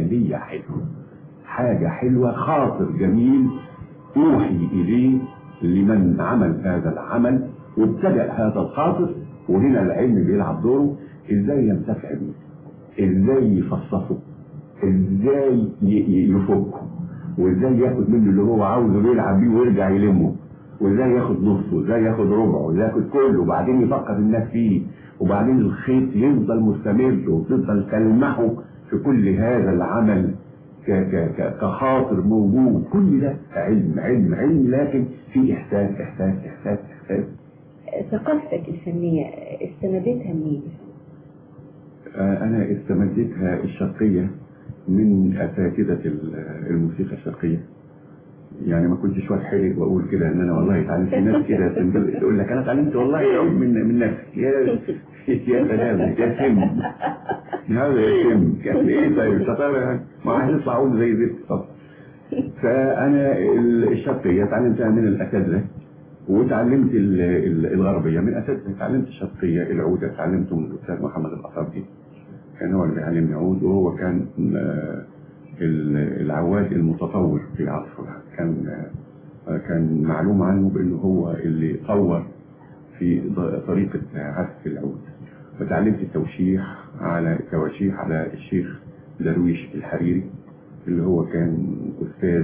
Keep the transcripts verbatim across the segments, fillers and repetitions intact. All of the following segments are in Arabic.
هدية حلوة، حاجة حلوة، خاطر جميل أوحي إليه لمن عمل هذا العمل وابتدأ هذا الخاطر. وهنا العلم بيلعب دوره، ازاي ينتفع بيه، ازاي يفصصه، ازاي يفكه، وازاي ياخد منه اللي هو عاوزه يلعب بيه ويرجع يلمه، وازاي ياخد نصه، وازاي ياخد ربعه، وازاي ياخد كله، وبعدين يفكر الناس فيه، وبعدين الخيط يفضل مستمر وتفضل تلمحه في كل هذا العمل كخاطر موجود. كل ده علم علم علم، لكن في احساس احساس احساس احساس. ثقافتك الفنية استمدتها منين؟ انا استمدتها الشرقية من اساتذة الموسيقى الشرقية. يعني ما كنتش واتحرج واقول كده ان انا والله اتعلمت. الناس كده تقول لك انا اتعلمت والله يعود من من نفسي. يا يا سلام يا سم هذا يا سم كان ايه؟ طيب شطاره ما هيطلع اقول زي زفت. طب فانا الشرقية اتعلمتها من الاساتذة، وتعلمت الغربية من اساتذة. اتعلمت الشرقية العود اتعلمته من الاستاذ محمد الأصابجي، كان هو اللي بيعلمني عود، وهو كان العواد المتطور في عصره. كان كان معلوم عنه بانه هو اللي طور في طريقة عزف العود. وتعلمت التوشيح على التواشيح على الشيخ درويش الحريري اللي هو كان استاذ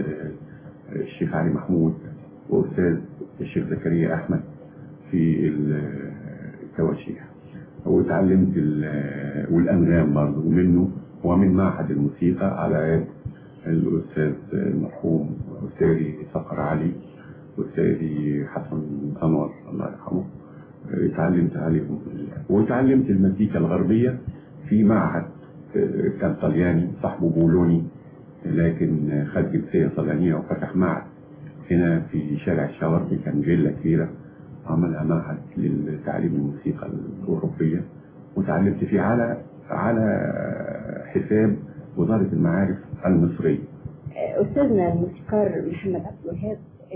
الشيخ علي محمود واستاذ الشيخ زكريا احمد في التواشيح. وتعلمت والانغام برضه منه، ومن معهد الموسيقى على يد الاستاذ المرحوم استاذي صقر علي واستاذي حسن انور الله يرحمه. اتعلمت عليهم. وتعلمت المزيكا الغربيه في معهد كان طلياني صاحبه بولوني، لكن خد جنسيه طليانيه وفتح معهد هنا في شارع الشاورمي. كان فيلا كبيره عملها معهد للتعليم الموسيقى الاوروبيه، وتعلمت فيه على على حساب وزاره المعارف المصريه. استاذنا الموسيقار محمد عبد الوهاب،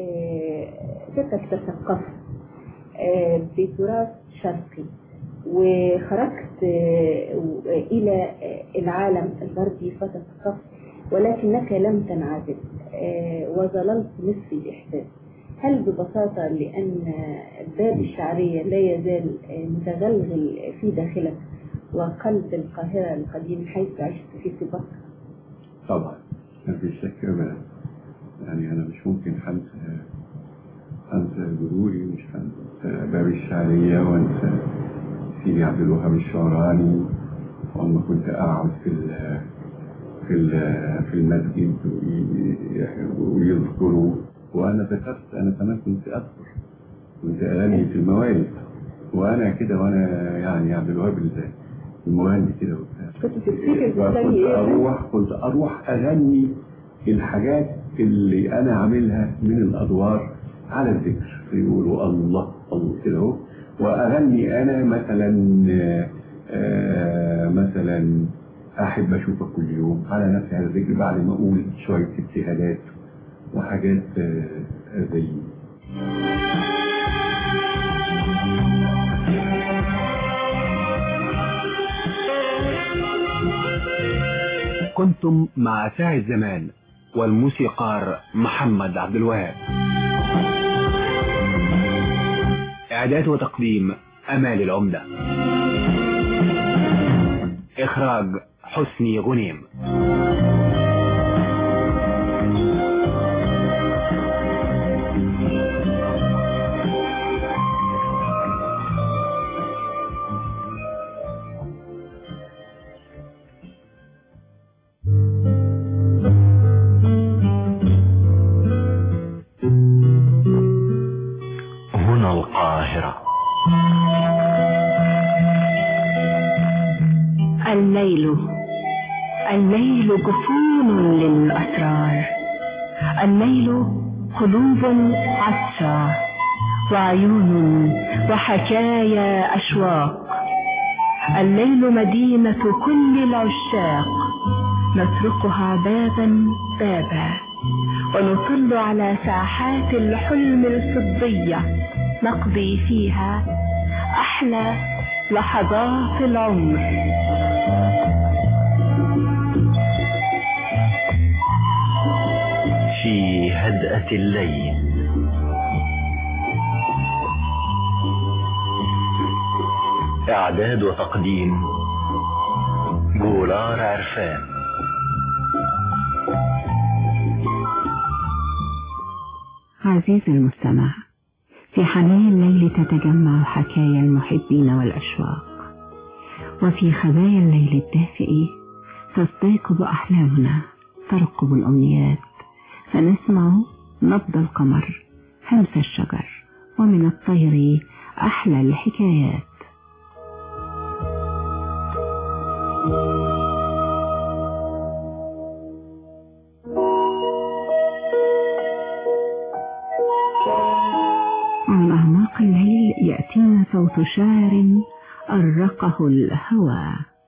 ستك تثقف بتراث شرقي وخرجت الى العالم الغربي فتثقفت، ولكنك لم تنعزل وظللت مثل الاحساس. هل ببساطة لأن باب الشعرية لا يزال متغلغل في داخلك وقلب القاهرة القديم حيث عشت في سباق؟ طبعا ما في شك أبدا. يعني أنا مش ممكن حنسى حنسى جذوري، مش حنسى باب الشعرية وانسى سيدي عبد الوهاب الشعراني. وأما كنت أقعد في في في المسجد ويذكروا، وأنا ذكرت أنا كمان كنت أذكر، كنت أغني في الموالد وأنا كده، وأنا يعني عبد الوهاب الموالد كده وبتاع. كنت تفتكر كنت أروح كنت أروح أغني الحاجات اللي أنا عاملها من الأدوار على الذكر، يقولوا الله الله كده أهو. وأغني أنا مثلا آه مثلا أحب أشوفك كل يوم على نفس هذا الذكر، بعد ما أقول شوية اجتهادات وحاجات زي. كنتم مع ساعي الزمان والموسيقار محمد عبد الوهاب. إعداد وتقديم أمال العمدة. إخراج حسني غنيم. هنا القاهرة. الليل الليل جفون للأسرار، الليل قلوب عطشى وعيون وحكايا أشواق، الليل مدينة كل العشاق، نتركها بابا بابا ونطل على ساحات الحلم الفضية، نقضي فيها أحلى لحظات العمر. ظلمات الليل. إعداد وتقديم جولار عرفان. عزيزي المستمع، في حنايا الليل تتجمع حكايا المحبين والأشواق، وفي خبايا الليل الدافئ تستيقظ أحلامنا، ترقب الأمنيات، فنسمع نبض القمر، همس الشجر، ومن الطير أحلى الحكايات. عن أعماق الليل يأتينا صوت شاعر أرقه الهوى.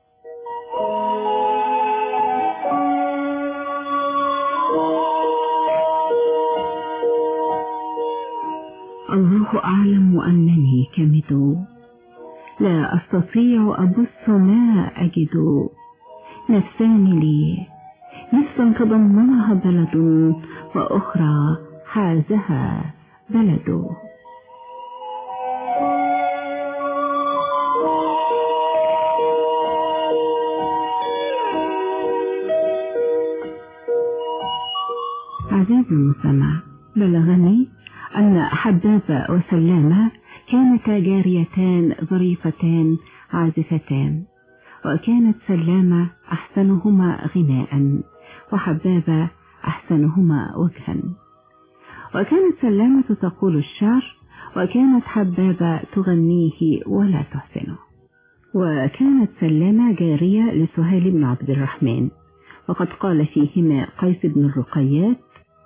الله أعلم أنني كمد، لا أستطيع أبث ما أجد، نفسان لي نفس تضمنها بلد، وأخرى حازها بلد. عزيزي المستمع، بلغني أن حبابة وسلامة كانتا جاريتان ظريفتان عازفتان، وكانت سلامة أحسنهما غناء، وحبابة أحسنهما وجها. وكانت سلامة تقول الشعر، وكانت حبابة تغنيه ولا تحسنه. وكانت سلامة جارية لسهيل بن عبد الرحمن، وقد قال فيهما قيس بن الرقيات: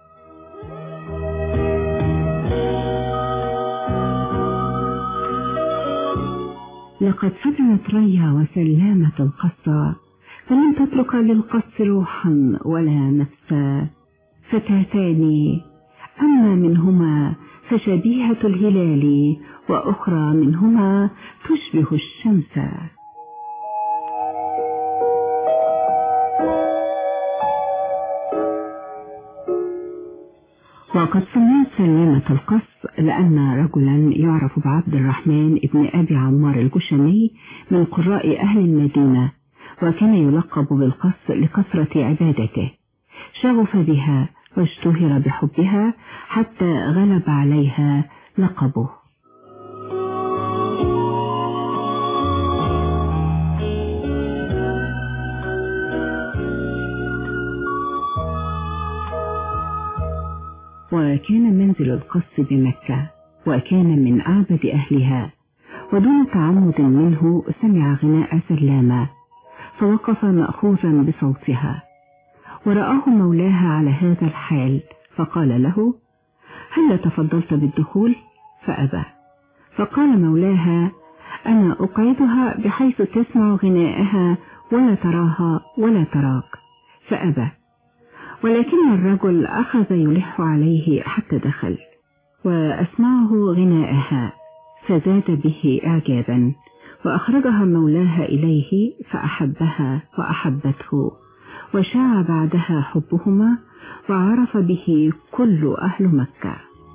لقد فتنت ريا وسلامة القصة، فلم تترك للقص روحا ولا نفسا، فتاتان أما منهما فشبيهة الهلال، وأخرى منهما تشبه الشمس. وقد سميت سلامة القص لأن رجلا يعرف بعبد الرحمن ابن أبي عمار الجشمي من قراء أهل المدينة، وكان يلقب بالقص لكثرة عبادته، شغف بها واشتهر بحبها حتى غلب عليها لقبه. وكان منزل القص بمكة، وكان من أعبد أهلها، ودون تعمد منه سمع غناء سلامة، فوقف مأخوذا بصوتها، ورآه مولاها على هذا الحال، فقال له: هل تفضلت بالدخول؟ فأبى. فقال مولاها: أنا أقعدها بحيث تسمع غناءها ولا تراها ولا تراك. فأبى، ولكن الرجل أخذ يلح عليه حتى دخل، وأسمعه غناءها، فزاد به إعجابا، وأخرجها مولاها إليه، فأحبها وأحبته، وشاع بعدها حبهما، وعرف به كل أهل مكة.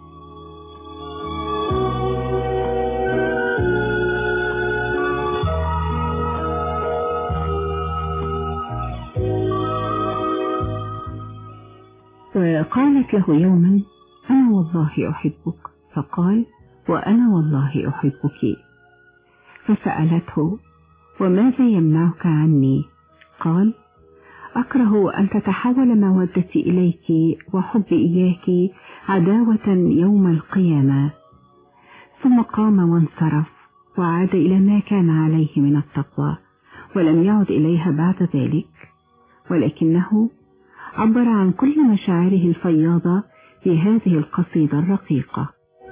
وقالت له يوما: أنا والله أحبك. فقال: وأنا والله أحبك. فسألته: وماذا يمنعك عني؟ قال: أكره أن تتحول مودتي إليك وحبي إياك عداوة يوم القيامة. ثم قام وانصرف، وعاد إلى ما كان عليه من التقوى، ولم يعد إليها بعد ذلك، ولكنه عبر عن كل مشاعره الفياضة في هذه القصيدة الرقيقة.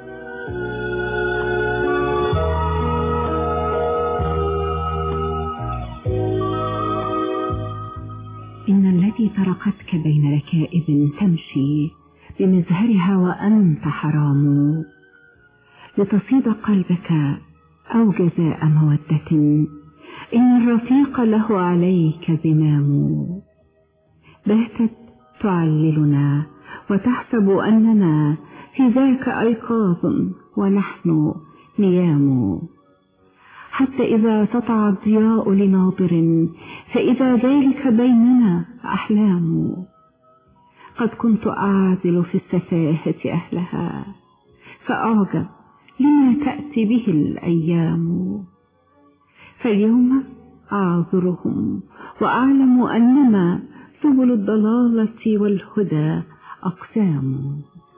إن التي تركتك بين ركائب تمشي بمزهرها وأنت حرام، لتصيد قلبك أو جزاء مودة، إن الرفيق له عليك ذمام. باتت تعللنا وتحسب أننا في ذاك أيقاظ ونحن نيام، حتى إذا سطع الضياء لناظر فإذا ذلك بيننا أحلام. قد كنت أعزل في السفاهة أهلها فأعجب لما تأتي به الأيام، فاليوم أعذرهم وأعلم أنما سبل الضلالة والهدى أقسام.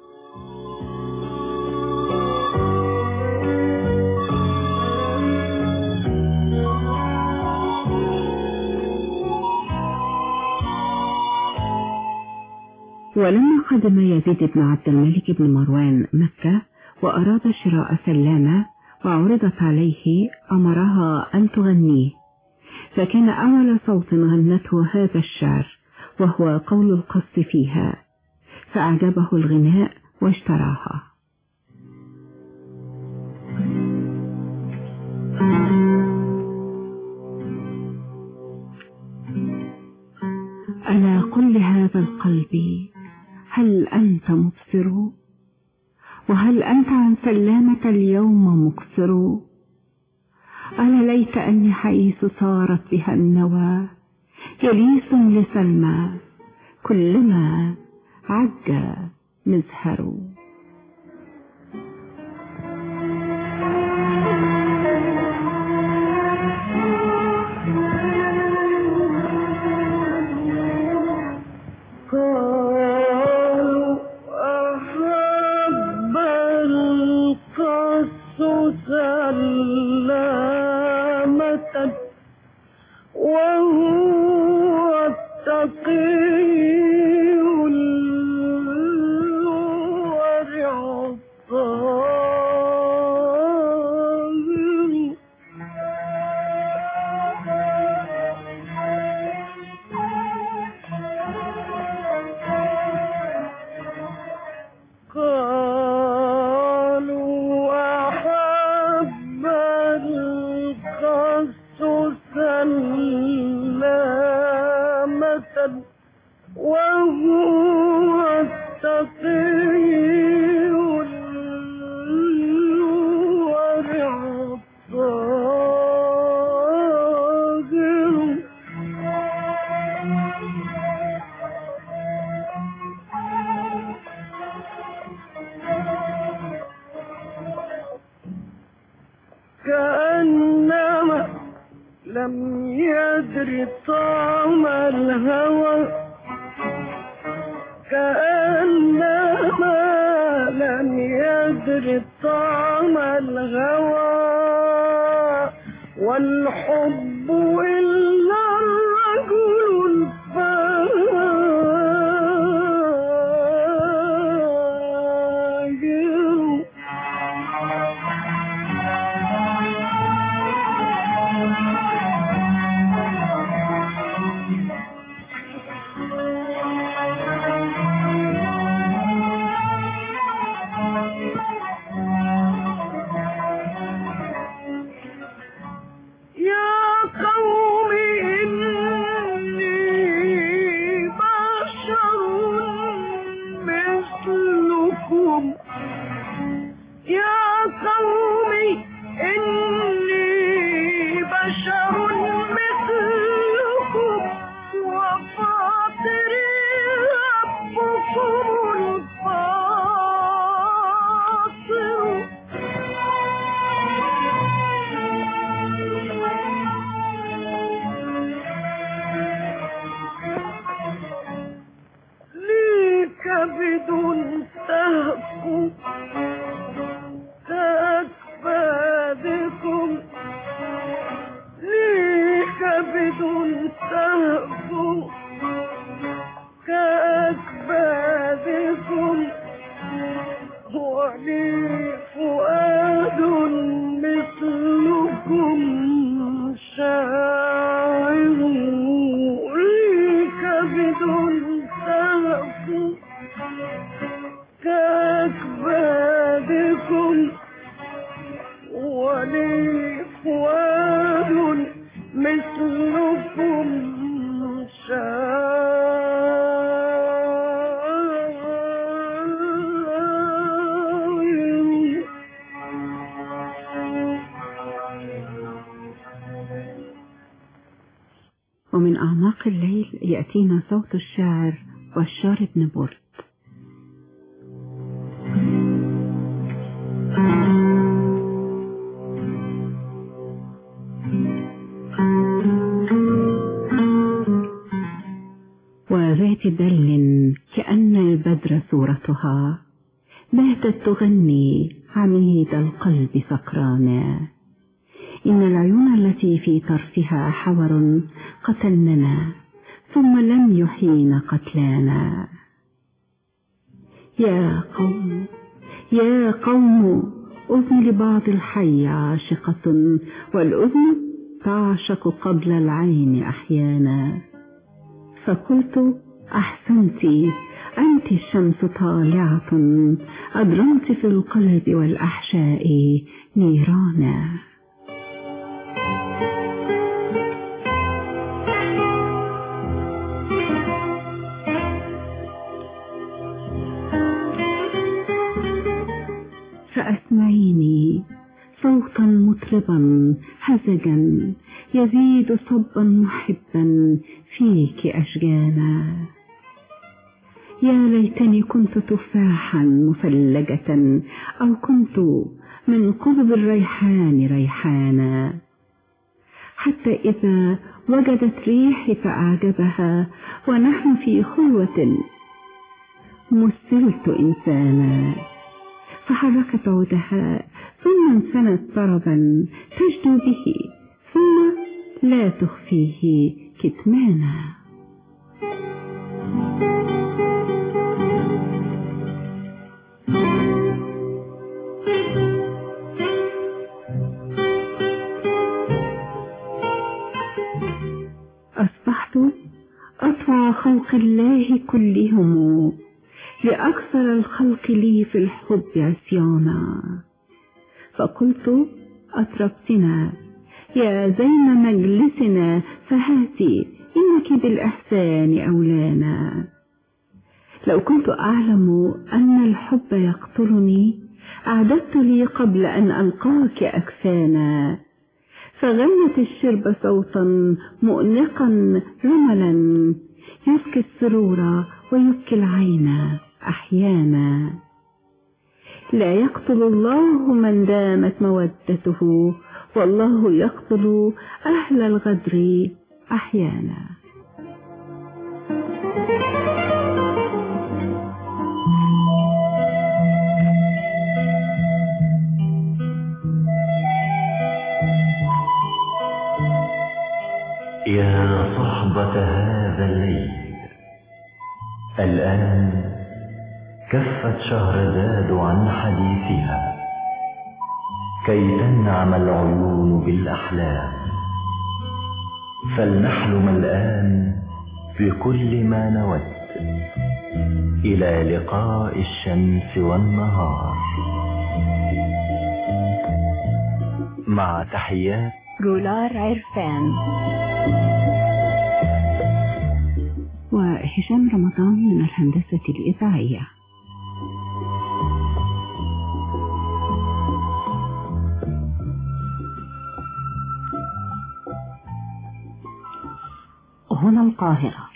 ولما قدم يزيد بن عبد الملك بن مروان مكة وأراد شراء سلامة وعرضت عليه أمرها أن تغنيه، فكان أول صوت غنته هذا الشعر وهو قول القص فيها، فأعجبه الغناء واشتراها. ألا قل لهذا القلب هل أنت مبصر، وهل أنت عن سلامة اليوم مقصر؟ ألا ليت أني حيث صارت بها النوى يليس لسلمى كلما عج مزهر. وهو التقي الورع الطاهر. قالوا أحب القص سلامة وهو التقي الورع الطاهر. كأنما لم يدر طعم الهوى، كأنما لم يدر طعم الهوى، والحب إلا الرجل الفاجر. بدون تهكم كأكبادكم، ليك بدون تهكم كأكبادكم، ولي فؤاد مثلكم شاعر، ليك بدون تهكم كأكبادكم، ولي فؤاد مثلكم شاعر. من أعماق الليل يأتينا صوت الشاعر بشار بن برد. وذات دل كأن البدر صورتها باتت تغني عميد القلب سكرانا. إن العيون التي في طرفها حور قتلننا ثم لم يحين قتلانا. يا قوم يا قوم أذن لبعض الحي عاشقة، والأذن تعشق قبل العين أحيانا. فقلت أحسنت، أنت الشمس طالعة، أضرمت في القلب والأحشاء نيرانا. فأسمعيني صوتا مطربا هزجا يزيد صبا محبا فيك أشجانا. يا ليتني كنت تفاحا مفلجة، أو كنت من قضب الريحان ريحانا، حتى إذا وجدت ريحي فأعجبها ونحن في خلوة مثلت إنسانا. فحركت عودها ثم انسنت طربا تجدو به، ثم لا تخفيه كتمانا. أصبحت أطوع خلق الله كلهم، لأكثر الخلق لي في الحب عصيانا. فقلت أطربتنا يا زين مجلسنا، فهاتي إنك بالإحسان أولانا. لو كنت أعلم أن الحب يقتلني أعددت لي قبل أن ألقاك أكفانا. فغنت الشرب صوتا مؤنقا رملا، يبكي السرور ويبكي العين أحيانا. لا يقتل الله من دامت مودته، والله يقتل أهل الغدر أحيانا. يا صحبة هذا الليل، الآن كفت شهرزاد عن حديثها كي تنعم العيون بالأحلام، فلنحلم الآن بكل ما نود إلى لقاء الشمس والنهار. مع تحيات جولار عرفان وهشام رمضان من الهندسة الإذاعية. هنا القاهرة.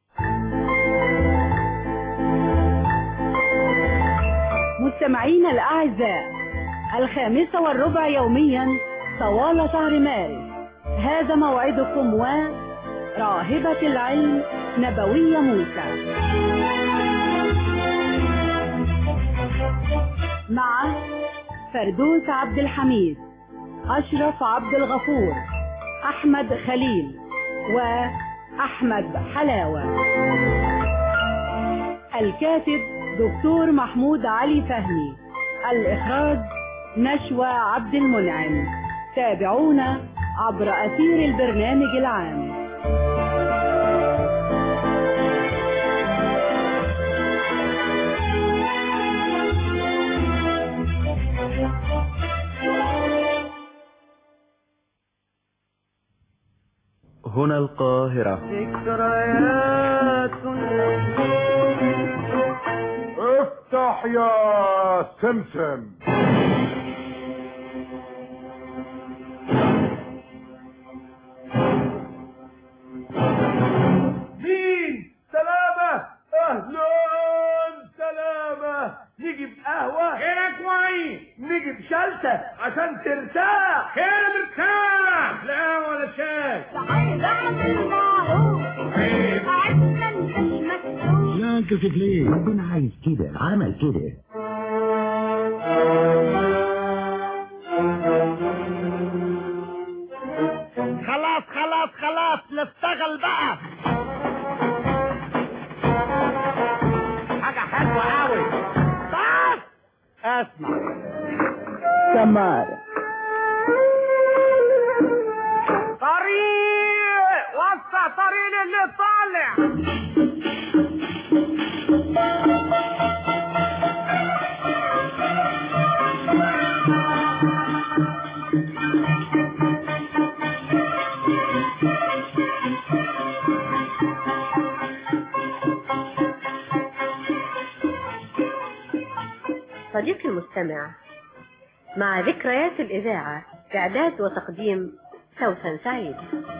مستمعينا الأعزاء، الخامسة والربع يوميا طوال شهر مارس هذا موعدكم وراهبة العلم نبوية موسى، مع فردوس عبد الحميد، أشرف عبد الغفور، أحمد خليل وأحمد حلاوة. الكاتب دكتور محمود علي فهمي. الإخراج نشوى عبد المنعم. تابعونا عبر أثير البرنامج العام. هنا القاهرة. ذكريات افتح يا سمسم. انت عشان ترتاح. كده مرتاح لا ولا شاي. عايز اعمل معروف عشان المسؤول. لا انت ليه؟ ربنا عايز كده، عمل كده. خلاص خلاص خلاص نشتغل بقى. حاجة حلوة قوي. بس اسمع سمارة طريق وسع طريق اللي طالع. صديقي المستمع، مع ذكريات الإذاعة إعداد وتقديم سوسن سعيد.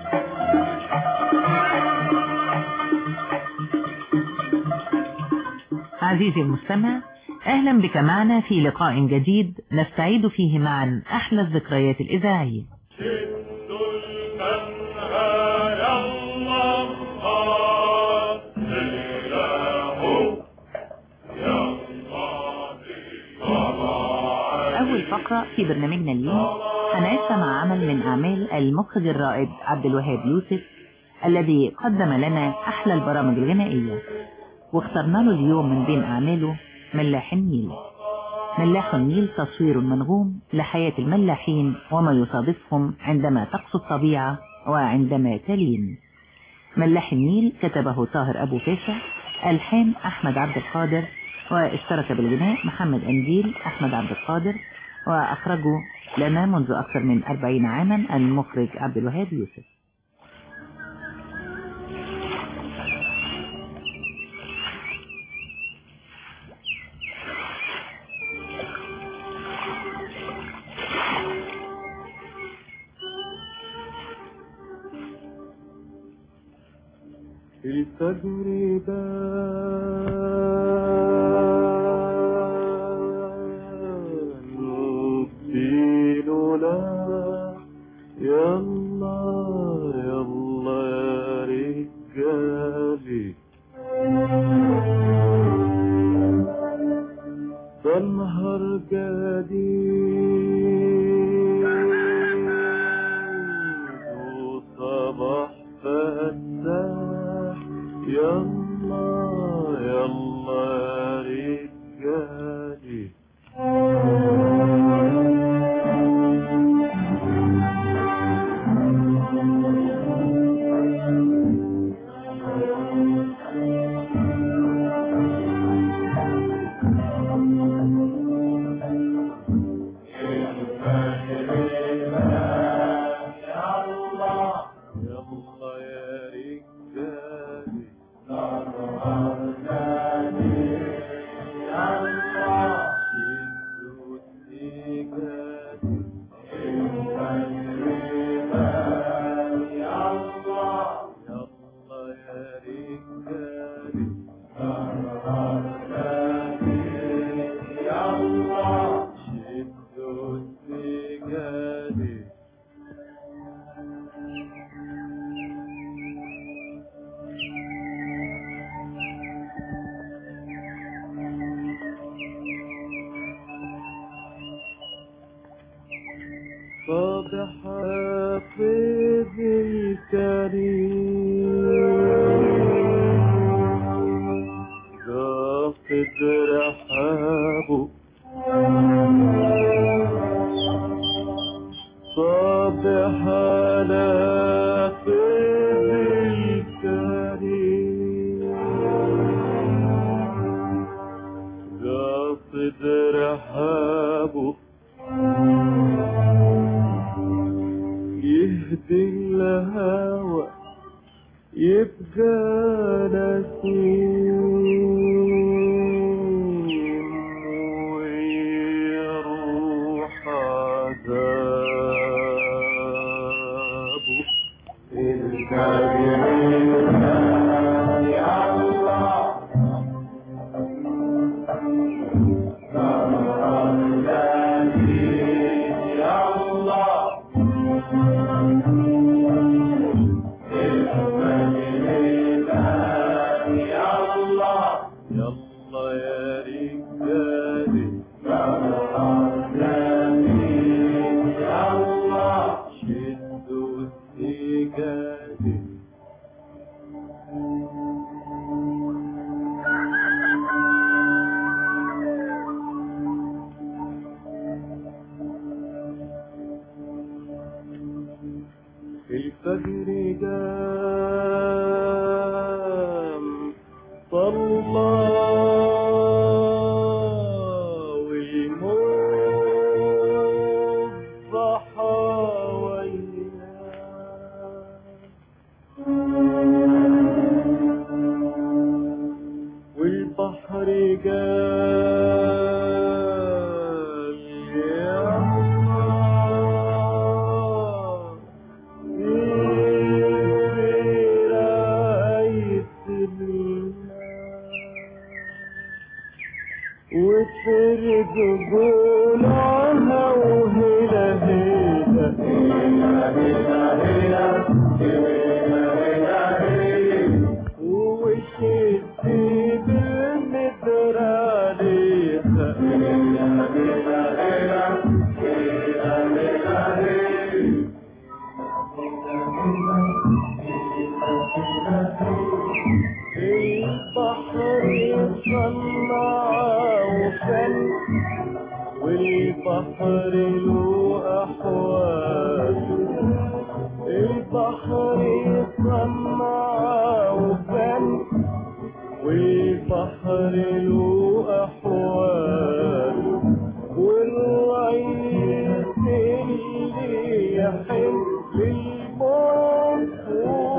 عزيزي المستمع، أهلا بك معنا في لقاء جديد نستعيد فيه معا أحلى الذكريات الإذاعية. أول فقرة في برنامجنا اليوم هنعيشها مع عمل من أعمال المخرج الرائد عبد الوهاب يوسف الذي قدم لنا أحلى البرامج الغنائية، واخترنا له اليوم من بين أعماله ملاح النيل. ملاح النيل تصوير منغوم لحياة الملاحين وما يصادفهم عندما تقسو الطبيعة وعندما تلين. ملاح النيل كتبه طاهر أبو فاشا، ألحان أحمد عبد القادر، واشترك بالغناء محمد أنديل أحمد عبد القادر، وأخرجه لنا منذ أكثر من أربعين عاما المخرج عبد الوهاب يوسف. الفجر بان وبديننا يلا يلا يا رجالي ده النهار جديد وصباح فتاح يلا يلا يا رجالي صبح حافظ الكريم قاصد رحابه صبح حافظ الكريم قاصد رحابه يهدي الهوى يبقى نسيم ويروح عذابه الكريم يا الله سمر الذي صلى والموت صحى والبحر قال يا الله في راية الماء وترد ضلعها وهلا هلا هلا هلا وشدي بالمدر عليها البحر صلى وفن والبحر له أحوال البحر صلى وفن والبحر له أحوال والريس اللي يحن للموت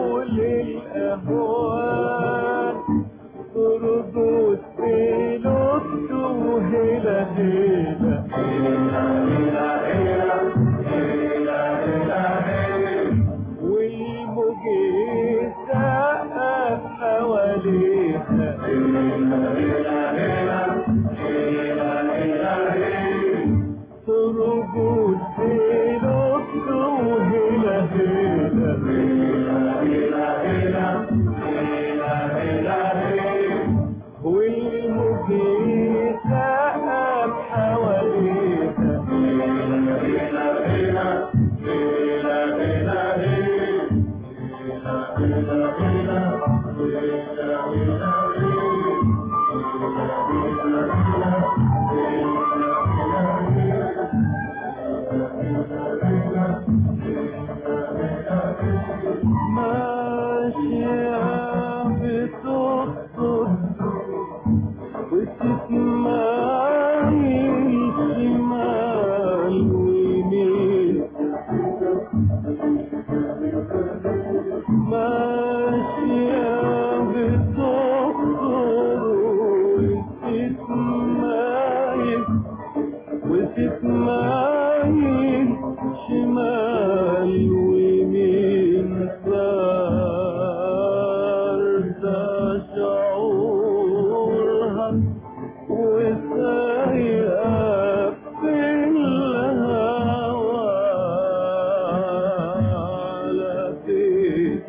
وللأهوال تربط بلطف وهلا هلا والموج سقف حواليها تربط بلطف وهلا هلا والموج سقف حواليها ماشية بتخطر وتسمعي الشمال ويمين ماشية بتخطر وتسمعي وتسمعي شمال ويمين صار ده شعورها وسايقة في الهوى على فين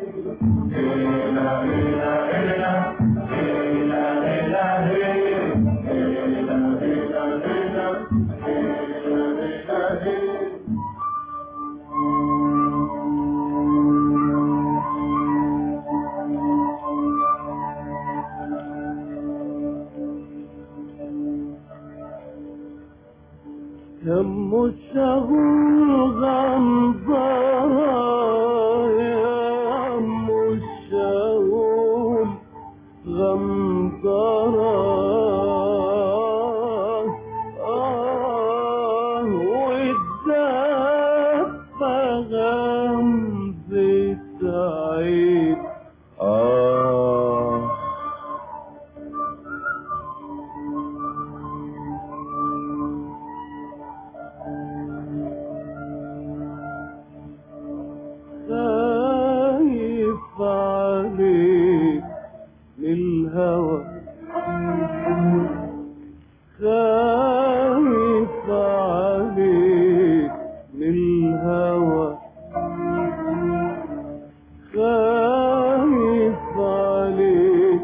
يم الشهور غمضة يم الشهور غمضة آه والدفة غمزة عيد آه خايف عليك من الهوى خايف عليك من الهوى خايف عليك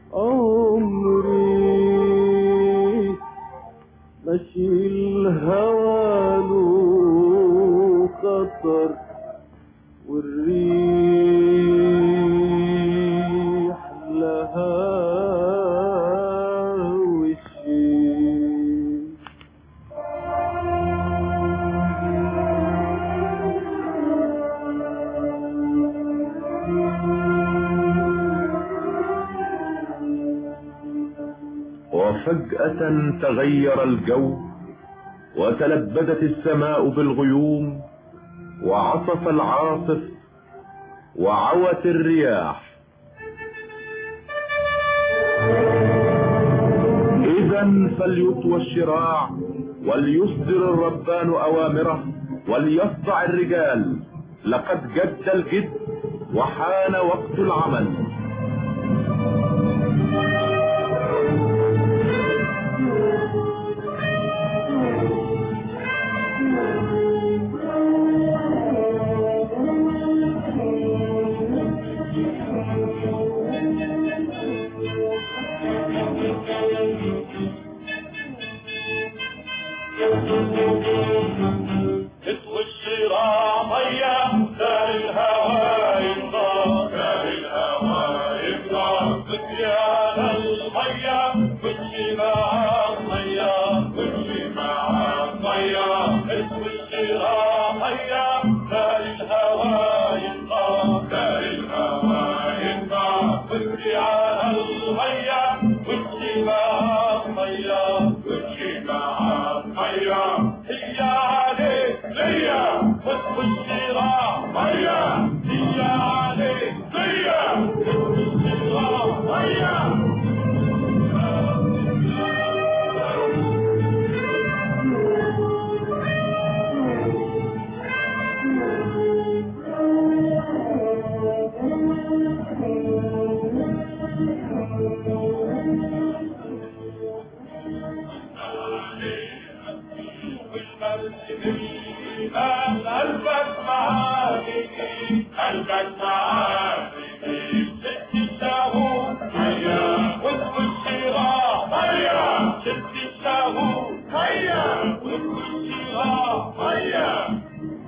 عمري ماشي الهوى له خطر والريح لها وشي وفجأة تغير الجو وتلبدت السماء بالغيوم وعصف العاصف وعوت الرياح. إذا فليطوى الشراع وليصدر الربان أوامره وليصدع الرجال، لقد جد الجد وحان وقت العمل. اطوي الشراع ضيع دار الهوى يمضى دار الهوى يمضى بكي على المية بكي مع المية بكي مع المية اطوي الشراع ضيع دار الهوى يمضى دار الهوى يمضى بكي على المية بكي مع المية بكي مع المية هي عليك ليا اطوي الشراع ضيع هي عليك ليا اطوي الشراع ضيع. قلبك معاني قلبك معاني ست الشهور هيا واطوي الشراع هيا ست الشهور هيا واطوي الشراع هيا.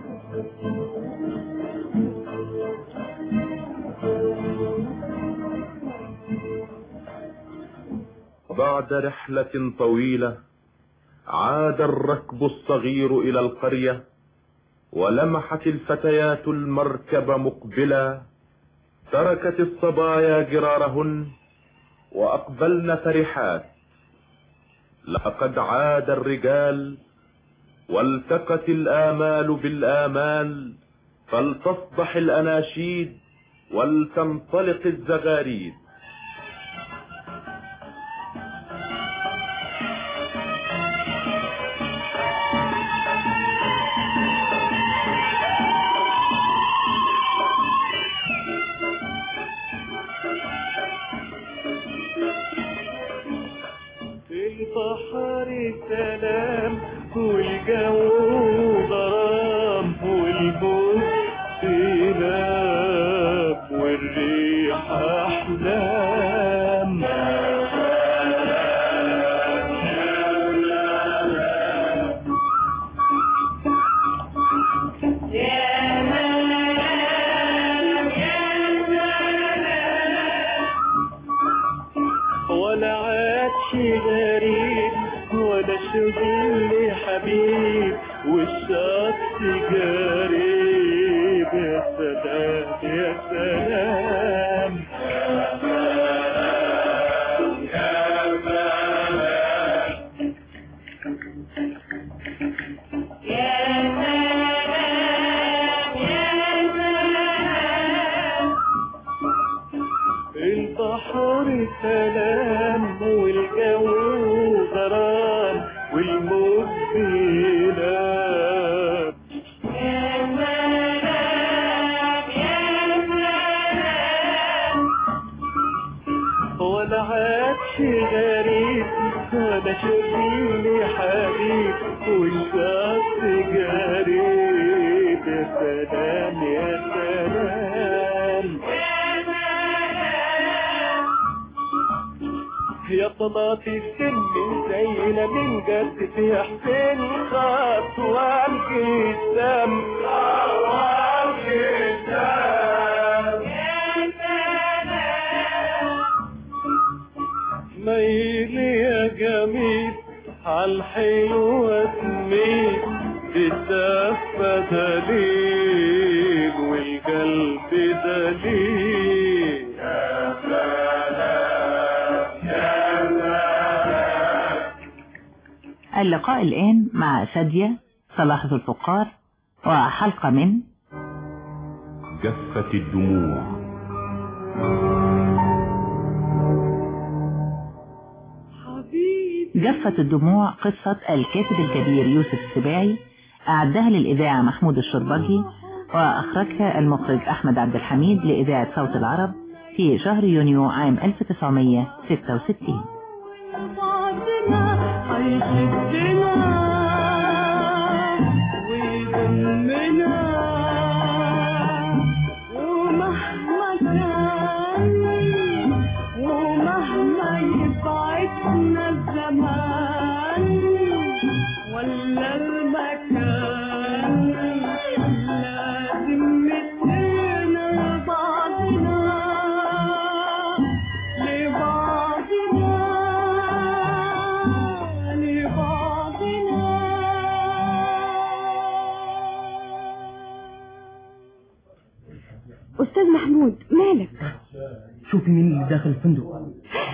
بعد رحلة طويلة عاد الركب الصغير إلى القرية، ولمحت الفتيات المركب مقبلا، تركت الصبايا جرارهن وأقبلن فرحات. لقد عاد الرجال والتقت الآمال بالآمال، فلتصبح الأناشيد ولتنطلق الزغاريد. البحر سلام والجو ضرام والبوس سلام والريح أحلام. ولا عادش غريب ولا شغل حبيب والشط قريب. يا سلام يا سلام يا سلام يا البحر سلام والجو غرام والموج بينام. يا سلام يا سلام ولا عادش غريب ولا شغل حبيب والشط قريب. يا سلام يا سلام يا طلعت السن زينا من جد في حسين خط وامشي الدم وامشي الدم. يا سلام ميلي يا جميل عالحلوة تميل بالدفة دليل والقلب دليل. يا سلام يا سلام اللقاء الآن مع شادية صلاح ذو الفقار وحلقة من جفت الدموع. جفت الدموع قصة الكاتب الكبير يوسف السباعي، أعدها للإذاعة محمود الشربجي وأخرجها المخرج أحمد عبد الحميد لإذاعة صوت العرب في شهر يونيو عام ألف وتسعمائة وستة وستين. ولا المكان لازم نتنا بعضنا لبعضنا لبعضنا. أستاذ محمود مالك؟ شوفي مين اللي داخل الفندق.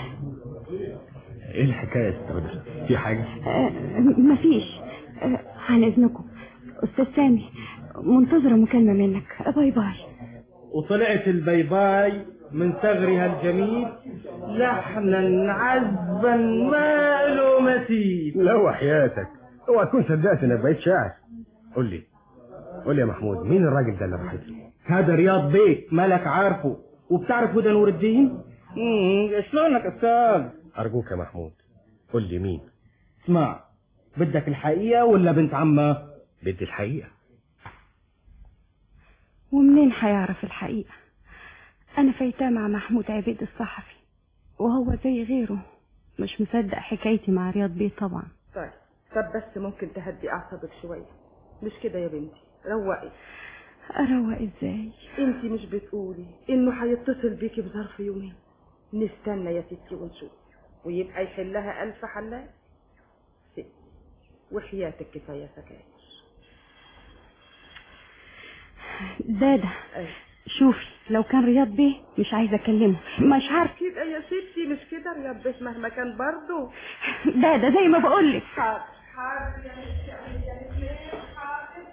ايه الحكاية يا استاذ؟ في حاجة؟ آه مفيش. آه عن اذنكم استاذ سامي، منتظرة مكالمة منك. باي باي. وطلعت الباي باي من ثغرها الجميل لحنا عذبا ماله مثيل. لا وحياتك اوعى تكون صدقت انك بقيت شاعر. قول لي قول لي يا محمود، مين الراجل ده اللي راحت له؟ هذا رياض بيك، مالك عارفه وبتعرف هدى نور الدين؟ امم شلونك استاذ؟ ارجوك يا محمود قول لي مين. اسمع، بدك الحقيقة ولا بنت عمه؟ بدي الحقيقة. ومنين حيعرف الحقيقة؟ أنا فايتاه مع محمود عبيد الصحفي، وهو زي غيره مش مصدق حكايتي مع رياض بيه طبعا. طيب طب بس ممكن تهدي أعصابك شوية، مش كده يا بنتي؟ روقي. أروق إزاي؟ انتي مش بتقولي إنه هيتصل بيكي بظرف يومين؟ نستنى يا ستي ونشوف، ويبقى يحلها ألف حلال. ستي وحياتك كفاية سكاير. دادا أيه. شوفي، لو كان رياض بيه مش عايزة أكلمه، مش عارف كده يا ستي، مش كده رياض بيه مهما كان برضه. دادا زي ما بقولك. حاضر حاضر يا ستي حاضر.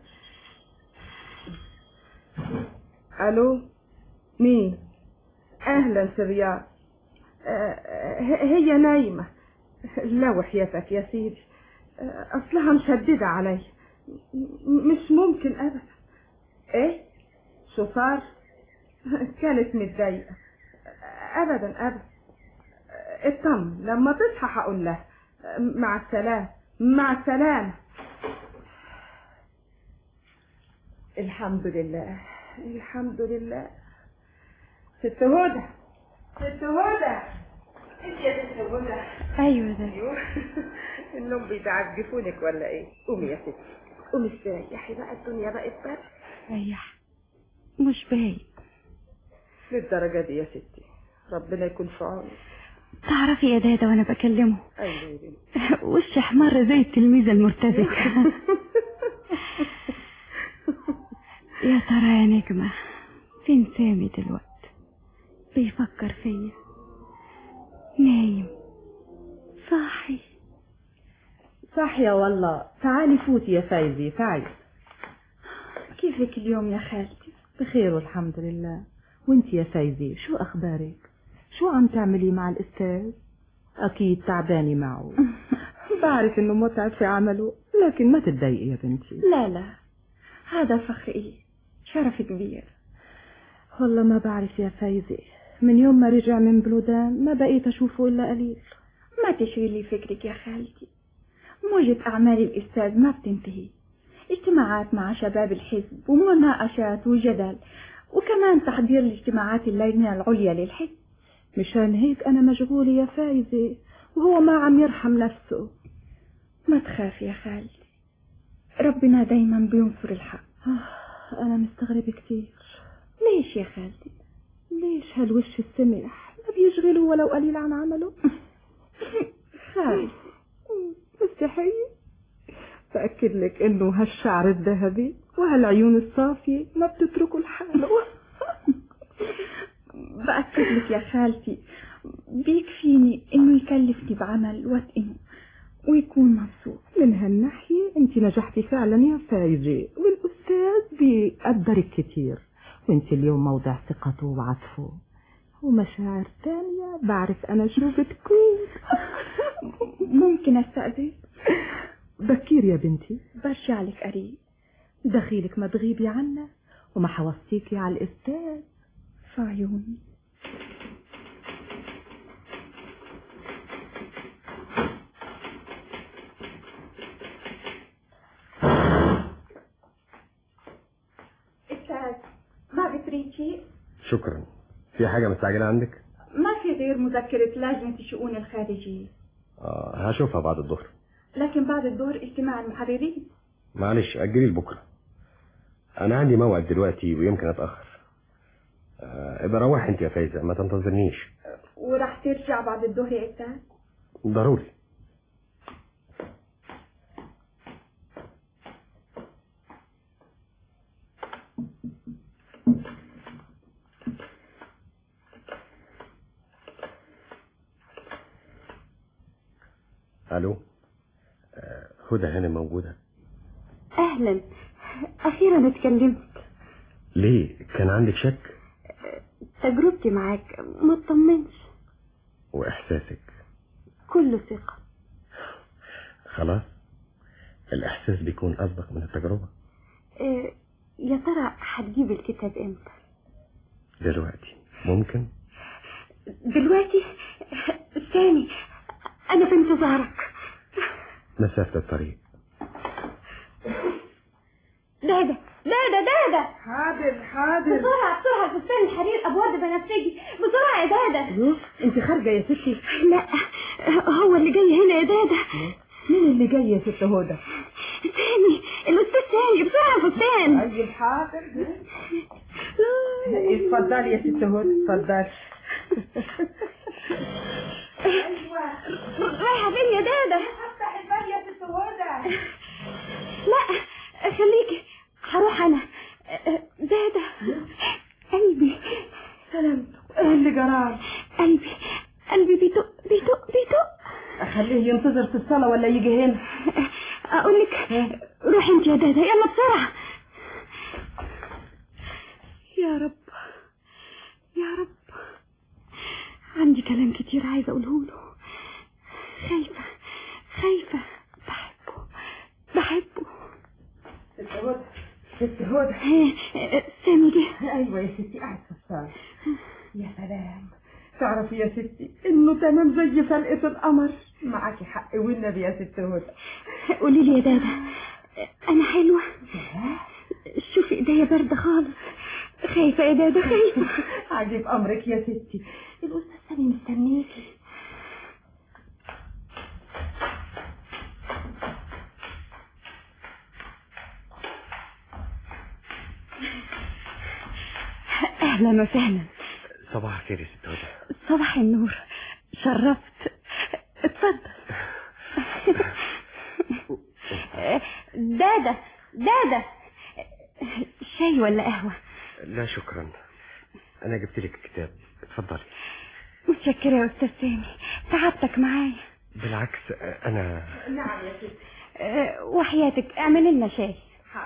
ألو مين؟ أهلا سريان. أه هي نايمة. لا وحياتك يا سيدي، أه أصلها مشددة علي، مش ممكن أبدا. إيه؟ شو صار؟ كانت متضايقة. أبدا أبدا. اطمن، لما تصحى هقول لها مع السلامة. مع السلامة. الحمد لله الحمد لله. ست هدى ست هدى انت يا ست هدى. ايوه ده ايوه. النوم بيعجفونك ولا ايه؟ قومي يا ستي قومي استريحي بقى، الدنيا بقت برد. ريح، مش باين للدرجة دي يا ستي؟ ربنا يكون في عونك. تعرفي يا دادا وانا بكلمه ايوه يا بنتي وشي احمر زي التلميذة المرتزقة. يا ترى يا نجمة فين سامي دلوقتي؟ بيفكر فيا؟ نايم؟ صاحي؟ صاحية والله. تعالي فوتي يا فايزي تعالي. كيفك اليوم يا خالتي؟ بخير والحمد لله. وانت يا فايزي شو اخبارك؟ شو عم تعملي مع الاستاذ؟ اكيد تعباني معه. بعرف انه متعب في عمله، لكن ما تتضايقي يا بنتي. لا لا، هذا فخري، شرف كبير. والله ما بعرف يا فايزي، من يوم ما رجع من بلودان ما بقيت اشوفه الا قليل. ما تشغلي فكرك يا خالتي، موجة اعمال الاستاذ ما بتنتهي، اجتماعات مع شباب الحزب ومناقشات وجدل، وكمان تحضير لاجتماعات اللجنة العليا للحزب. مشان هيك انا مشغولة يا فايزة، وهو ما عم يرحم نفسه. ما تخافي يا خالتي، ربنا دايما بينصر الحق. انا مستغربة كتير. ليش يا خالتي؟ ليش هالوش السمح ما بيشغله ولو قليل عن عمله؟ خالتي مستحيل. بأكد لك انه هالشعر الذهبي وهالعيون الصافية ما بتتركوا لحاله. بأكد لك يا خالتي بيكفيني انه يكلفني بعمل واتقنه، ويكون مبسوط. من هالناحية انت نجحتي فعلا يا فايزة، والأستاذ بيقدرك كتير، وانت اليوم موضع ثقته وعطفه ومشاعر تانية بعرف أنا شو بتكون. ممكن أستأذن؟ بكير يا بنتي. برجع لك قريب. دخيلك ما تغيبي عنا وما حوصيكي على الأستاذ. في عيوني. أستاذ ما بتريد شيء؟ شكرا. في حاجة مستعجلة عندك؟ ما في غير مذكرة لجنة الشؤون الخارجية. آه هشوفها بعد الظهر. لكن بعد الظهر اجتماع المحررين. معلش أجلي لبكرة، أنا عندي موعد دلوقتي ويمكن أتأخر. آه ابقى روح أنت يا فايزة، ما تنتظرنيش. وراح ترجع بعد الظهر يا أستاذ؟ ضروري. الو. آه هدى هانم موجودة؟ اهلا، اخيرا اتكلمت. ليه؟ كان عندك شك؟ تجربتي معاك ما تطمنش. واحساسك؟ كله ثقة. خلاص، الاحساس بيكون اصدق من التجربة. اه يا ترى هتجيب الكتاب امتى؟ دلوقتي ممكن؟ دلوقتي؟ سامي انا في انتظارك. مسافة الطريق. دادا دادا دادا. حاضر حاضر. بسرعة بسرعة فستان الحرير ابواب بنفسجي بسرعة يا دادا. انت خارجة يا ستي؟ لا هو اللي جاي هنا يا دادا. مين اللي جاي يا ست هدى؟ سامي، الاستاذ سامي. بسرعة فستان. طيب حاضر. اتفضلي يا ست هدى اتفضلي. رايحة فين يا دادا؟ افتح الباب يا ست هدى. لا خليكي، هروح انا. دادا قلبي. سلامته. ايه اللي جرى؟ قلبي قلبي بيدق بيدق بيدق. اخليه ينتظر في الصالة ولا يجي هنا؟ اقول لك روحي انت يا دادا، يلا بسرعة. يا رب يا رب، عندي كلام كتير عايزة اقوله له. خايفة خايفة. بحبه بحبه. ست هدى ست هدى. سامي جه. ايوه يا ستي قاعد في الصالة. يا سلام، تعرفي يا ستي انه تمام زي فلقة القمر. معاكي حق والنبي يا ست هدى. قولي لي يا دادا، انا حلوة؟ شوفي ايديا باردة خالص. خايفة يا دادا خايفة. عجيب امرك يا ستي، الاستاذ سامي مستنيكي. اهلا وسهلا. صباح الخير يا ست هدى. صباح النور، شرفت. اتفضل. دادا دادا، شاي ولا قهوة؟ لا شكرا، انا جبت لك الكتاب، اتفضلي. متشكرة يا استاذ سامي، تعبتك معايا. بالعكس انا. نعم يا ستي. أه وحياتك اعمل لنا شاي.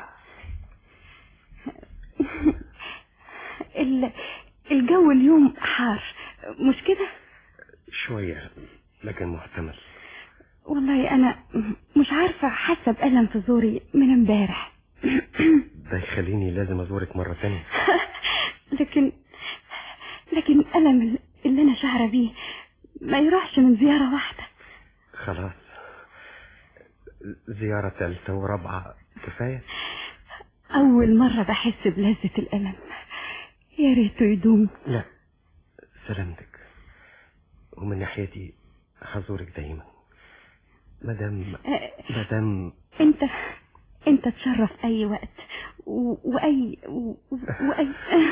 الجو اليوم حار مش كده؟ شوية لكن محتمل. والله انا مش عارفة، حاسة بألم في زوري من امبارح. ده يخليني لازم ازورك مرة تانية. لكن لكن الألم اللي انا شعره بيه ما يروحش من زيارة واحدة. خلاص، زيارة ثالثة ورابعة كفاية. اول مرة بحس بلذة الألم، يا ريته يدوم. لا سلامتك، ومن ناحيتي هزورك دايما مدام مدام انت انت تشرف اي وقت و... واي و... واي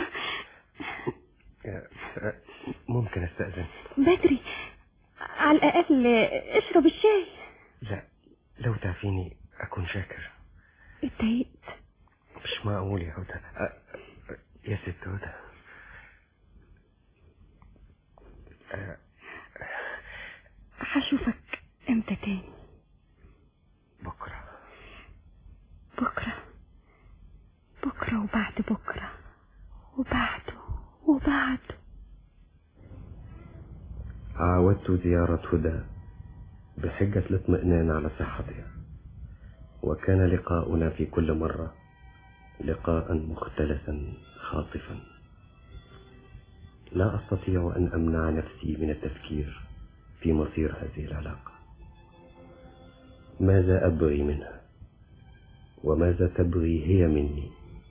ممكن استأذن؟ بدري، على الاقل اشرب الشاي. لا لو تعفيني اكون شاكر. اتضايقت؟ مش معقول يا هدى. يا ست هدى، هشوفك امتى تاني؟ وبعد بكرة وبعده وبعده. عاودت زيارة هدى بحجة الاطمئنان على صحتها، وكان لقاؤنا في كل مرة لقاء مختلسا خاطفا. لا أستطيع أن أمنع نفسي من التفكير في مصير هذه العلاقة. ماذا أبغي منها وماذا تبغي هي مني؟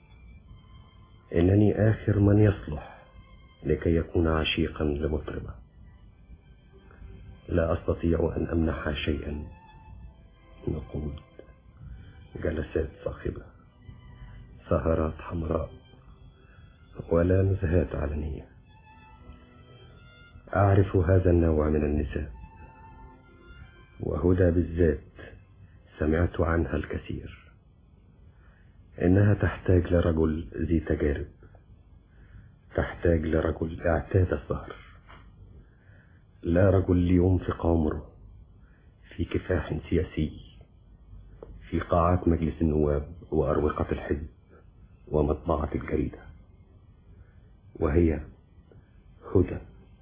إنني آخر من يصلح لكي يكون عشيقا لمطربة. لا أستطيع أن أمنحها شيئا، نقود، جلسات صاخبة، سهرات حمراء، ولا نزهات علنية. أعرف هذا النوع من النساء، وهدى بالذات سمعت عنها الكثير. إنها تحتاج لرجل ذي تجارب، تحتاج لرجل اعتاد السهر، لا رجل لينفق عمره في كفاح سياسي في قاعات مجلس النواب وأروقة الحزب ومطبعة الجريدة. وهي هدى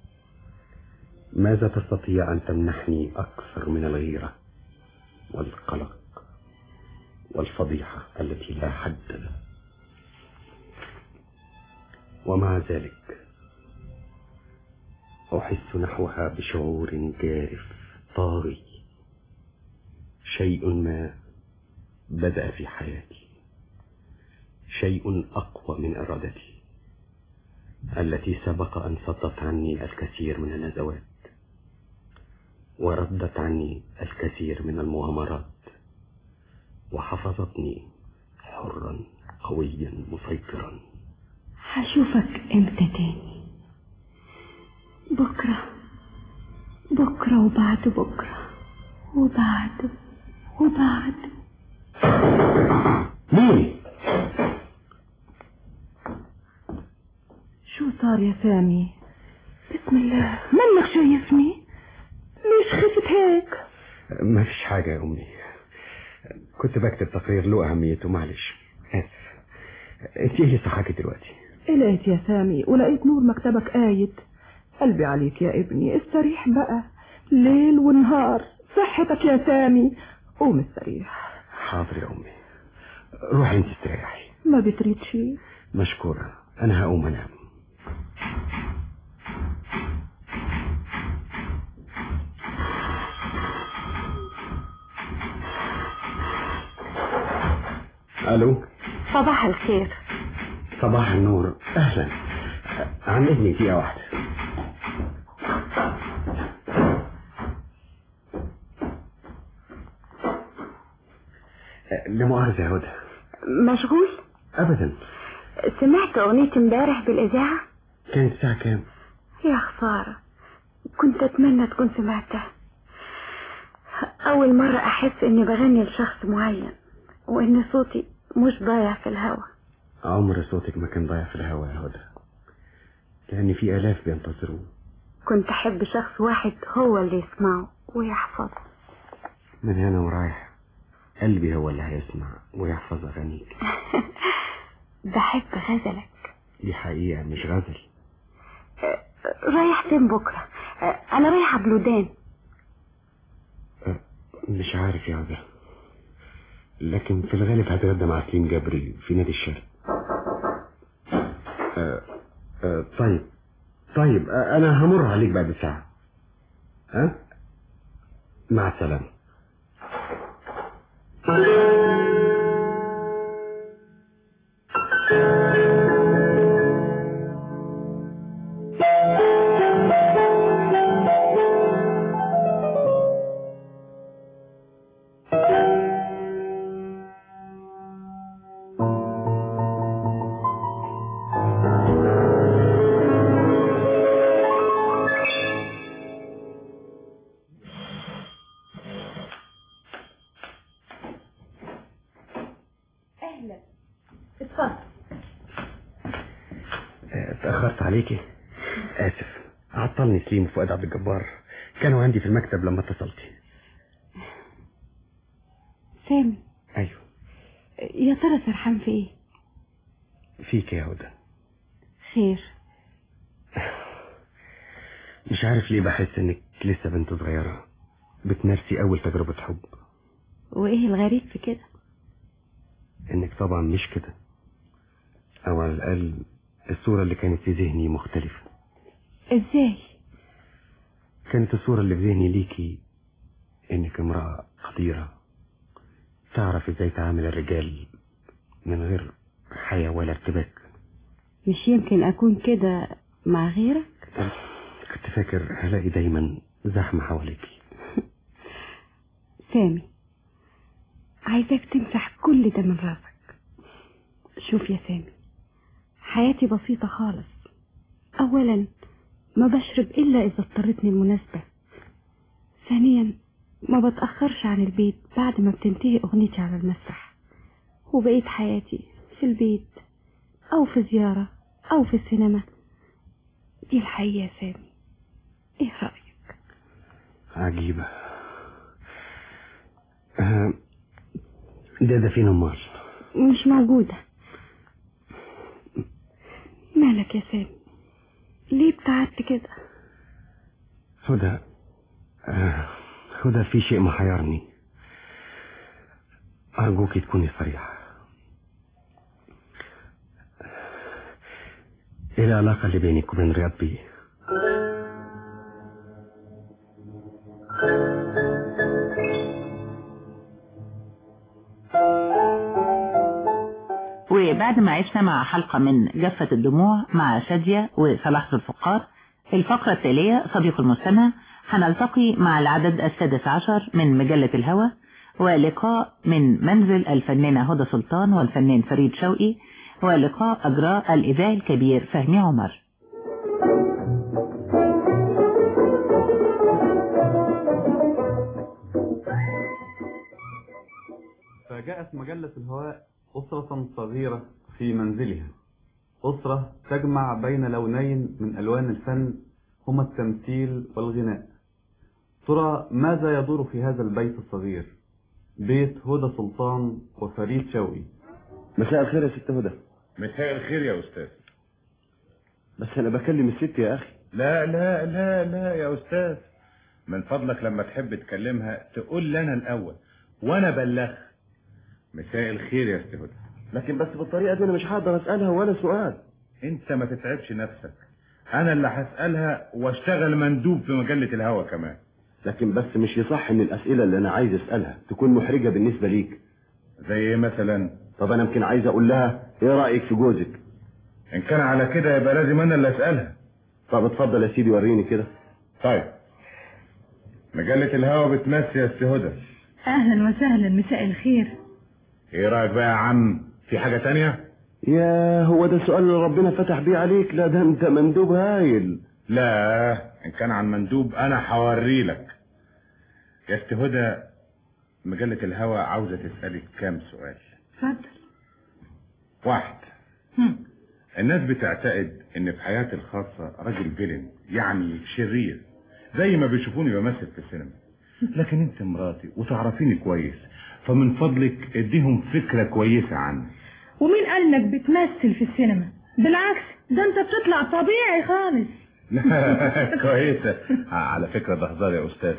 ماذا تستطيع أن تمنحني أكثر من الغيرة والقلق والفضيحة التي لا حد لها؟ ومع ذلك أحس نحوها بشعور جارف طاغي. شيء ما بدأ في حياتي، شيء أقوى من إرادتي التي سبق أن صدت عني الكثير من النزوات وردت عني الكثير من المغامرات وحفظتني حرا قويا مسيطرا. هشوفك امتى تاني؟ بكرة بكرة وبعد بكرة وبعد وبعد. مين؟ شو صار يا سامي؟ بسم الله، منك شايفني؟ ليش خفت هيك؟ ما فيش حاجة يا أمي، كنت بكتب تقرير له أهميته، معلش آسف. انت ايه صحاكي دلوقتي؟ لقيت يا سامي ولقيت نور مكتبك قايد. قلبي عليك يا ابني، استريح بقى، ليل ونهار صحتك يا سامي، قوم استريح. حاضر يا أمي، روحي انت استريحي. ما بتريد شيء؟ مشكورة، أنا هقوم أنام. ألو. صباح الخير. صباح النور، أهلا. عن إذني دقيقة واحدة. لمؤاخذة يا هدى. مشغول؟ أبدا. سمعت أغنية امبارح بالإذاعة؟ كانت الساعة كام؟ يا خسارة، كنت أتمنى تكون سمعتها. أول مرة أحس إني بغني لشخص معين وإن صوتي مش ضايع في الهوا. عمر صوتك ما كان ضايع في الهوا يا هدى، لأن في آلاف بينتظروه. كنت أحب شخص واحد هو اللي يسمعه ويحفظه. من هنا ورايح قلبي هو اللي هيسمع ويحفظ أغانيك. بحب غزلك. دي حقيقة مش غزل. رايح فين بكرة؟ أنا رايحة بلودان. مش عارف يا هدى، لكن في الغالب هتغدى مع سليم جبري في نادي الشرق. أه أه طيب طيب أه أنا همر عليك بعد ساعة. ها أه؟ مع السلامة. تأخرت عليكي، آسف. عطلني سليم وفؤاد عبد الجبار، كانوا عندي في المكتب لما اتصلتي. سامي. أيوه. يا ترى سرحان في إيه؟ فيك يا هدى. خير؟ مش عارف ليه بحس انك لسه بنت صغيرة بتمارسي اول تجربة حب. وايه الغريب في كده؟ انك طبعا مش كده، او على الاقل الصورة اللي كانت في ذهني مختلفة. ازاي؟ كانت الصورة اللي في ذهني ليكي انك امرأة قديرة تعرف ازاي تعامل الرجال من غير حياة ولا ارتباك. مش يمكن اكون كده مع غيرك؟ كنت فاكر هلاقي دايما زحمة حواليكي. سامي، عايزاك تمسح كل ده من راسك. شوف يا سامي، حياتي بسيطة خالص. اولا ما بشرب الا اذا اضطرتني المناسبة. ثانيا ما بتأخرش عن البيت بعد ما بتنتهي اغنيتي على المسرح، وبقيت حياتي في البيت او في زيارة او في السينما. دي الحقيقة يا سامي، ايه رأيك؟ عجيبة. أه ده ده فين امال؟ مش موجودة. مالك يا سامي؟ ليه ابتعدت كده؟ هدى، أه هدى في شيء محيرني، أرجوك تكوني صريحة. ايه العلاقة اللي بينك وبين رياض بيه؟ وبعد ما عشنا مع حلقة من جفة الدموع مع شادية وصلاح ذو الفقار، في الفقرة التالية صديق المستمع هنلتقي مع العدد السادس عشر من مجلة الهوى، ولقاء من منزل الفنانة هدى سلطان والفنان فريد شوقي، ولقاء أجراء الإذاعي الكبير فهمي عمر. فجاءت مجلة الهواء أسرة صغيرة في منزلها، أسرة تجمع بين لونين من ألوان الفن هما التمثيل والغناء. ترى ماذا يدور في هذا البيت الصغير، بيت هدى سلطان وفريد شوقي؟ مساء الخير يا ست هدى. مساء الخير يا أستاذ. بس أنا بكلم الست يا أخي. لا لا لا لا يا أستاذ، من فضلك لما تحب تكلمها تقول لي أنا الأول وأنا بلغ. مساء الخير يا ست هدى. لكن بس بالطريقة دي أنا مش هقدر أسألها ولا سؤال. أنت ما تتعبش نفسك، أنا اللي هسألها واشتغل مندوب في مجلة الهوا كمان. لكن بس مش يصح إن الأسئلة اللي أنا عايز أسألها تكون محرجة بالنسبة ليك. زي إيه مثلا؟ طب أنا يمكن عايز أقول لها إيه رأيك في جوزك؟ إن كان على كده يبقى لازم أنا اللي أسألها. طب اتفضل يا سيدي وريني كده. طيب، مجلة الهوا بتمسي يا ست هدى. أهلا وسهلا، مساء الخير. إيه رأيك بقى يا عم؟ في حاجة تانية؟ يا هو ده السؤال اللي ربنا فتح بيه عليك؟ لا ده أنت مندوب هايل. لا، إن كان عن مندوب أنا هوري لك. يا ست هدى، مجلة الهوا عاوزة تسألك كام سؤال. اتفضل. واحد، هم. الناس بتعتقد ان في حياتي الخاصة راجل فيلن، يعني شرير زي ما بيشوفوني بمثل في السينما، لكن انت مراتي وتعرفيني كويس، فمن فضلك اديهم فكرة كويسة عني. ومين قال انك بتمثل في السينما؟ بالعكس، ده انت بتطلع طبيعي خالص. كويسة. على فكرة ده هزار يا استاذ.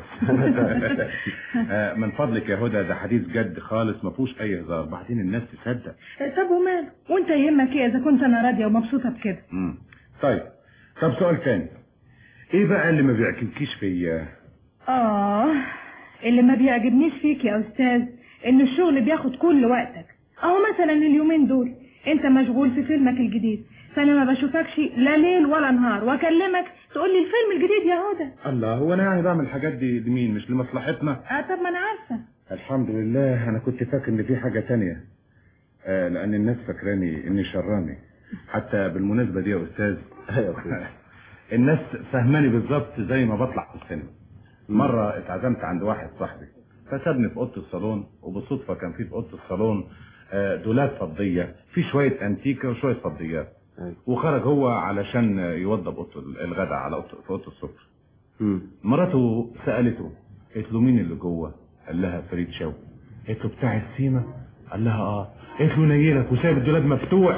من فضلك يا هدى، ده حديث جد خالص ما فيهوش اي هزار، بعدين الناس تصدق. طب وماله، وانت يهمك ايه اذا كنت انا راضية ومبسوطة بكده؟ امم طيب طب سؤال تاني، ايه بقى اللي ما بيعجبكيش فيا؟ اه اللي ما بيعجبنيش فيك يا استاذ ان الشغل بياخد كل وقتك. اهو مثلا اليومين دول انت مشغول في فيلمك الجديد، فانا ما بشوفكش لا ليل ولا نهار، واكلمك تقول لي الفيلم الجديد يا هدى. الله، هو انا يعني بعمل الحاجات دي لمين؟ مش لمصلحتنا؟ اه طب ما انا عارفه. الحمد لله، انا كنت فاكر ان في حاجه تانية، آه لان الناس فاكراني اني شراني. حتى بالمناسبه دي يا استاذ، الناس فهماني بالظبط زي ما بطلع في السينما. مره اتعزمت عند واحد صاحبي، فسابني في اوضه الصالون، وبالصدفه كان في في اوضه الصالون دولاب فضيه في شويه انتيكه وشويه فضيات، وخرج هو علشان يوضب اوضه الغداء على اوضه السفره. مراته سالته، قالت له مين اللي جوه؟ قال لها فريد شوقي. قالت له بتاع السيما؟ قال لها اه. قالت له نيلك وسايب الدولاب مفتوح.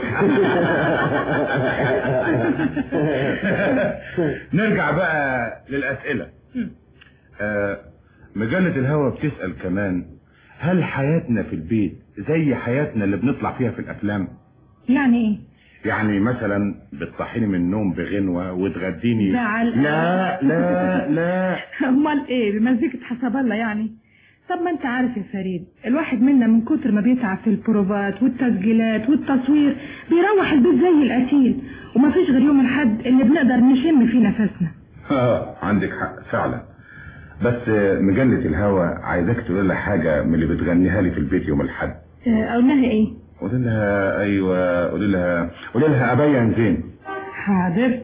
نرجع بقى للأسئلة. آه مجلة الهوى بتسأل كمان، هل حياتنا في البيت زي حياتنا اللي بنطلع فيها في الأفلام؟ يعني ايه؟ يعني مثلا بتصحيني من النوم بغنوة وتغديني. زعل. لا لا لا. امال ايه؟ بمزيكة حسب الله يعني. طب ما انت عارف يا فريد، الواحد منا من كتر ما بيتعب في البروفات والتسجيلات والتصوير بيروح البيت زي القتيل، ومفيش غير يوم الحد اللي بنقدر نشم فيه نفسنا. اه عندك حق فعلا. بس مجلة الهوى عايزاك تقول لها حاجة من اللي بتغنيها لي في البيت يوم الحد. اقول لها ايه؟ قول لها ايوه، قول لها قول لها ابين زين. حاضر.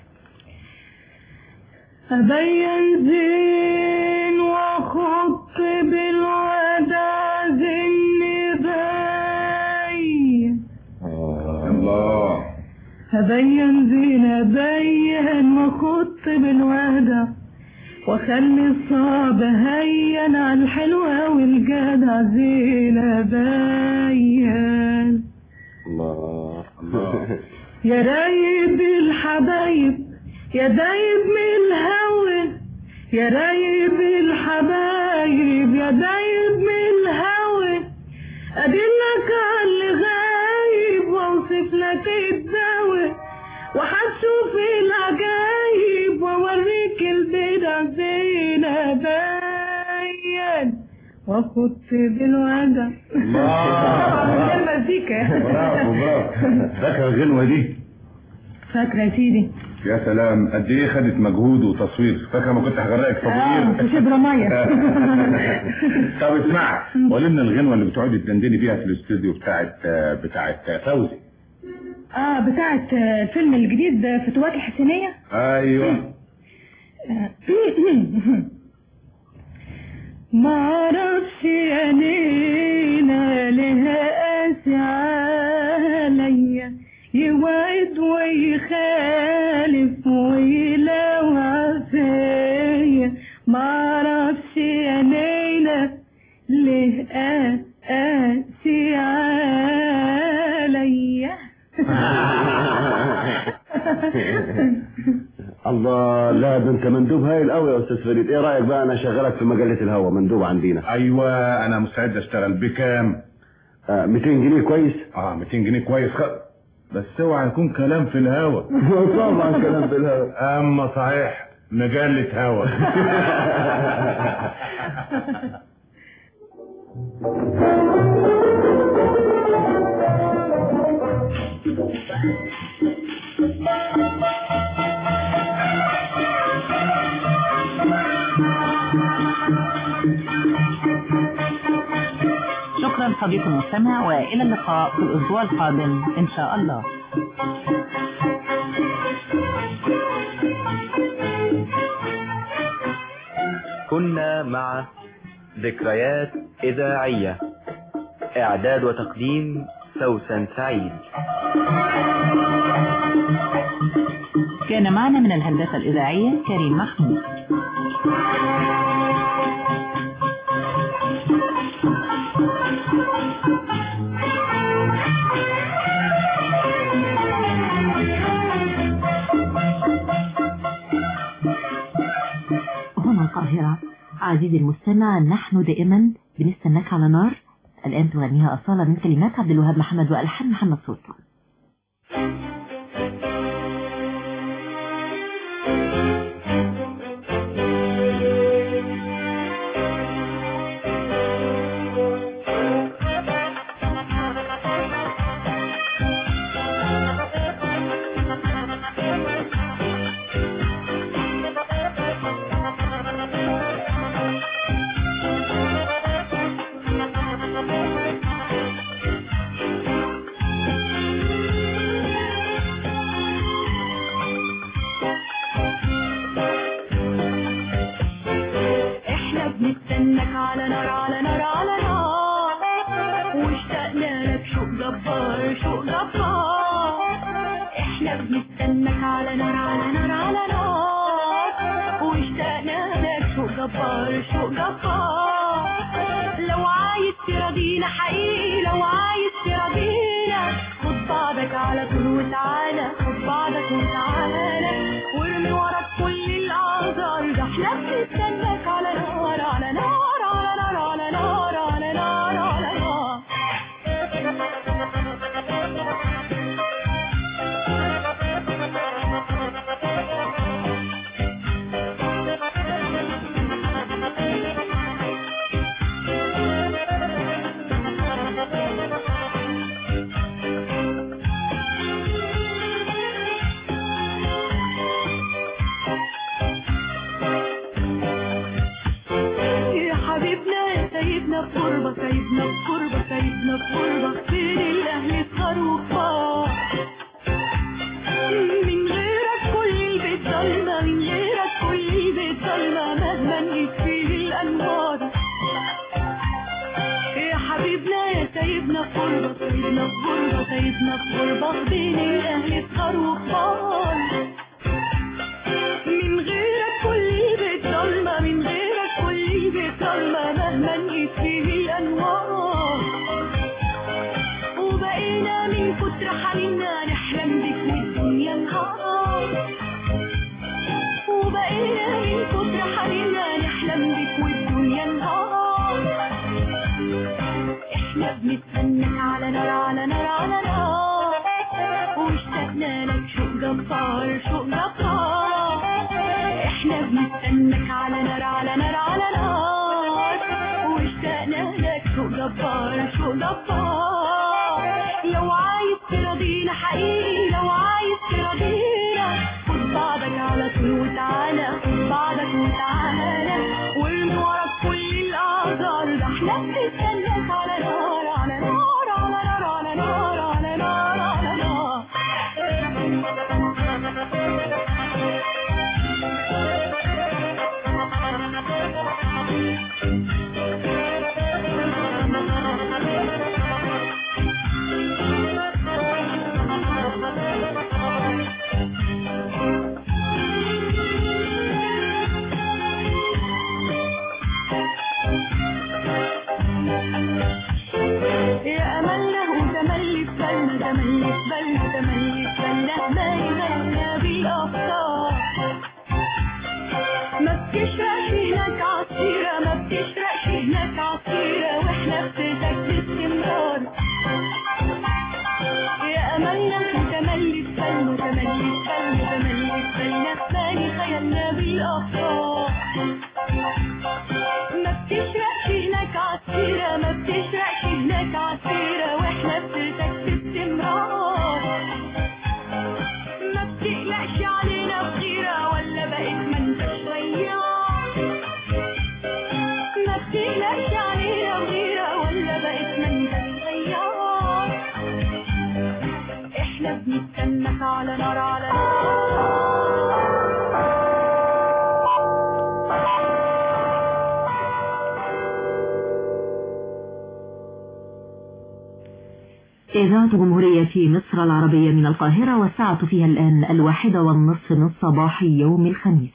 ابين زين واخط بالوداع زين باين. الله. ابين زين ابين واخط بالوداع وخلي الصعب هين على الحلوة والجدع زين باين. الله الله. يا رايب الحبايب يا دايب من الهوى، يا رايب الحبايب يا دايب من الهوى، ادلك على اللي غايب واوصف لك الدواء وهتشوف العجايب واوريك البدع زين باين واخد بالوجع. الله. المزيكا. برافو برافو. فاكرة الغنوة دي؟ فاكرة يا سيدي. يا سلام قد ايه خدت مجهود وتصوير. فاكرة ما كنت هغرقك في اه في شبر ميه. طب اسمعي، قولي لنا الغنوة اللي بتقعدي تدندني بيها في الاستوديو بتاعت بتاعت فوزي. اه بتاعت الفيلم الجديد فتوات الحسينية. ايوه. ما اعرفش يا نينا لها قاسي عليا، يوعد ويخالف ويلوع فيا، ما اعرفش يا نينا ليه قاسي عليا. الله. لا ده انت مندوب هايل قوي يا استاذ فريد. ايه رايك بقى انا اشغلك في مجله الهوا مندوب عندنا؟ ايوه انا مستعد اشتغل. بكام؟ آه مئتين جنيه كويس؟ اه مئتين جنيه كويس. خ... بس اوعى يكون كلام في الهوا. طبعا كلام في الهوا. اما صحيح مجله هوا. شكرا صديقي المستمع، وإلى اللقاء في الأسبوع القادم إن شاء الله. كنا مع ذكريات إذاعية، إعداد وتقديم سوسن سعيد. كان معنا من الهندسة الإذاعية كريم محمود. هنا القاهرة. عزيزي المستمع، نحن دائما بنستناك على نار. الآن تغنيها أصالة من كلمات عبد الوهاب محمد وألحان محمد سلطان. بنستناك على نار على نار على نار، واشتقنا لك شوق جبار شوق جبار. احنا بنستناك على نار على نار على نار، واشتقنا لك شوق جبار شوق جبار. لو عايز تراضينا حقيقي لو عايز تراضينا خد بعضك على طول وتعالى خد بعضك وتعالى وارمي وراك كل الاعذار ده احنا بنستناك على نار على نار على نار على نار على نار على نار سيدنا في غربة سيدنا في غربة سيدنا في غربة فين الأهل صغار وكبار من غيرك كل البيت ضلمة من غيرك كل البيت ضلمة مهما نقيس فيه الأنوار يا حبيبنا يا سيدنا في غربة سيدنا في غربة سيدنا في غربة فين الأهل صغار وكبار من غيرك كل البيت ضلمة من غيرك كل البيت ضلمة مهما نقيس فيه الأنوار وبقينا من كتر حنيننا نحلم بك والدنيا نهار وبقينا من كتر حنيننا نحلم بك والدنيا نهار احنا بنستناك على نار على نار على نار واشتقنا لك شوق جبار شوق جبار احنا بنستناك على نار على نار على نار واشتقنا لك شوق جبار شوق جبار لو عايز تراضينا حقيقي لو عايز تراضينا خد بعضك على طول وتعالى خد بعضك وتعالى وارمي وراك كل الاعذار ده احنا بنستناك على نار على نار على نار على نار على نار على نار يا أملنا وتملي في بالنا تملي في بالنا تملي في بالنا ما يغنى بالأفكار ما بتشرقش هناك عصيرة ما بتشرقش هناك عصيرة واحنا بتزك باستمرار يا أملنا وتملي في بالنا تملي في بالنا تملي في بالنا ما يغنى بالأفكار ما بتشرقش هناك عصيرة ما بتشرقش هناك عصيرة واحنا بتزك باستمرار ما بتقلقش علينا بغيرة ولا بقيت ما انتش غيار ما بتقلقش علينا بغيرة ولا بقيت ما انتش غيار احنا بنستناك على نار على نار إذاعة جمهورية مصر العربية من القاهرة والساعة فيها الآن الواحدة والنصف من صباح يوم الخميس.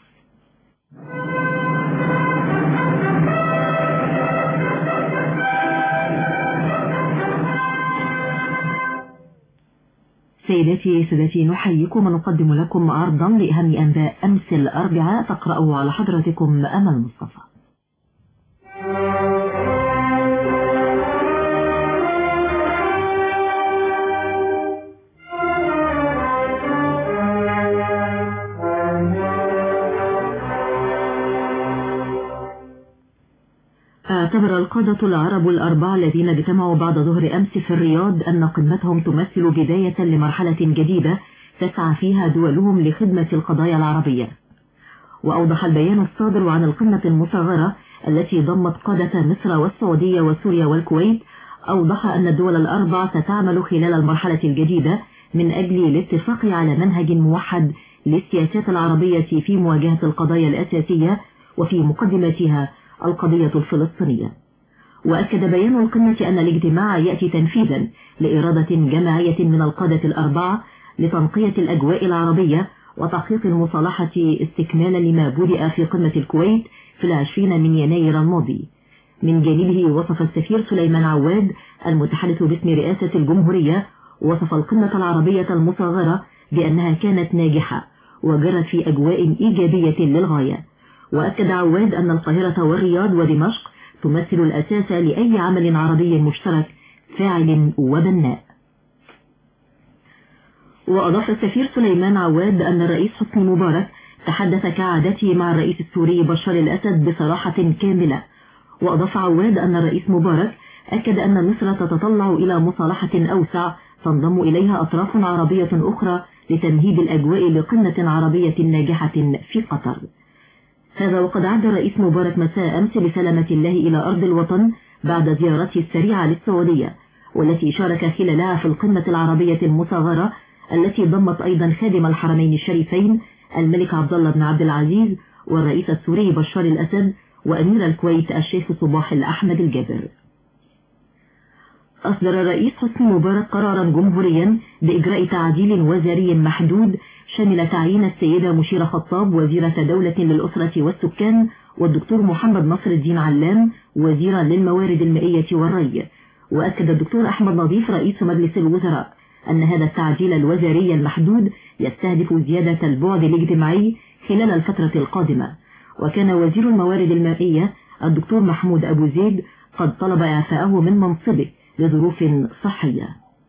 سيداتي سادتي نحييكم ونقدم لكم عرضا لأهم أنباء أمس الأربعاء تقرأه على حضرتكم أمل مصطفى. اعتبر القادة العرب الأربعة الذين اجتمعوا بعد ظهر أمس في الرياض أن قمتهم تمثل بداية لمرحلة جديدة تسعى فيها دولهم لخدمة القضايا العربية. وأوضح البيان الصادر عن القمة المصغرة التي ضمت قادة مصر والسعودية وسوريا والكويت، أوضح أن الدول الأربع ستعمل خلال المرحلة الجديدة من أجل الاتفاق على منهج موحد للسياسات العربية في مواجهة القضايا الأساسية وفي مقدمتها القضية الفلسطينية. وأكد بيان القمة أن الاجتماع يأتي تنفيذا لإرادة جماعية من القادة الأربعة لتنقية الأجواء العربية وتحقيق المصالحة استكمالا لما بدأ في قمة الكويت في العشرين من يناير الماضي، من جانبه وصف السفير سليمان عواد المتحدث باسم رئاسة الجمهورية وصف القمة العربية المصغرة بأنها كانت ناجحة وجرت في أجواء إيجابية للغاية. وأكد عواد أن القاهرة والرياض ودمشق تمثل الأساس لأي عمل عربي مشترك فاعل وبناء. وأضاف السفير سليمان عواد أن الرئيس حسني مبارك تحدث كعادته مع الرئيس السوري بشار الأسد بصراحة كاملة. وأضاف عواد أن الرئيس مبارك أكد أن مصر تتطلع إلى مصالحة أوسع تنضم إليها أطراف عربية أخرى لتمهيد الأجواء لقمة عربية ناجحة في قطر. هذا وقد عاد الرئيس مبارك مساء أمس بسلامة الله إلى أرض الوطن بعد زيارته السريعة للسعودية، والتي شارك خلالها في القمة العربية المصغرة التي ضمت أيضا خادم الحرمين الشريفين الملك عبد الله بن عبد العزيز والرئيس السوري بشار الأسد وأمير الكويت الشيخ صباح الأحمد الجابر. أصدر الرئيس حسني مبارك قرارا جمهوريا بإجراء تعديل وزاري محدود شمل تعيين السيدة مشيرة خطاب وزيرة دولة للأسرة والسكان والدكتور محمد نصر الدين علام وزيرا للموارد المائية والري. وأكد الدكتور أحمد نظيف رئيس مجلس الوزراء أن هذا التعديل الوزاري المحدود يستهدف زيادة البعد الاجتماعي خلال الفترة القادمة. وكان وزير الموارد المائية الدكتور محمود أبو زيد قد طلب إعفاءه من منصبه لظروف صحية.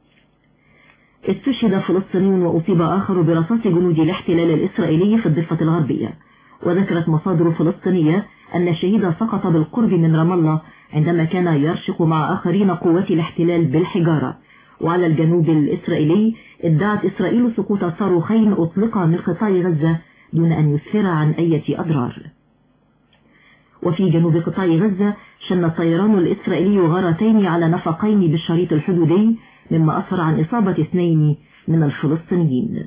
استشهد فلسطيني وأصيب آخر برصاص جنود الاحتلال الإسرائيلي في الضفة الغربية. وذكرت مصادر فلسطينية أن الشهيد سقط بالقرب من رام الله عندما كان يرشق مع آخرين قوات الاحتلال بالحجارة. وعلى الجنوب الإسرائيلي ادعت إسرائيل سقوط صاروخين أطلقا من قطاع غزة دون أن يسفر عن أي أضرار. وفي جنوب قطاع غزة شن الطيران الإسرائيلي غارتين على نفقين بالشريط الحدودي مما أسفر عن إصابة اثنين من الفلسطينيين.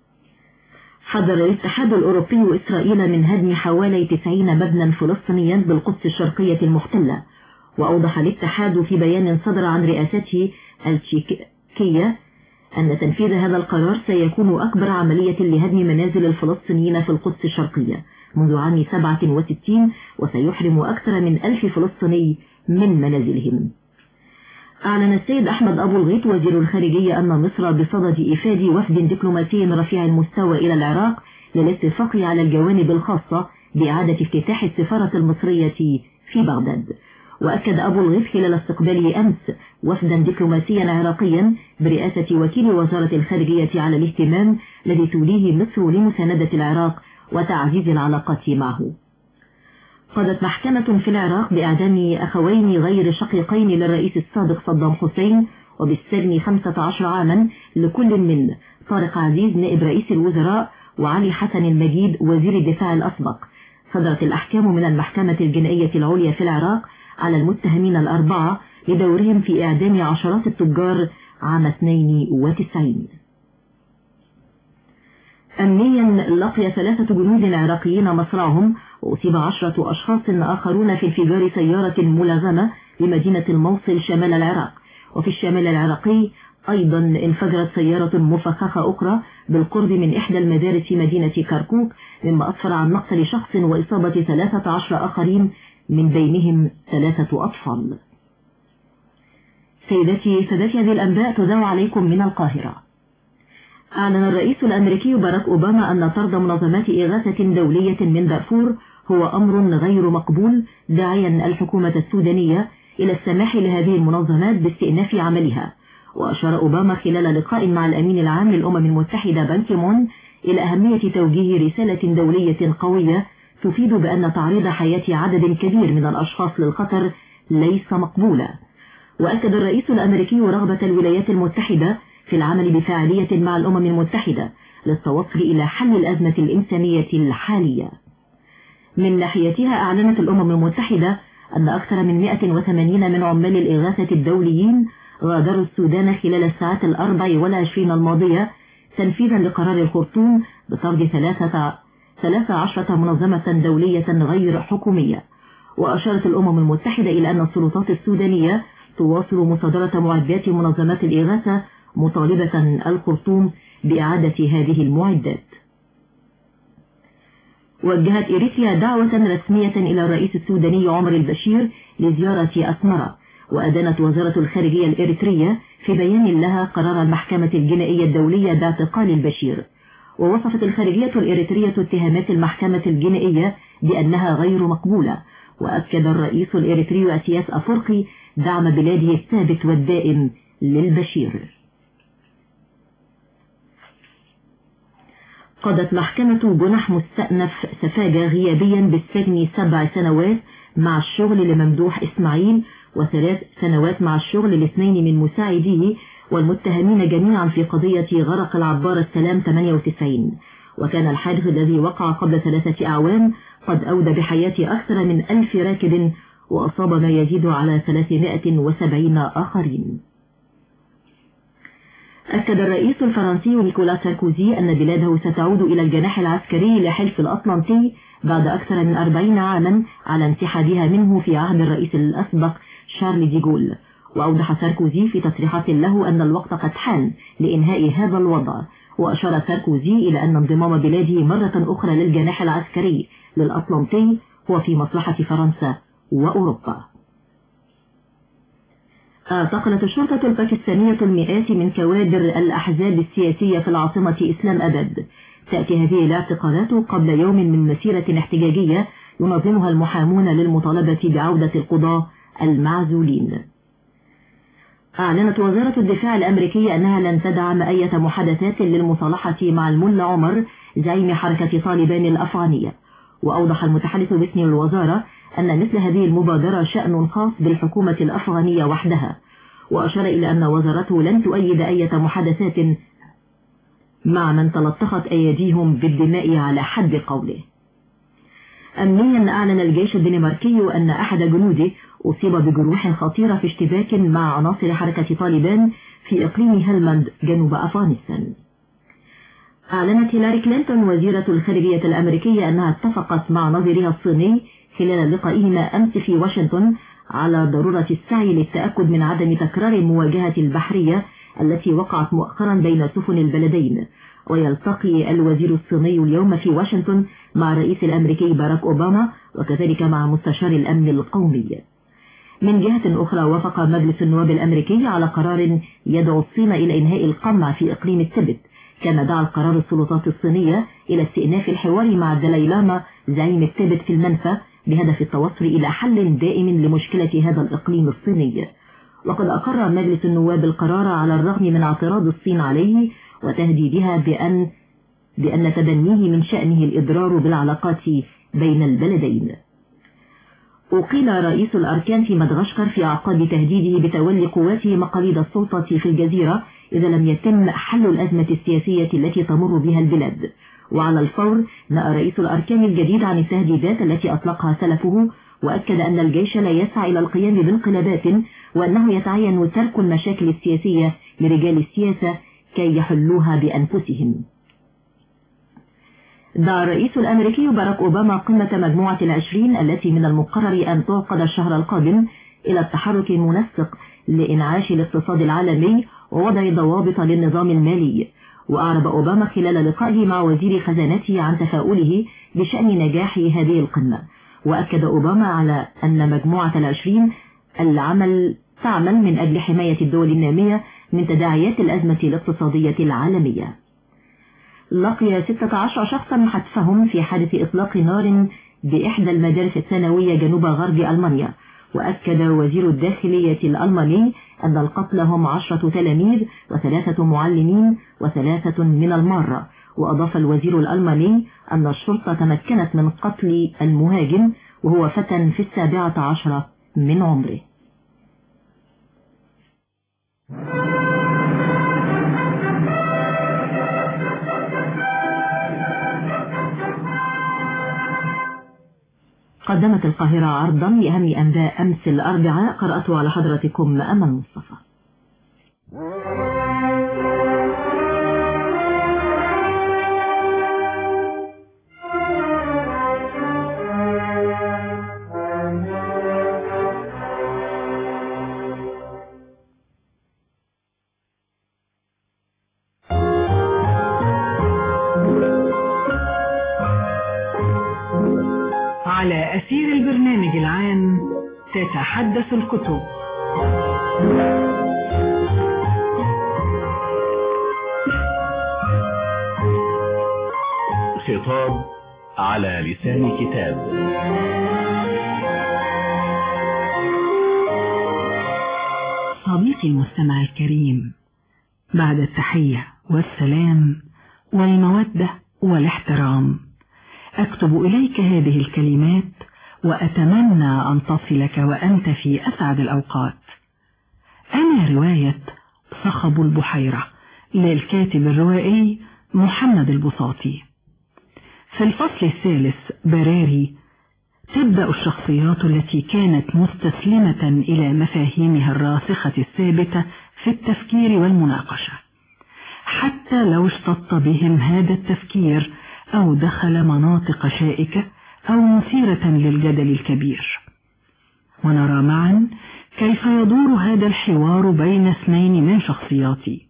حذر الاتحاد الأوروبي إسرائيل من هدم حوالي تسعين مبنى فلسطينيا بالقدس الشرقية المحتلة. وأوضح الاتحاد في بيان صدر عن رئاسته التشيكية أن تنفيذ هذا القرار سيكون أكبر عملية لهدم منازل الفلسطينيين في القدس الشرقية منذ عام سبعة وستين وسيحرم أكثر من ألف فلسطيني من منازلهم. أعلن السيد أحمد أبو الغيط وزير الخارجية أن مصر بصدد إفاد وفد دبلوماسي رفيع المستوى إلى العراق للاتفاق على الجوانب الخاصة بإعادة افتتاح السفارة المصرية في بغداد. وأكد أبو الغيط خلال استقباله أمس وفدا دبلوماسيا عراقيا برئاسة وكيل وزارة الخارجية على الاهتمام الذي توليه مصر لمساندة العراق وتعزيز العلاقات معه. قضت محكمة في العراق بإعدام أخوين غير شقيقين للرئيس السابق صدام حسين وبالسجن خمسة عشر عاما لكل من طارق عزيز نائب رئيس الوزراء وعلي حسن المجيد وزير الدفاع الأسبق. صدرت الأحكام من المحكمة الجنائية العليا في العراق على المتهمين الأربعة لدورهم في إعدام عشرات التجار عام اثنين وتسعين. أمنيا لقي ثلاثة جنود عراقيين مصرعهم وأصيب عشرة أشخاص آخرون في انفجار سيارة ملغمة لمدينة الموصل شمال العراق. وفي الشمال العراقي أيضا انفجرت سيارة مفخخة أخرى بالقرب من إحدى المدارس في مدينة كركوك مما أسفر عن مقتل شخص وإصابة ثلاثة عشر آخرين من بينهم ثلاثة أطفال. سيدتي سادتي، هذه الأنباء تذاع عليكم من القاهرة. أعلن الرئيس الأمريكي باراك أوباما أن طرد منظمات إغاثة دولية من دارفور هو أمر غير مقبول، داعيا الحكومة السودانية إلى السماح لهذه المنظمات باستئناف عملها. وأشار أوباما خلال لقاء مع الأمين العام للأمم المتحدة بان كي مون إلى أهمية توجيه رسالة دولية قوية تفيد بأن تعريض حياة عدد كبير من الأشخاص للخطر ليس مقبولا. وأكد الرئيس الأمريكي رغبة الولايات المتحدة في العمل بفاعلية مع الأمم المتحدة للتوصل إلى حل الأزمة الإنسانية الحالية. من ناحيتها أعلنت الأمم المتحدة أن أكثر من مئة وثمانين من عمال الإغاثة الدوليين غادروا السودان خلال الساعات الأربع والعشرين الماضية تنفيذا لقرار الخرطوم بطرد ثلاثة عشرة منظمة دولية غير حكومية. وأشارت الأمم المتحدة إلى أن السلطات السودانية تواصل مصادرة معدات منظمات الإغاثة مطالبة الخرطوم بإعادة هذه المعدات. وجهت إريتريا دعوة رسمية إلى الرئيس السوداني عمر البشير لزيارة أسمرة، وأدانت وزارة الخارجية الإريترية في بيان لها قرار المحكمة الجنائية الدولية باعتقال البشير. ووصفت الخارجية الإريترية اتهامات المحكمة الجنائية بأنها غير مقبولة. وأكد الرئيس الإريتري أسياس أفورقي دعم بلاده الثابت والدائم للبشير. قضت محكمة جنح مستأنف سفاجة غيابيا بالسجن سبع سنوات مع الشغل لممدوح إسماعيل وثلاث سنوات مع الشغل لاثنين من مساعديه والمتهمين جميعا في قضية غرق العبار السلام ثمانية وتسعين. وكان الحادث الذي وقع قبل ثلاثة أعوام قد أودى بحياة أكثر من ألف راكب وأصاب ما يزيد على ثلاثمائة وسبعين آخرين. أكد الرئيس الفرنسي نيكولا ساركوزي أن بلاده ستعود إلى الجناح العسكري لحلف الأطلنطي بعد أكثر من أربعين عاما على انسحابها منه في عهد الرئيس الأسبق شارل ديغول. وأوضح ساركوزي في تصريحات له أن الوقت قد حان لإنهاء هذا الوضع. وأشار ساركوزي إلى أن انضمام بلاده مرة أخرى للجناح العسكري للأطلنطي هو في مصلحة فرنسا وأوروبا. اعتقلت الشرطة الباكستانية المئات من كوادر الأحزاب السياسية في العاصمة إسلام أباد. تأتي هذه الاعتقالات قبل يوم من مسيرة احتجاجية ينظمها المحامون للمطالبة بعودة القضاة المعزولين. أعلنت وزارة الدفاع الأمريكية أنها لن تدعم أي محادثات للمصالحة مع الملا عمر زعيم حركة طالبان الأفغانية. وأوضح المتحدث باسم الوزارة أن مثل هذه المبادرة شأن خاص بالحكومة الأفغانية وحدها. وأشار إلى أن وزارته لن تؤيد أي محادثات مع من تلطخت أيديهم بالدماء على حد قوله. أمنيا أعلن الجيش الدنماركي أن أحد جنوده أصيب بجروح خطيرة في اشتباك مع عناصر حركة طالبان في إقليم هلمند جنوب أفغانستان. أعلنت هيلاري كلينتون وزيرة الخارجية الأمريكية أنها اتفقت مع نظيرها الصيني خلال لقائهما أمس في واشنطن على ضرورة السعي للتأكد من عدم تكرار المواجهة البحرية التي وقعت مؤخرا بين سفن البلدين. ويلتقي الوزير الصيني اليوم في واشنطن مع الرئيس الأمريكي باراك أوباما وكذلك مع مستشار الأمن القومي. من جهة أخرى وافق مجلس النواب الأمريكي على قرار يدعو الصين إلى إنهاء القمع في إقليم التبت. كما دعا القرار السلطات الصينية إلى استئناف الحوار مع الدلاي لاما زعيم التبت في المنفى بهدف التوصل إلى حل دائم لمشكلة هذا الإقليم الصيني. وقد أقر مجلس النواب القرار على الرغم من اعتراض الصين عليه وتهديدها بأن بأن تبنيه من شأنه الإضرار بالعلاقات بين البلدين. أقيل رئيس الأركان في مدغشقر في أعقاب تهديده بتولي قواته مقاليد السلطة في الجزيرة إذا لم يتم حل الأزمة السياسية التي تمر بها البلاد. وعلى الفور نأى رئيس الأركان الجديد عن التهديدات التي أطلقها سلفه، وأكد أن الجيش لا يسعى إلى القيام بانقلابات وأنه يتعين ترك المشاكل السياسية لرجال السياسة كي يحلوها بأنفسهم. دعا الرئيس الأمريكي باراك أوباما قمة مجموعة العشرين التي من المقرر أن تعقد الشهر القادم إلى التحرك المنسق لإنعاش الاقتصاد العالمي ووضع ضوابط للنظام المالي. وأعرب أوباما خلال لقائه مع وزير خزانته عن تفاؤله بشأن نجاح هذه القمة. وأكد أوباما على أن مجموعة العشرين العمل تعمل من أجل حماية الدول النامية من تداعيات الأزمة الاقتصادية العالمية. لقي ستة عشر شخصا حتفهم في حادث إطلاق نار بإحدى المدارس الثانوية جنوب غرب ألمانيا. وأكد وزير الداخلية الألماني أن القتلى هم عشرة تلاميذ وثلاثة معلمين وثلاثة من المارة. وأضاف الوزير الألماني أن الشرطة تمكنت من قتل المهاجم وهو فتى في السابعة عشرة من عمره. قدمت القاهرة عرضا لأهم أنباء أمس الأربعاء، قرأته على حضرتكم أمل مصطفى. تتحدث الكتب. خطاب على لسان كتاب. صديقي المستمع الكريم، بعد التحية والسلام والمودة والاحترام، أكتب إليك هذه الكلمات وأتمنى أن تصلك وأنت في أسعد الأوقات. أنا رواية صخب البحيرة للكاتب الروائي محمد البساطي. في الفصل الثالث براري تبدأ الشخصيات التي كانت مستسلمة إلى مفاهيمها الراسخة الثابتة في التفكير والمناقشة، حتى لو اشتط بهم هذا التفكير أو دخل مناطق شائكة أو مثيرة للجدل الكبير. ونرى معا كيف يدور هذا الحوار بين اثنين من شخصياتي.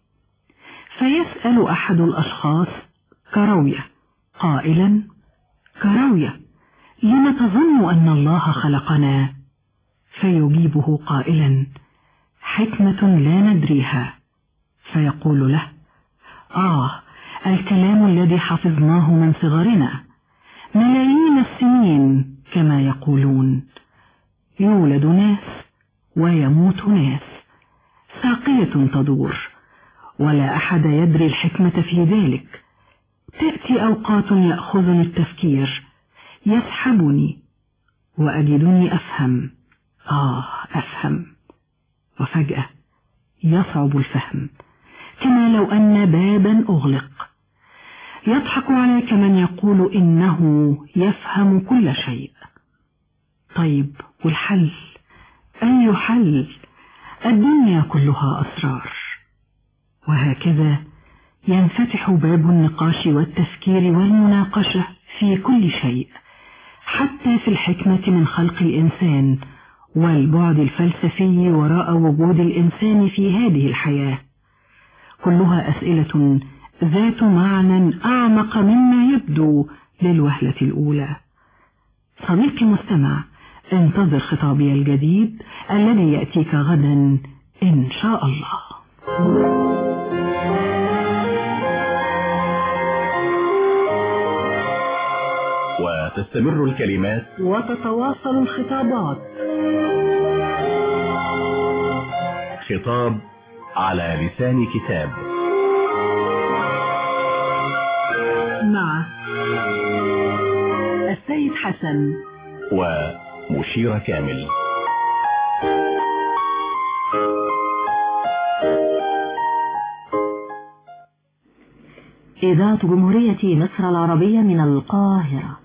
فيسأل أحد الأشخاص كراوية قائلا: كراوية، لم تظن أن الله خلقنا؟ فيجيبه قائلا: حكمة لا ندريها. فيقول له: آه، الكلام الذي حفظناه من صغرنا، ملايين السنين كما يقولون، يولد ناس ويموت ناس، ساقية تدور، ولا أحد يدري الحكمة في ذلك. تأتي أوقات يأخذني التفكير، يسحبني وأجدني أفهم، آه أفهم، وفجأة يصعب الفهم، كما لو أن بابا أغلق. يضحك عليك من يقول إنه يفهم كل شيء. طيب والحل؟ أي حل؟ الدنيا كلها أسرار. وهكذا ينفتح باب النقاش والتفكير والمناقشة في كل شيء، حتى في الحكمة من خلق الإنسان والبعد الفلسفي وراء وجود الإنسان في هذه الحياة. كلها أسئلة ذات معنى أعمق مما يبدو للوهلة الأولى. صديقي المستمع، انتظر خطابي الجديد الذي يأتيك غدا إن شاء الله. وتستمر الكلمات وتتواصل الخطابات. خطاب على لسان كتاب مع السيد حسن ومشيرة كامل. إذاعة جمهورية مصر العربية من القاهرة.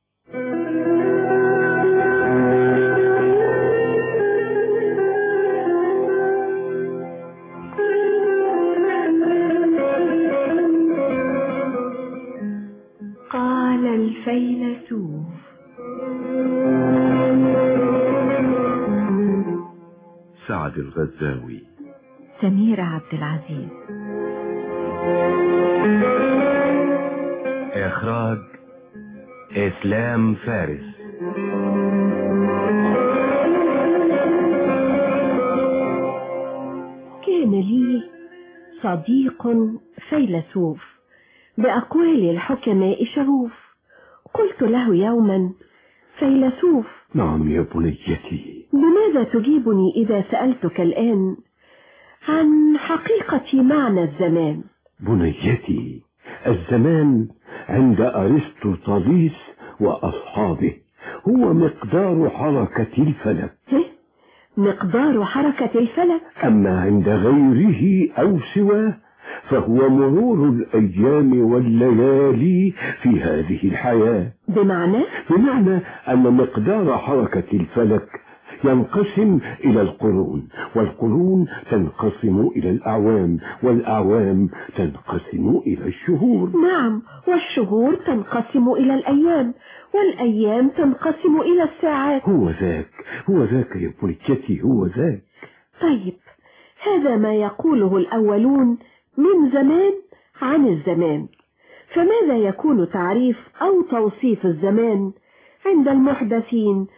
قال الفيلسوف: سعد الغزاوي. سميرة عبد العزيز. إخراج إسلام فارس. كان لي صديق فيلسوف بأقوال الحكماء شغوف. قلت له يوما: فيلسوف. نعم يا بنيتي. بماذا تجيبني إذا سألتك الآن عن حقيقة معنى الزمان؟ بنيتي، الزمان عند أرسطوطاليس وأصحابه هو مقدار حركة الفلك. مقدار حركة الفلك؟ أما عند غيره أو سواه فهو مرور الأيام والليالي في هذه الحياة. بمعنى؟ بمعنى أن مقدار حركة الفلك ينقسم إلى القرون، والقرون تنقسم إلى الأعوام، والأعوام تنقسم إلى الشهور. نعم، والشهور تنقسم إلى الأيام، والأيام تنقسم إلى الساعات. هو ذاك هو ذاك يا بنيتي، هو ذاك. طيب، هذا ما يقوله الأولون من زمان عن الزمان، فماذا يكون تعريف أو توصيف الزمان عند المحدثين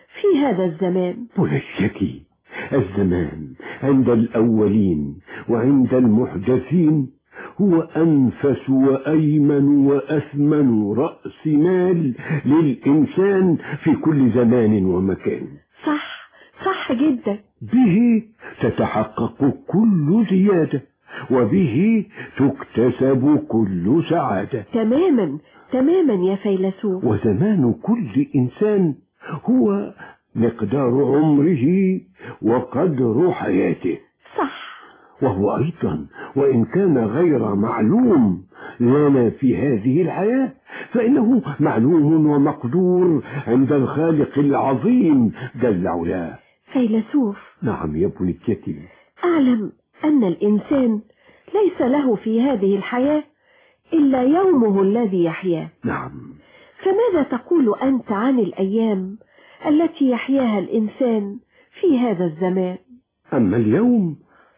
في هذا الزمان؟ بنيتي، الزمان عند الأولين وعند المحدثين هو أنفس وأيمن وأثمن رأس مال للإنسان في كل زمان ومكان. صح صح جدا. به تتحقق كل زيادة، وبه تكتسب كل سعادة. تماما تماما يا فيلسوف. وزمان كل إنسان هو مقدار عمره وقدر حياته. صح. وهو أيضا وإن كان غير معلوم لنا في هذه الحياة فإنه معلوم ومقدور عند الخالق العظيم جل علاه. فيلسوف. نعم يا بنيتي. أعلم أن الإنسان ليس له في هذه الحياة إلا يومه الذي يحياه. نعم. فماذا تقول أنت عن الأيام التي يحياها الإنسان في هذا الزمان؟ أما اليوم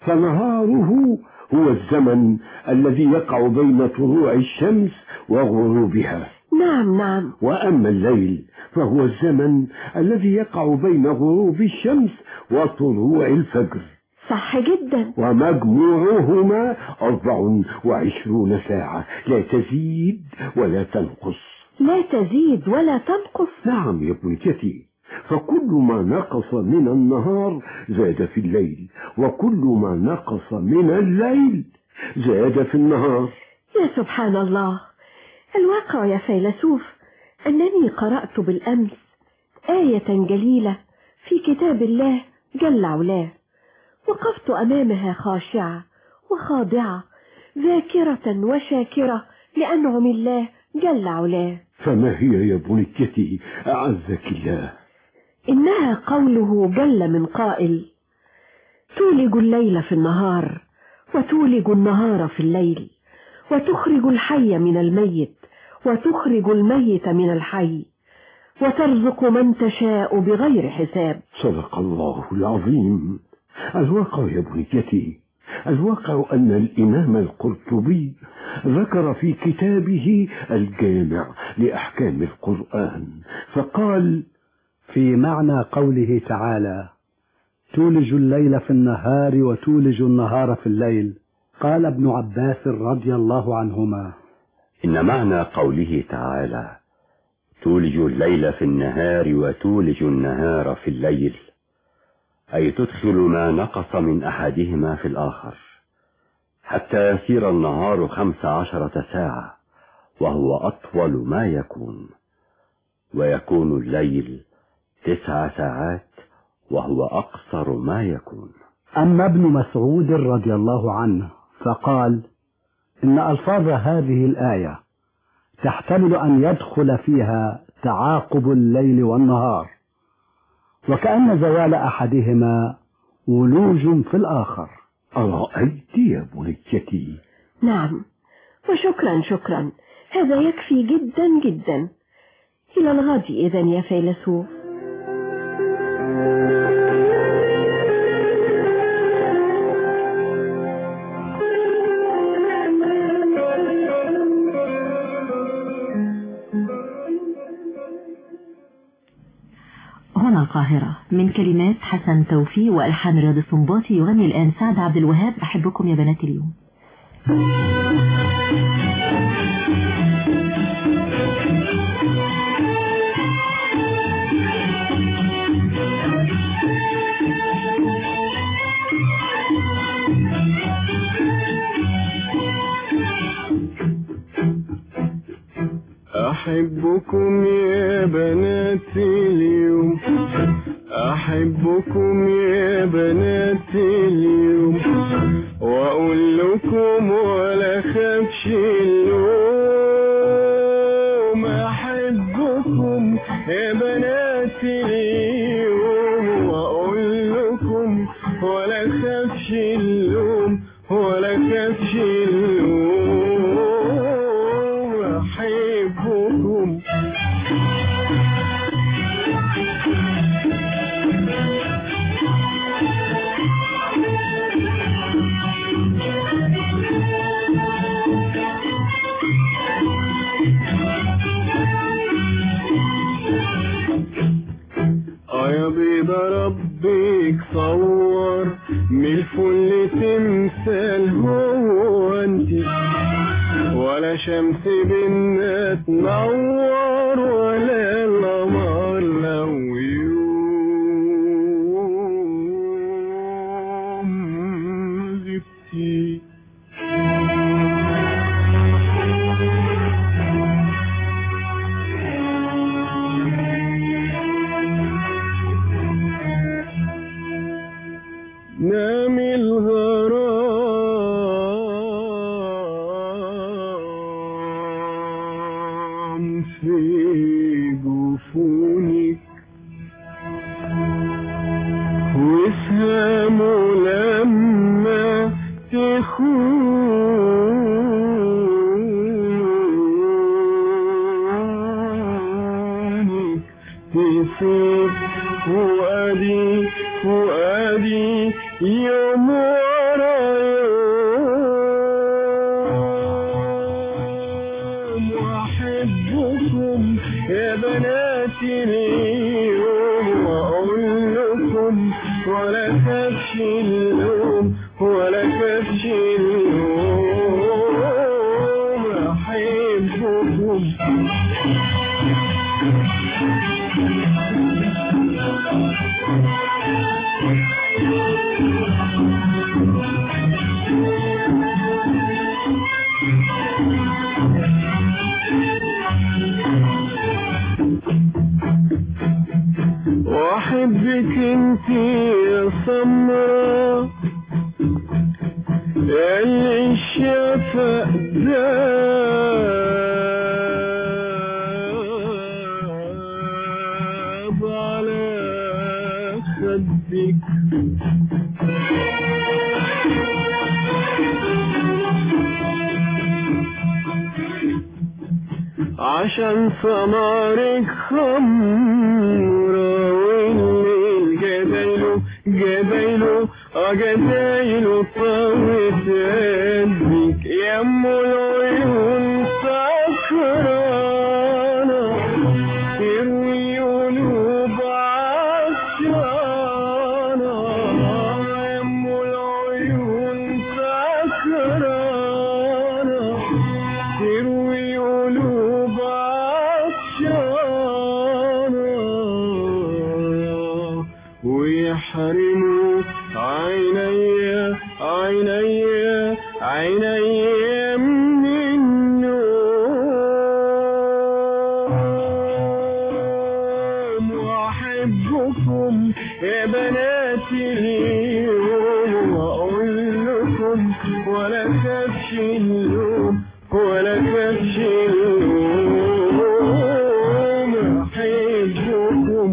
فنهاره هو الزمن الذي يقع بين طلوع الشمس وغروبها. نعم نعم. وأما الليل فهو الزمن الذي يقع بين غروب الشمس وطلوع الفجر. صح جدا. ومجموعهما أربع وعشرون ساعة لا تزيد ولا تنقص. لا تزيد ولا تنقص. نعم يا بنيتي. فكل ما نقص من النهار زاد في الليل، وكل ما نقص من الليل زاد في النهار. يا سبحان الله. الواقع يا فيلسوف أنني قرأت بالأمس آية جليلة في كتاب الله جل علاه، وقفت أمامها خاشعة وخاضعة ذاكرة وشاكرة لأنعم الله جل علاه. فما هي يا بنيتي أعزك الله؟ إنها قوله جل من قائل: تولج الليل في النهار وتولج النهار في الليل، وتخرج الحي من الميت وتخرج الميت من الحي، وترزق من تشاء بغير حساب. صدق الله العظيم. الواقع يا بنيتي، الواقع أن الإمام القرطبي ذكر في كتابه الجامع لأحكام القرآن فقال: في معنى قوله تعالى: تولج الليل في النهار وتولج النهار في الليل، قال ابن عباس رضي الله عنهما: إن معنى قوله تعالى: تولج الليل في النهار وتولج النهار في الليل، أي تدخل ما نقص من أحدهما في الآخر، حتى يصير النهار خمس عشرة ساعة وهو أطول ما يكون، ويكون الليل تسع ساعات وهو أقصر ما يكون. أما ابن مسعود رضي الله عنه فقال: إن ألفاظ هذه الآية تحتمل أن يدخل فيها تعاقب الليل والنهار، وكأن زوال أحدهما ولوج في الآخر. أرأيت يا بنيتي؟ نعم، وشكرا شكرا، هذا يكفي جدا جدا. إلى الغد إذن يا فيلسوف. هنا القاهرة. من كلمات حسن توفيق وألحان رياض السنباطي يغني الآن سعد عبد الوهاب أحبكم يا بنات اليوم. أحبكم يا بناتي اليوم، أحبكم يا بناتي اليوم، وأقول لكم ولا خافش اللوم. أحبكم يا بناتي اليوم، وأقول لكم ولا خافش اللوم، ولا خافش اللوم. أحبكم تصور من الفل تمثال هو انت، ولا شمس بينا تنور ولا القمر لو يوم غبتي. نام الغرام في جفونك، واسهمه لما تخونك تسيب فؤادي فؤادي يوم ورا يوم. واحبكم يا بناتي اليوم، واقول لكم ولا كبش اللوم ولا كبش اللوم. احبكم واحبك انت يا سمرة اللي الشفق داب على خدك. عشان سمرك خمرة والليل جبايله جبايله اه جبايله طوت قلبك يا ام العيون سكرانة تروي قلوب عطشانة. يا ام العيون سكرانة تروي قلوب عطشانة، ويحرموا عينيا عينيا عينيا من النوم. واحبكم يا بناتي اليوم، واقول لكم ولا كبش اللوم ولا كبش اللوم. احبكم.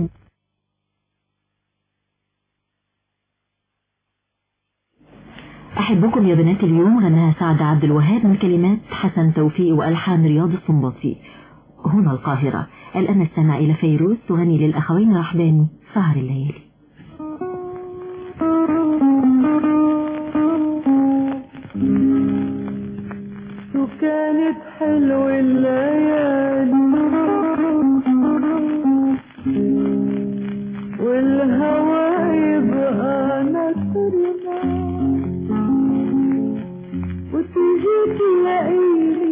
أحبكم يا بنات اليوم غناها سعد عبد الوهاب من كلمات حسن توفيق وألحان رياض السنباطي. هنا القاهرة. الآن نستمع إلى فيروز تغني للأخوين رحباني سهر الليالي. وكانت حلوة الليالي والهوى يبقى نسرنا، وتيجي تلاقيني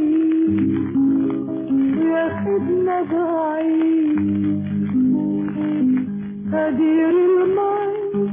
وياخدنا بعيد غدير المي.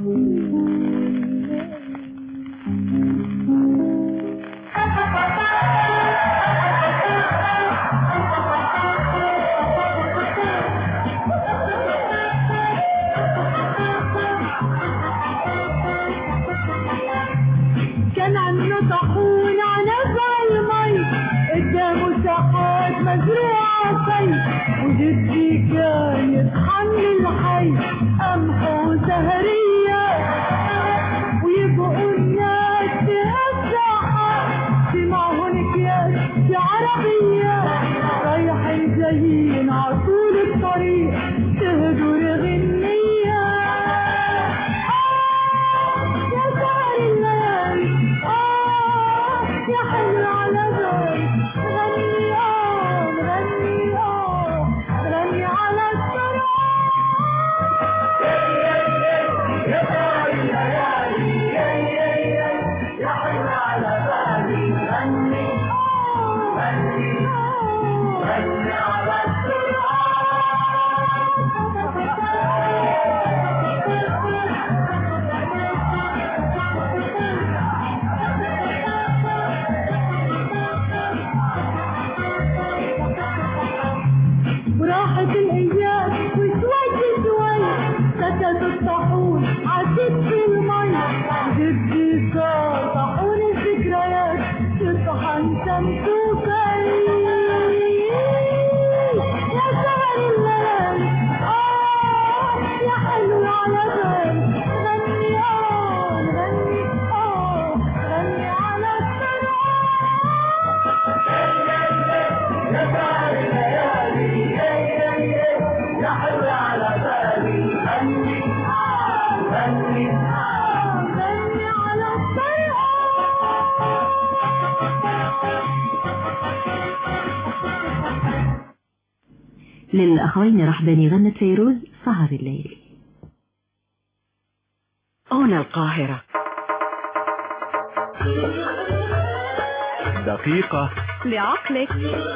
كان عنه طاحون عنب على المي، قدامه ساحات مزروعة صيف، وجدي كان يطحن الحي قمحه سهرية، ويبقوا الناس في هالساحات سمعهن اكياس في عربية، رايحين جايين عطول الطريق تهدر غنية. يا حلو على بالي غني اه غني اه غني على للأخوين رحباني غنت فيروز سهر الليل. هنا القاهرة. دقيقة لعقلك.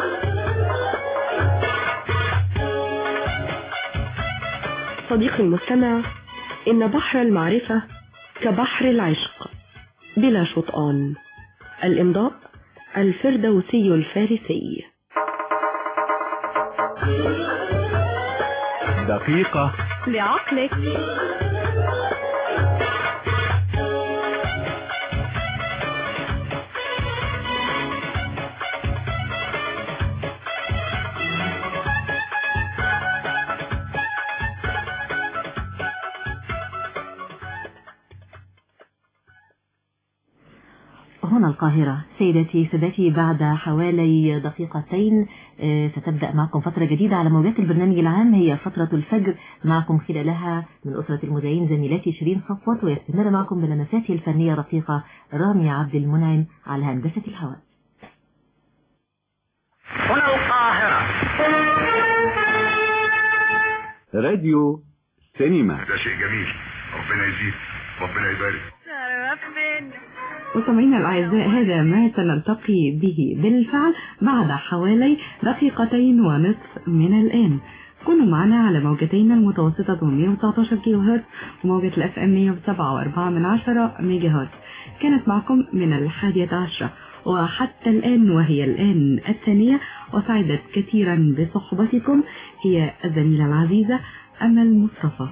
صديقي المستمع، إن بحر المعرفة كبحر العشق بلا شطآن. الإمضاء الفردوسي الفارسي. دقيقة لعقلك. هنا القاهرة. سيدتي سادتي، بعد حوالي دقيقتين ستبدأ معكم فترة جديدة على موجات البرنامج العام، هي فترة الفجر. معكم خلالها من أسرة المذيعين زميلاتي شيرين صفوت، ويستمر معكم بلمساته الفنية رفيقة رامي عبد المنعم على هندسة الهواء. هنا القاهرة. راديو سينما. ده شيء جميل، ربنا يزيد، ربنا يبارك. مستمعينا الأعزاء، هذا ما سنلتقي به بالفعل بعد حوالي دقيقتين ونصف من الآن. كونوا معنا على موجتين المتوسطة مئة وتسعة عشر كيلو هرتز وموجة الاف ام مئة وسبعة وأربعة من عشرة ميجا هرتز. كانت معكم من الحادية عشرة وحتى الآن، وهي الآن الثانية، وسعدت كثيرا بصحبتكم هي الزميلة العزيزة أمل مصطفى.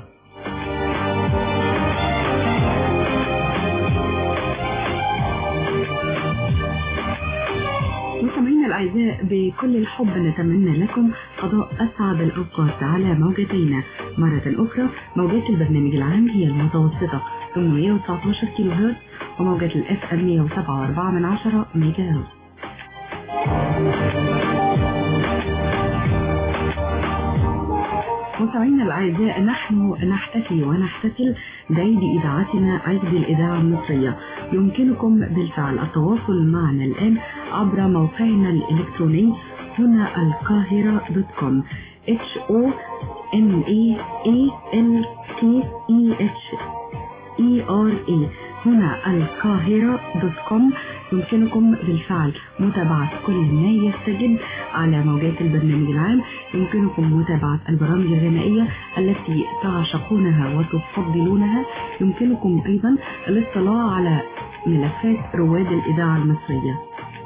مستمعينا الأعزاء، بكل الحب نتمنى لكم قضاء أسعد الأوقات على موجتين مرة أخرى. موجات البرنامج العام هي المتوسطة ثمانمئة وتسعة عشر كيلو هرتز وموجة الاف ام مئة وسبعة وأربعة من عشرة ميجا هرتز. مستمعينا الأعزاء، نحن نحتفي ونحتفل بعيد إذاعتنا، عيد الإذاعة المصرية. يمكنكم بالفعل التواصل معنا الآن عبر موقعنا الإلكتروني هنا القاهرة دوت كوم. H O N A A L K E H E R A هنا القاهرة دوت كوم. يمكنكم بالفعل متابعة كل ما يستجد على موجات البرنامج العام. يمكنكم متابعة البرامج الغنائية التي تعشقونها وتفضلونها. يمكنكم أيضا الاطلاع على ملفات رواد الإذاعة المصرية.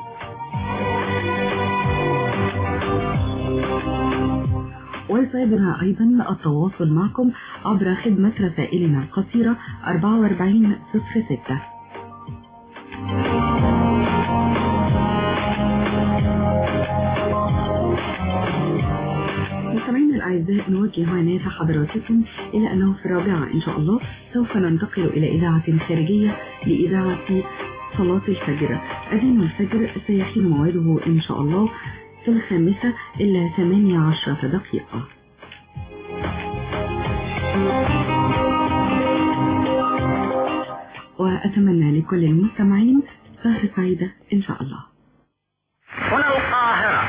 ويسعدنا أيضا التواصل معكم عبر خدمة رسائلنا القصيرة أربعة وأربعين صفر ستة. مستمعينا الأعزاء، نوجه عناية حضراتكم إلى أنه في الرابعة إن شاء الله سوف ننتقل إلى إذاعة خارجية لإذاعة صلاة الفجر. أذان الفجر سيحين موعده إن شاء الله في الخامسة إلا ثمانية عشرة دقيقة. وأتمنى لكل المستمعين سهرة سعيدة إن شاء الله. هنا القاهرة.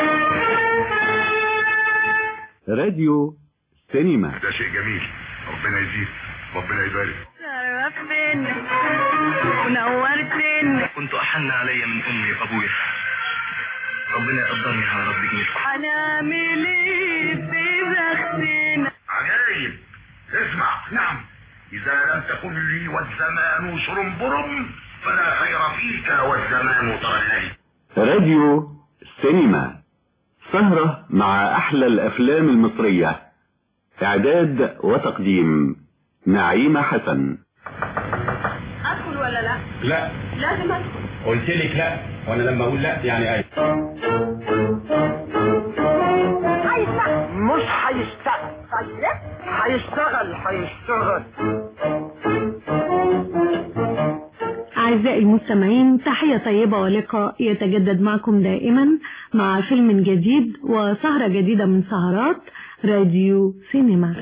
راديو سينما. ده شيء جميل، ربنا يزيد، ربنا يبارك. شرفتني ونورتني. كنت أحن علي من أمي وأبويا، ربنا يقدرني على رب جميلكم. هنعمل ايه في بختنا؟ عجايب. اسمع، نعم، إذا لم تكن لي والزمان شرنبرم فلا خير فيك والزمان طرني. راديو سينما، سهرة مع أحلى الأفلام المصرية. إعداد وتقديم نعيمة حسن. أدخل ولا لا؟ لا. لازم أدخل. قلت لك لا، وأنا لما أقول لا يعني أي. هيشتغل. مش هيشتغل. هيشتغل هيشتغل. أعزائي المستمعين، تحية طيبة ولقاء يتجدد معكم دائما مع فيلم جديد وسهرة جديدة من سهرات راديو سينما.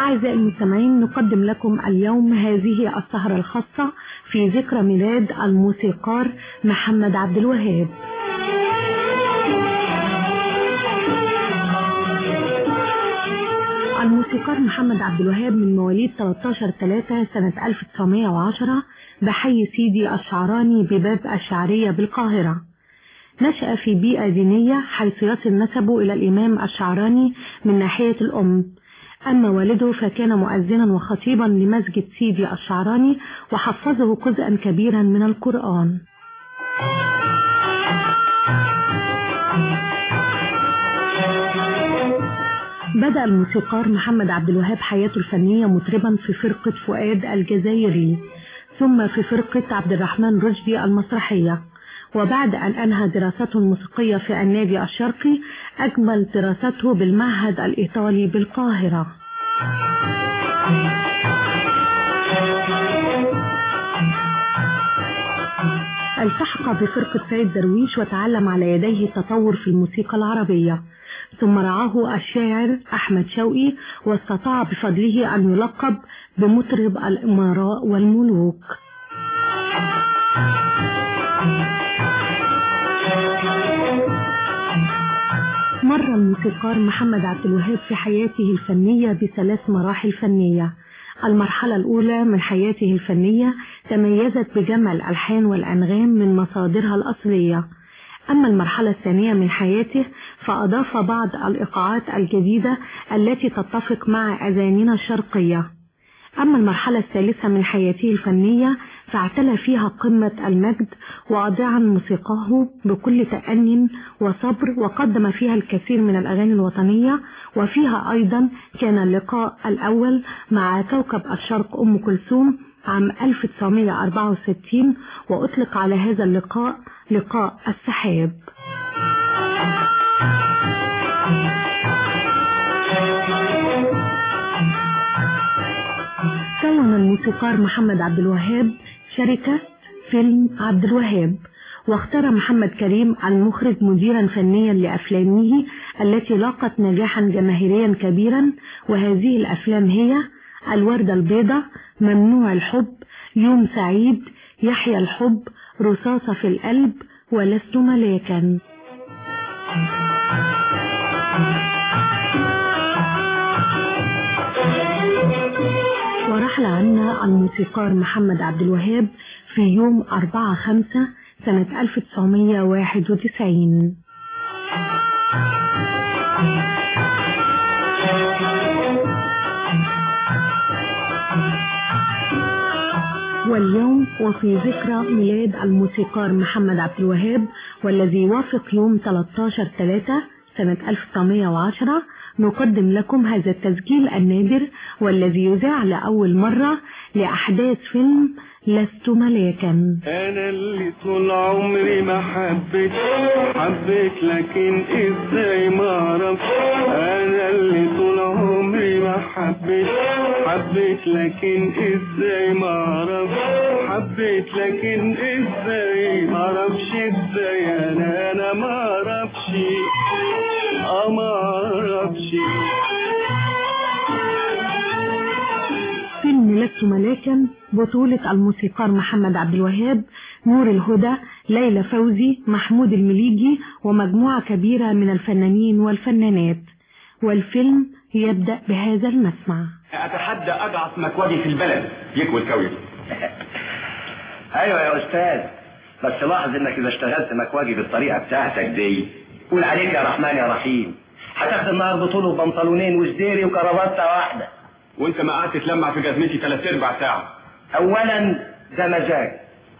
أعزائي المستمعين، نقدم لكم اليوم هذه السهرة الخاصة في ذكرى ميلاد الموسيقار محمد عبد الوهاب. الموسيقار محمد عبد الوهاب من مواليد ثلاثة عشر ثلاثة سنة ألف وتسعمائة وعشرة بحي سيدي الشعراني بباب الشعرية بالقاهرة. نشأ في بيئة دينية حيث يصل نسبه إلى الإمام الشعراني من ناحية الأم. أما والده فكان مؤذنا وخطيبا لمسجد سيدي الشعراني وحفظه جزءا كبيرا من القرآن. بدأ الموسيقار محمد عبد الوهاب حياته الفنية مطربا في فرقة فؤاد الجزائري، ثم في فرقة عبد الرحمن رشدي المسرحية، وبعد أن أنهى دراسته الموسيقية في النادي الشرقي أكمل دراسته بالمعهد الإيطالي بالقاهرة. التحق بفرقة سيد درويش وتعلم على يديه التطور في الموسيقى العربية، ثم رعاه الشاعر أحمد شوقي واستطاع بفضله أن يلقب بمطرب الإمراء والملوك. مر الموسيقار محمد عبد الوهاب في حياته الفنية بثلاث مراحل فنية. المرحلة الأولى من حياته الفنية تميزت بجمع الألحان والأنغام من مصادرها الأصلية. أما المرحلة الثانية من حياته فأضاف بعض الإيقاعات الجديدة التي تتفق مع أغانينا الشرقية. أما المرحلة الثالثة من حياته الفنية فاعتلى فيها قمة المجد وأضاع موسيقاه بكل تأني وصبر، وقدم فيها الكثير من الأغاني الوطنية، وفيها أيضا كان اللقاء الأول مع كوكب الشرق أم كلثوم عام ألف وتسعمائة وأربعة وستين، وأطلق على هذا اللقاء لقاء السحاب. كون الموسيقار محمد عبد الوهاب شركة فيلم عبد الوهاب، واختار محمد كريم المخرج مديرا فنيا لأفلامه التي لاقت نجاحا جماهيريا كبيرا، وهذه الأفلام هي الوردة البيضاء، ممنوع الحب، يوم سعيد، يحيى الحب، رصاصة في القلب، ولست ملاكا. ورحل عنا الموسيقار محمد عبد الوهاب في يوم أربعة خمسة سنة ألف وتسعمائة وواحد وتسعين. واليوم وفي ذكرى ميلاد الموسيقار محمد عبد الوهاب والذي يوافق يوم ثلاثة عشر ثلاثة سنة ألف وتسعمائة وعشرة نقدم لكم هذا التسجيل النادر والذي يذاع لأول مرة لأحداث فيلم لست ملاكا. أنا اللي طول عمري ما حبيت حبيت لكن إزاي ما أعرفش. أنا اللي طول عمري ما حبيت حبيت لكن إزاي ما أعرفش. حبيت لكن إزاي ما أعرفش إزاي أنا أنا ما أعرفش أه ما أعرفش. فيلم لست ملاكا بطولة الموسيقار محمد عبد الوهاب، نور الهدى، ليلى فوزي، محمود المليجي ومجموعة كبيرة من الفنانين والفنانات. والفيلم يبدأ بهذا المسمع. أتحدى أضعف مكواجي في البلد يكوي الكوي. أيوة يا أستاذ، بس لاحظ إنك إذا اشتغلت مكواجي بالطريقة بتاعتك دي قول عليك يا رحمن يا رحيم هتاخد النهار بطول وبنطلونين وسديري وكرافته واحدة. وانت ما قعدت تلمع في جزمتي ثلاث ارباع ساعة. اولا ده مزاج.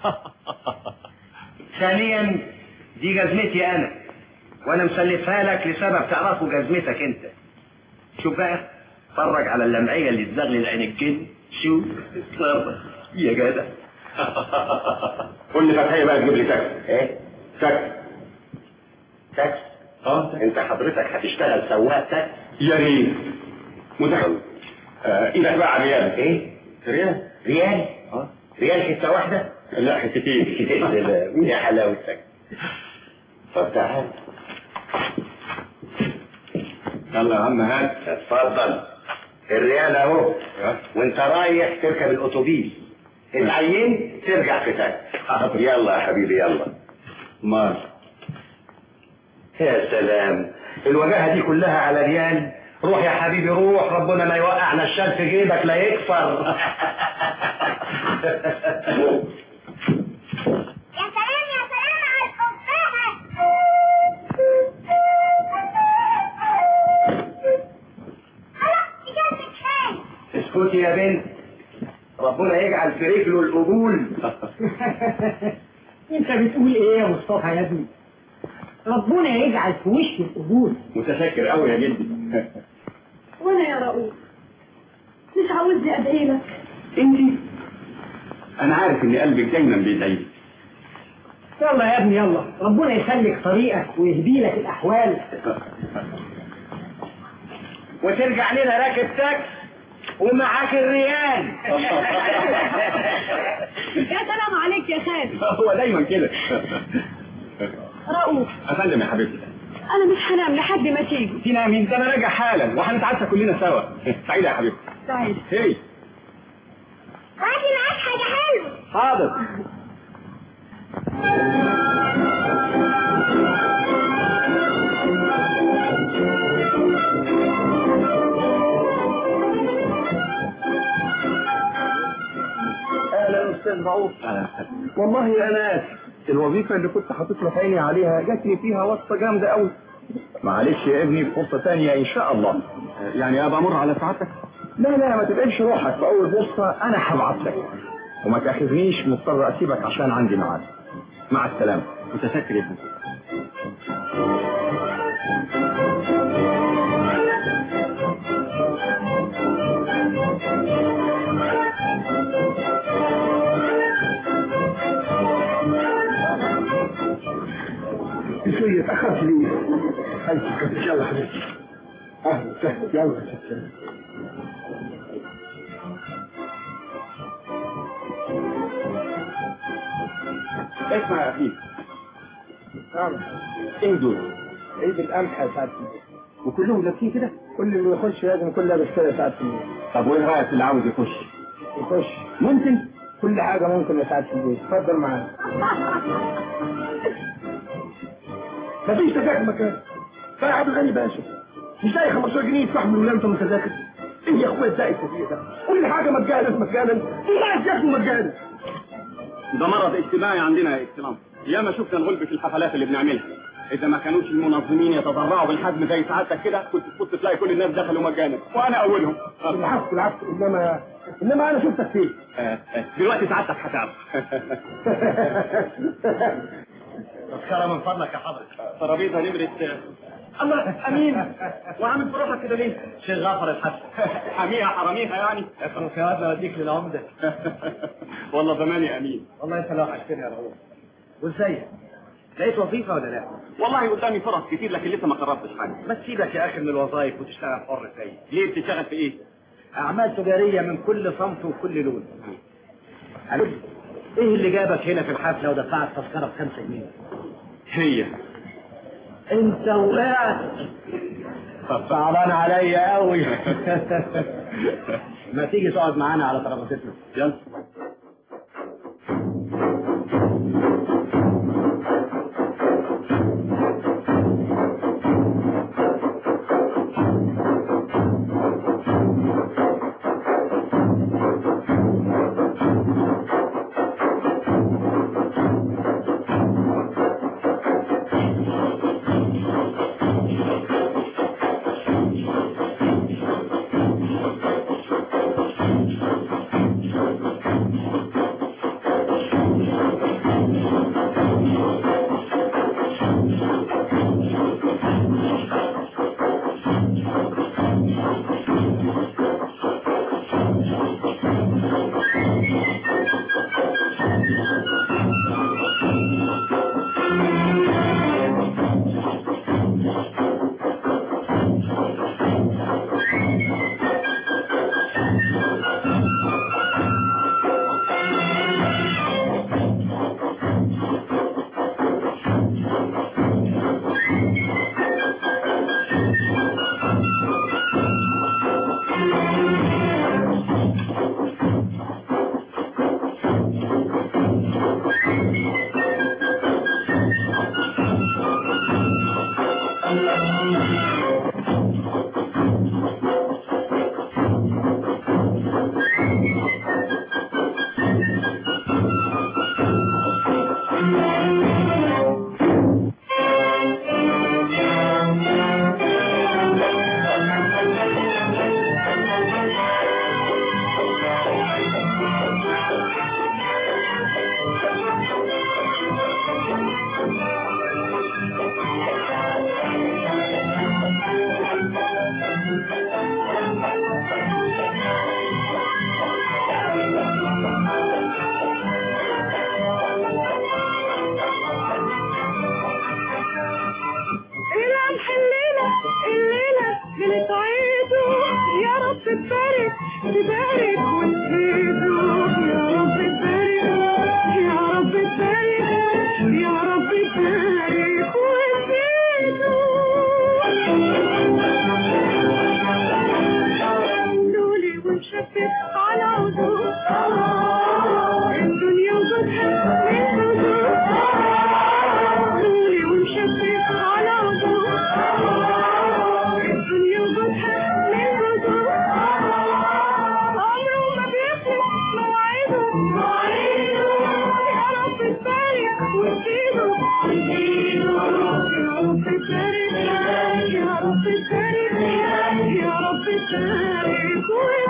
ثانيا دي جزمتي انا وانا مسلفها لك لسبب تعرفه جزمتك انت. شوف بقى اتفرج على اللمعية اللي تزغلل عين الجن. شوف اتفرج يا جدع. قول لي فتحية بقى تجيب لي تاكسي. ايه تاكسي تاكسي؟ اه انت حضرتك هتشتغل سواق تاكسي؟ يا ريت متخيل. آه ايدك بقى على ريال. ايه ريال ريال اه ريال حته واحده؟ لا حتتين. يا حلاوتك. طب تعال يلا يا عم هات. اتفضل. الريال اهو، وانت رايح تركب الاتوبيس، اتعين ترجع في تاني. يلا يا حبيبي يلا. مال يا سلام، الوجاهه دي كلها على ريال؟ روح يا حبيبي روح، ربنا ما يوقعنا الشال في جيبك لا يكفر. يا سلام يا سلام على القبعة. خلاص تجازك حاجة. اسكتي يا بنت، ربنا يجعل في رجله القبول. انت بتقول ايه يا مصطفى يا ابني؟ ربنا يجعل في وش القبول. متشكر قوي يا جدي. وانا يا رؤوف مش عاوزني ادعي لك؟ انت انا عارف ان قلبك دايما بيدعي لي. يلا يا ابني يلا، ربنا يسلك طريقك ويهدي لك الاحوال وترجع لنا راكب تاكس ومعاك الريال. يا سلام عليك يا خالد. هو دايما كده. رؤوف افندم يا حبيبتي، انا مش هنام لحد ما تيجي. تنامي؟ ده انا راجع حالا وهنتعشى كلنا سوا. سعيده يا حبيبتي. سعيد. هي وادي معاك حاجة حلوة. حاضر. اهلا استاذ رؤوف. والله انا اسف، الوظيفه اللي كنت حاطط له عيني عليها جاتني فيها واسطه جامده قوي. معلش يا ابني، فرصه ثانيه ان شاء الله. يعني ابقى امر على سعادتك؟ لا لا ما تبقاش روحك، في اول فرصه انا هبعت لك، وما تاخذنيش مضطر اسيبك عشان عندي ميعاد. مع السلامه. متشكر يا ابني. شوية أخذت لي حيث يلا حبيبي. أهلا وسهلا. يلا سلام. اسمع يا أخي. نعم. ايه دول؟ عيد القمح يا سعادة المدير. وكلهم لابسين كده؟ كل اللي يخش لازم يكون لابس كده يا سعادة المدير. طب وايه رأيك اللي عاوز يخش؟ يخش. ممكن؟ كل حاجة ممكن يا سعادة المدير. اتفضل معانا. مفيش تذاكر مكان. يا عبد الغني باشا، مش لاقي خمستاشر جنيه يدفع من ولادته من تذاكر. ايه يا اخويا ازاي التسويق ده؟ كل حاجه مجانا مجانا، والناس ياكلوا مجانا. ده مرض اجتماعي عندنا يا اكسلانس. ياما شفنا الغلب في الحفلات اللي بنعملها. اذا ما كانوش المنظمين يتضرعوا بالحجم زي سعادتك كده كنت تبص تلاقي كل الناس دخلوا مجانا وانا اولهم. بالعكس بالعكس، انما انما انا شفتك فين؟ آه آه. دلوقتي سعادتك هتعرف. تذكرة من فضلك يا حضرتك. ترابيزه نمره. الله امين. وعامل في روحك كده ليه؟ شيخ غفر الحسن. حميها حراميها يعني. اترك يا واد اوديك للعمده. والله زمان يا امين. والله انت لو وحشتني يا رؤوف. وازيك؟ لقيت وظيفه ولا لا؟ والله قدامي فرص كتير لكن لسه ما قربتش حاجه. بس سيبك يا اخي من الوظائف وتشتغل حر زيي. ليه بتشتغل في ايه؟ اعمال تجاريه من كل صنف وكل لون. ايه اللي جابك هنا في الحفله ودفعت تذكره بخمسة جنيه؟ هي انت وقعت. صعبان عليا قوي. ما تيجي تقعد معانا على ترابيزتنا. يلا. ليلة عيده يا رب تبارك تبارك وتزيده يا رب تبارك يا رب تبارك يا رب تبارك وتزيده لولي ومشفف على عذور الدنيا وجودها من حضور لولي ومشفف على عذور الدنيا وجودها من حضور عمره ما بيخلف مواعيده مواعيده يا رب تبارك وتزيده وتزيده يا رب تبارك يا رب تبارك يا رب تبارك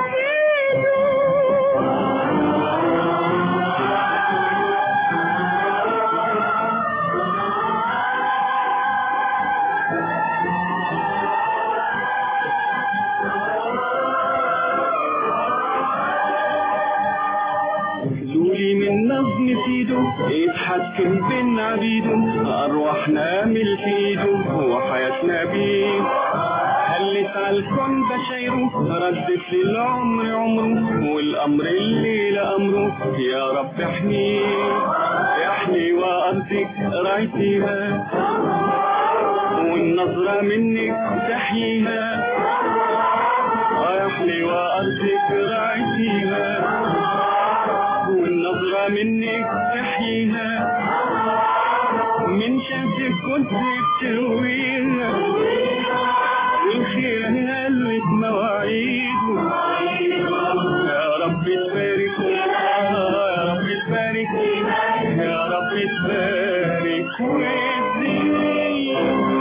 لولي من نظم سيده يتحكم بين عبيده أرواحنا ملك ايده وحياتنا بيه هلت على الكون بشايره ردت للعمر عمره والأمر الليلة أمره يا رب احميه احمي وأرضك رايتيها والنظرة منك تحييها احمي وأرضك رايتيها والنظرة منك تحييها من شمسك كنت بترويها والخير هلت مواعيده يا رب تبارك يا رب تبارك يا رب تبارك وتزيد.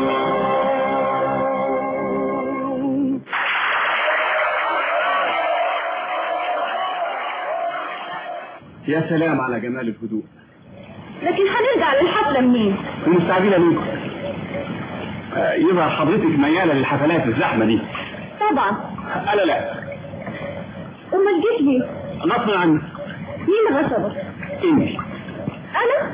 يا سلام على جمال الهدوء. لكن هنرجع للحفلة منين؟ ومستعجلة منكم. آه يظهر حضرتك ميالة للحفلات الزحمة دي. طبعا. أنا لا. أمال جيت ليه؟ غصب عنك. مين غصبك؟ انت. أنا؟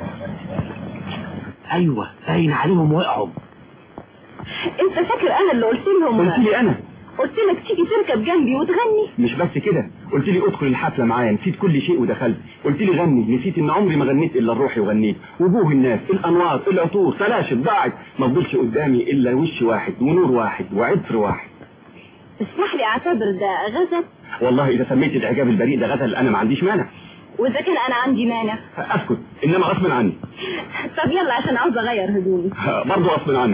أيوة باين عليهم وقعوا. أنت فاكر أنا اللي قلت لهم؟ قلت لي أنا. قلت لك تيجي تركب جنبي وتغني. مش بس كده، قلت لي ادخل الحفله معايا، نسيت كل شيء ودخلت. قلت لي غني، نسيت ان عمري ما غنيت الا الروحي وغنيت. وجوه الناس، الانوار، العطور، تلاشت ضاعت، ما فضلش قدامي الا وش واحد ونور واحد وعطر واحد. اسمح لي اعتبر ده غزل. والله اذا سميت الاعجاب البريء ده غزل انا ما عنديش مانع. واذا كان انا عندي مانع؟ اسكت، انما غصب عني. طب يلا عشان عاوز اغير هدومي. برضه غصب عني.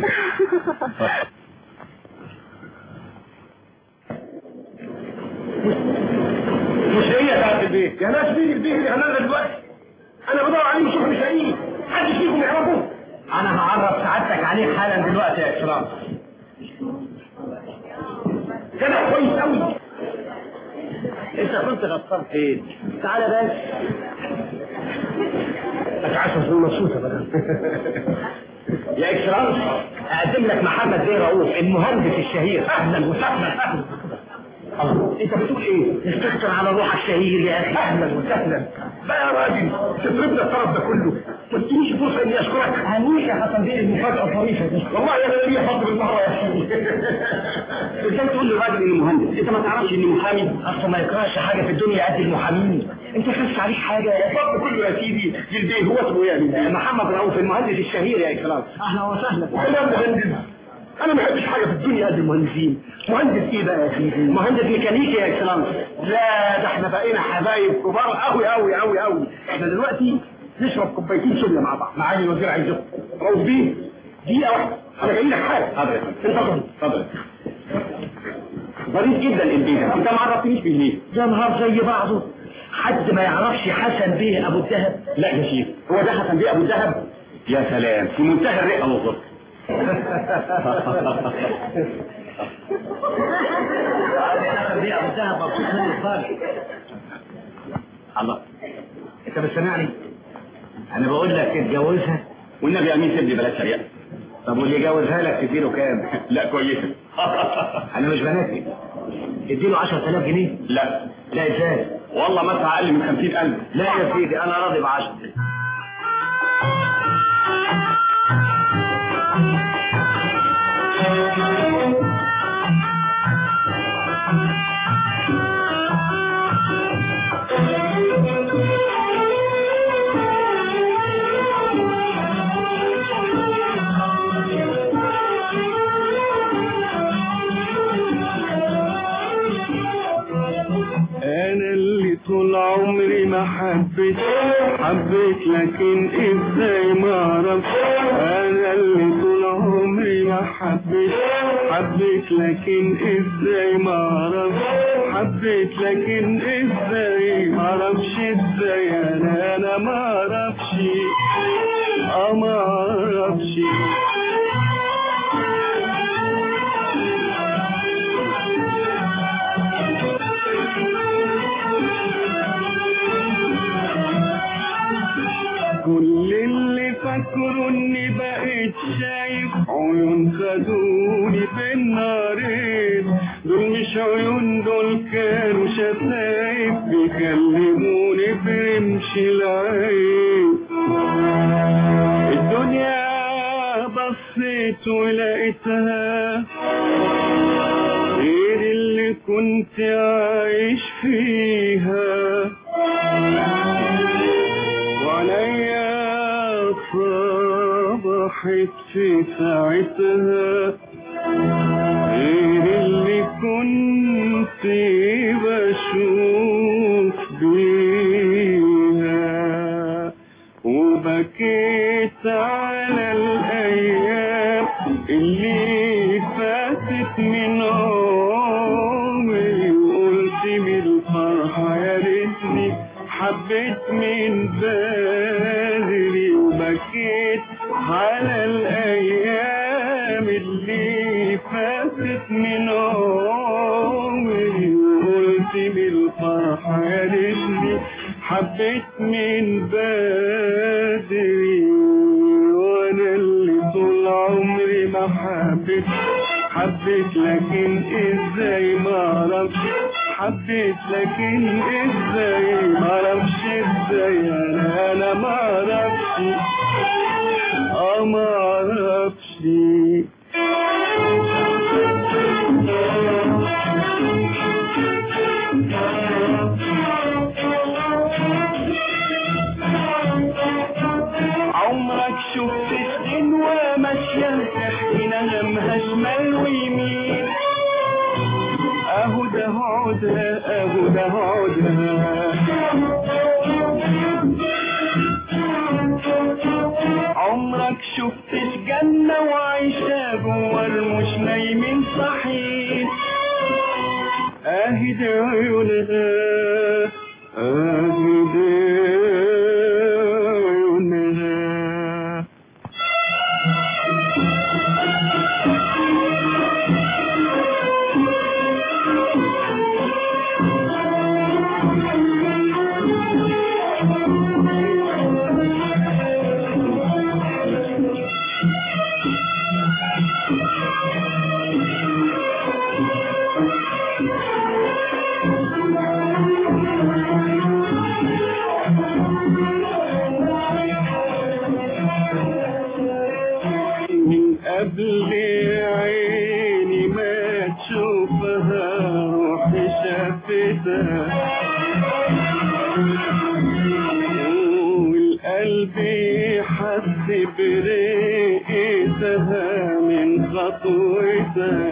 مش هي بتاعت البيت يا ناس، مين البيت اللي هنزل دلوقتي؟ انا بدور عليه مش مش لاقيه، حد فيكم يعرفه؟ انا هعرف سعادتك عليه حالا دلوقتي يا اشراف. كده كويس قوي. انت كنت غطان فين؟ تعالى بس. اتعشى في المبسوطه بقى. يا اشراف اقدم لك محمد بيه رؤوف المهندس الشهير. اهلا وسهلا. اهلا. الله، انت بتقول ايه؟ استكتر على روحك الشهير يا اخي. اهلا وسهلا. بقى يا راجل تضربنا الطرف ده كله، ما تدينيش فرصه اني اشكرك. هنيك يا حسن بيه المفاجاه الظريفه دي. والله انا ليا فضل بالمره يا اخي. ازاي تقول للراجل اني مهندس؟ انت ما تعرفش اني محامي؟ اصلا ما يكرهش حاجه في الدنيا قد المحامين. انت خفت عليك حاجه؟ الفضل كله يا سيدي جلديه. هو اسمه ايه؟ محمد رؤوف المهندس الشهير يا اكرام. اهلا وسهلا. وانا مهندس. انا ما بحبش حاجه في الدنيا قد المهندسين. مهندس ايه بقى يا سيدي؟ مهندس ميكانيكي يا اكرام. لا ده احنا بقينا حبايب كبار قوي قوي قوي قوي. احنا دلوقتي نشرب كوبايتين سوريا مع بعض. معالي الوزير عايزكم. رؤوف بيه دقيقه واحده انا جاي لك حاجه. حاضر. اتفضل. اتفضل. ظريف جدا البيه، انت ما عرفتنيش بيه ليه؟ يا نهار زي بعضه. حد ما يعرفش حسن بيه ابو الدهب؟ لا يا شيخ، هو ده حسن بيه ابو الدهب؟ يا سلام، في منتهى الرقه والظرف. حسن بيه ابو الدهب مبسوط مني خالص. الله، انت بتسمعني؟ انا بقول لك اتجوزها والنبي يا امين سيبني بلاش شريعه. طب واللي جوزها لك تديله كام؟ لا كويسه. انا مش بناتي. اديله عشرة آلاف جنيه؟ لا. لا ازاي؟ والله ما ادفع اقل من خمسين ألف. لا يا سيدي انا راضي بعشرة. اللي طول عمري ما حبيت حبيت لكن ازاي ما اعرفش انا اللي طول عمري ما حبيت حبيت لكن ازاي ما اعرفش حبيت لكن ازاي ما اعرفش ازاي انا انا ما اعرفش اه ما اعرفش كل اللي فاكره اني بقيت شايف عيون خدوني بين نارين دول مش عيون دول كانوا شفايف بيكلموني برمش العين الدنيا بصيت ولقيتها غير اللي كنت عايش فيها وعليا صبحت في ساعتها غير اللي كنت بشوف بيها وبكيت على الأيام اللي فاتت من عمري وقلت بالفرحة يا ريتني حبيت من بدري وبكيت على الأيام اللي فاتت من عمري وقلت بالفرحة يا ريتني حبيت من بدري وأنا اللي طول عمري ما حبيت حبيت لكن ازاي ما اعرفش حبيت لكن ازاي ما اعرفش ازاي انا انا ما اعرفش اه ما اعرفش عمرك شفت الغنوة ماشية من ألمها شمال ويمين اهو ده عودها اهو ده عودها عمرك شفتش جنة وعيشة جوا المش نايمين صحيح اهي ده عيونها اهي ده عيونها من قبل عيني ما تشوفها روحي شافتها والقلب حس برقتها من خطوتها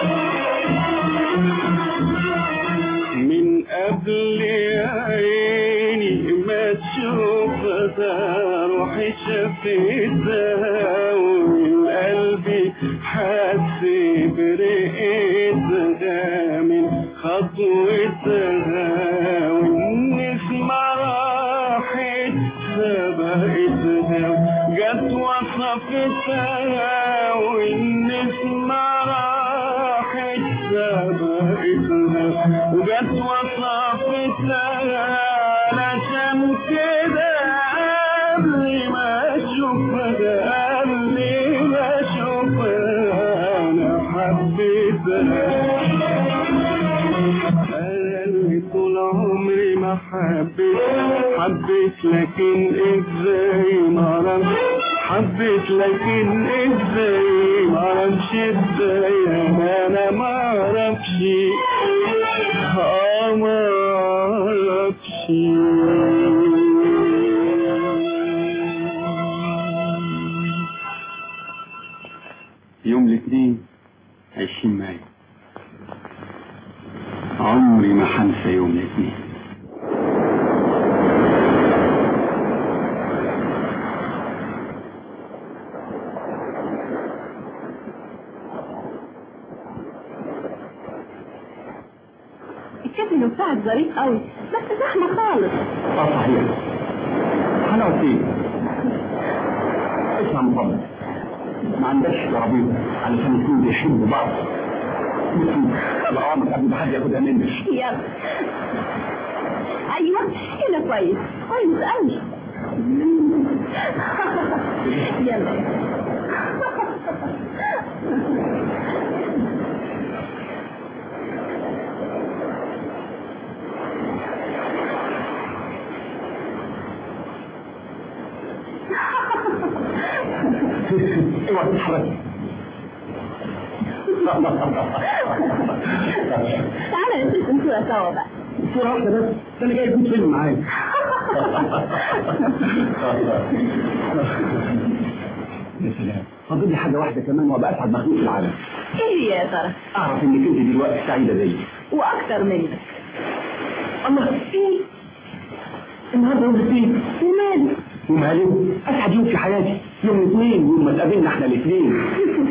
من قبل عيني ما تشوفها روحي شافتها والقلب حس برقتها من خطوتها والنسمة راحت سبقتها جت وصفتها والنسمة راحت سبقتها وجت وصفتها علشان كده قبل ما اشوفها قبل ما اشوفها انا حبيتها انا اللي طول عمري ما حبيت حبيت لكن ازاي ما اعرفش حبيت لكن ازاي ما اعرفش ازاي انا انا ما اعرفش اه ما اعرفش يوم الاثنين عشرين مايو عمري ما هنسى يوم الاثنين الكافينو بتاعك ظريف قوي بس زحمة خالص. اه صحيح. هنقعد فين؟ اسمع من فضلك، ما عندكش ترابيزه علشان يكونوا بيحبوا بعض. الأوامر قبل ما حد ياخدها منك. يلا. ايوه هنا كويس كويس قوي. يلا. اوعى تتحركي. تعالى نرسم صورة سوا بقى. صورة واحدة بس؟ ده أنا جاي أجيب فيلم معاك. يا سلام، فاضل لي حاجة واحدة كمان وأبقى أسعد مخلوق في العالم. إيه هي يا ترى؟ أعرف إنك أنت دلوقتي سعيدة زيي. وأكتر منك. الله، إيه؟ النهارده يوم الاثنين. وماله؟ وماله؟ أسعد يوم في حياتي، يوم الاثنين، يوم ما اتقابلنا إحنا الاثنين.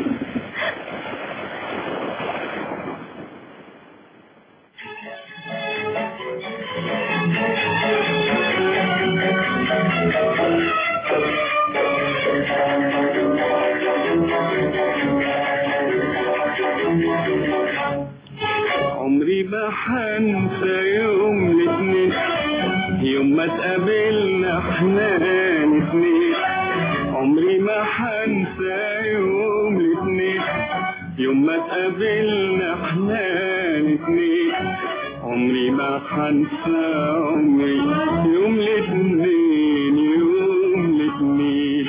عمري ما حنسى يوم الاثنين، يوم ما اتقابلنا احنا الاثنين. عمري ما حنسى يوم الاثنين، يوم ما اتقابلنا احنا الاثنين. عمري ما حنسى عمري يوم الاثنين، يوم الاثنين.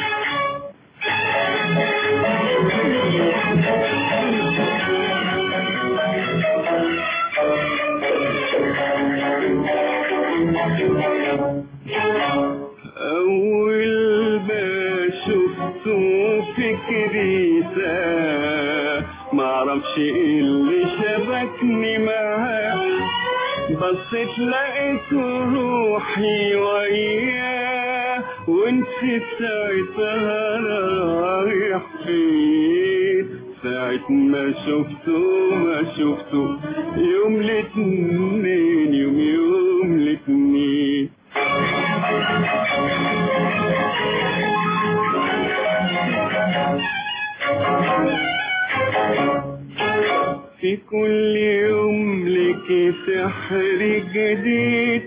أول ما شفته فكري ساه، معرفش ايه اللي شبكني معاه. بصيت لقيت روحي وياه، ونسيت ساعتها رايح فين. ساعة ما شفته ما شفته يوم الاثنين، يوم يوم الاثنين. في كل يوم لك سحر جديد،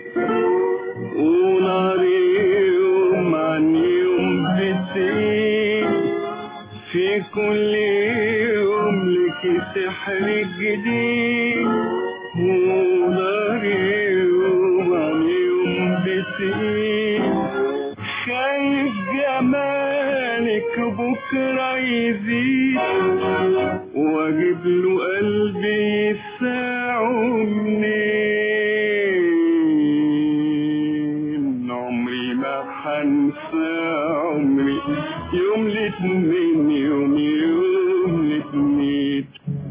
ونار يوم عن يوم بتزيد. في كل يوم لك سحر جديد، ونار يوم عن يوم بتزيد. خايف جمالك بكرة يزيد، واجيب له قلبي يساعه منين. عمري ما حنسى عمري يوم الاثنين، يوم يوم الاثنين.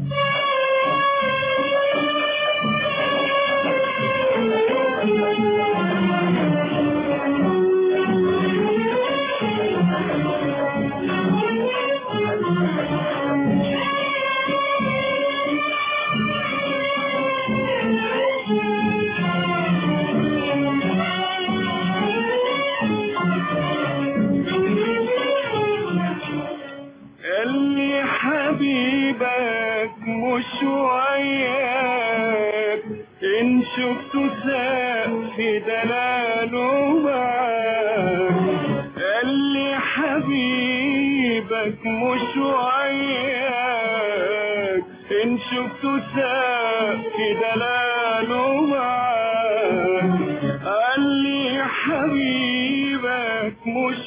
اللي حبيبك مش وياك، إن شفته ساق في دلاله معاك. اللي حبيبك مش وياك، إن شفته ساق في دلاله معاك. اللي حبيبك مش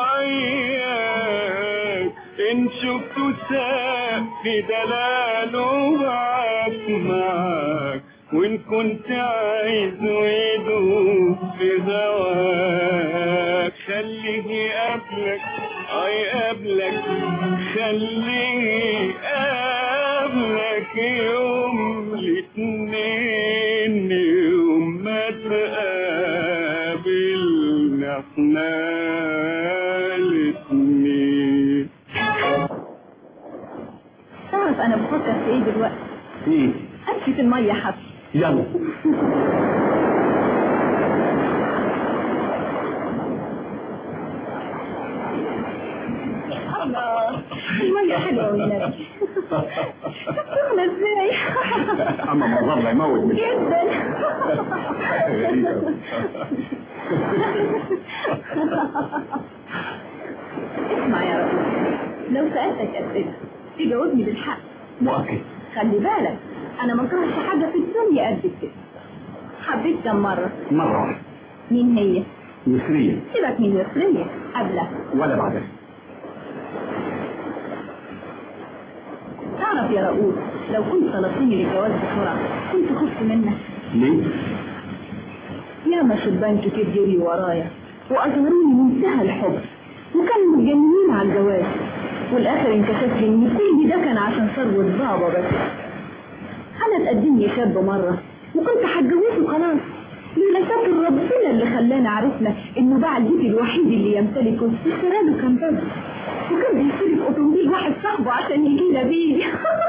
وياك، إن شفته ساق في دلاله معاك معاك. وإن كنت عايز ويدوب في هواك، خليه يقابلك أي يقابلك، خليه يقابلك يوم الاثنين، يوم ما تقابلنا احنا الاثنين. تعرف أنا بفكر في إيه دلوقتي؟ إيه؟ أمشي في المية حبل. يلا. الله المية حلوة والنبي. سخنة ازاي؟ اما منظر لا يموت مش جدا. اسمع يا رجل، لو سألتك أسئلة تجاوبني بالحق. مؤكد. خلي بالك أنا ما كرهتش حاجة في الدنيا قد كده. حبيت كم مرة؟ مرة واحدة. مين هي؟ يسرية. سيبك من يسرية قبلها ولا بعدها. تعرف يا رؤوف، لو كنت طلبتني للجواز بسرعة كنت خفت منك. ليه؟ ياما شبان كتير جري ورايا وأظهروني منتهى الحب وكانوا متجننين على الجواز، والآخر انكشف لي إن كل ده كان عشان ثروة بابا بس. أنا اتقدم لي شاب مرة وكنت هتجوزه خلاص، لولا ستر ربنا اللي خلانا عرفنا إنه باع البيت الوحيد اللي يمتلكه اشترى له كان بس، وكان بيشتري في أوتوموبيل واحد صاحبه عشان يجينا بيه.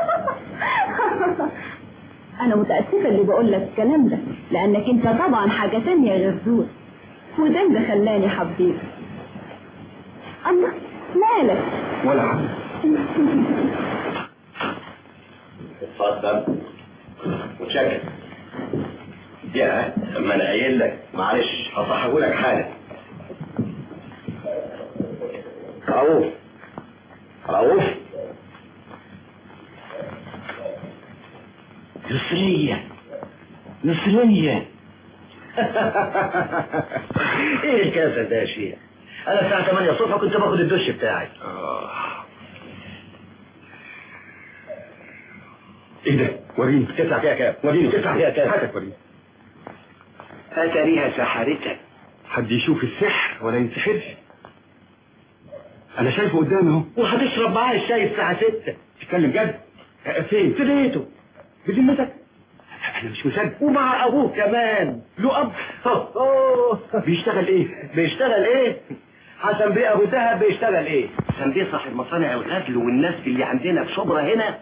أنا متأسفة اللي بقول لك الكلام ده، لأنك أنت طبعا حاجة تانية غير دول، وده اللي خلاني حبيت. الله مالك؟ ولا حاجة. اتفضل. متشكر. يا اما انا قايل لك معلش هصحبه لك حالا. رؤوف رؤوف يسرية يسرية. ايه الكاسة ده يا شيخ؟ انا الساعة ثمانية الصبح كنت باخد الدش بتاعي. ايه ده؟ وريني. تدفع فيها كام؟ وريني. تدفع فيها كام؟ هاتك وريني. اتاريها سحرتك. حد يشوف السحر ولا ينسحرش؟ انا شايفه قدامي اهو. وهتشرب معاه الشاي الساعة ستة. تتكلم جد؟ فين؟ في بيته. بذمتك؟ انا مش مصدق. ومع ابوه كمان. له اب؟ اوه بيشتغل ايه؟ بيشتغل ايه؟ حسن بيه ابو دهب بيشتغل ايه؟ حسن بيه صاحب مصانع الغزل والنسج اللي عندنا في شبرا هنا.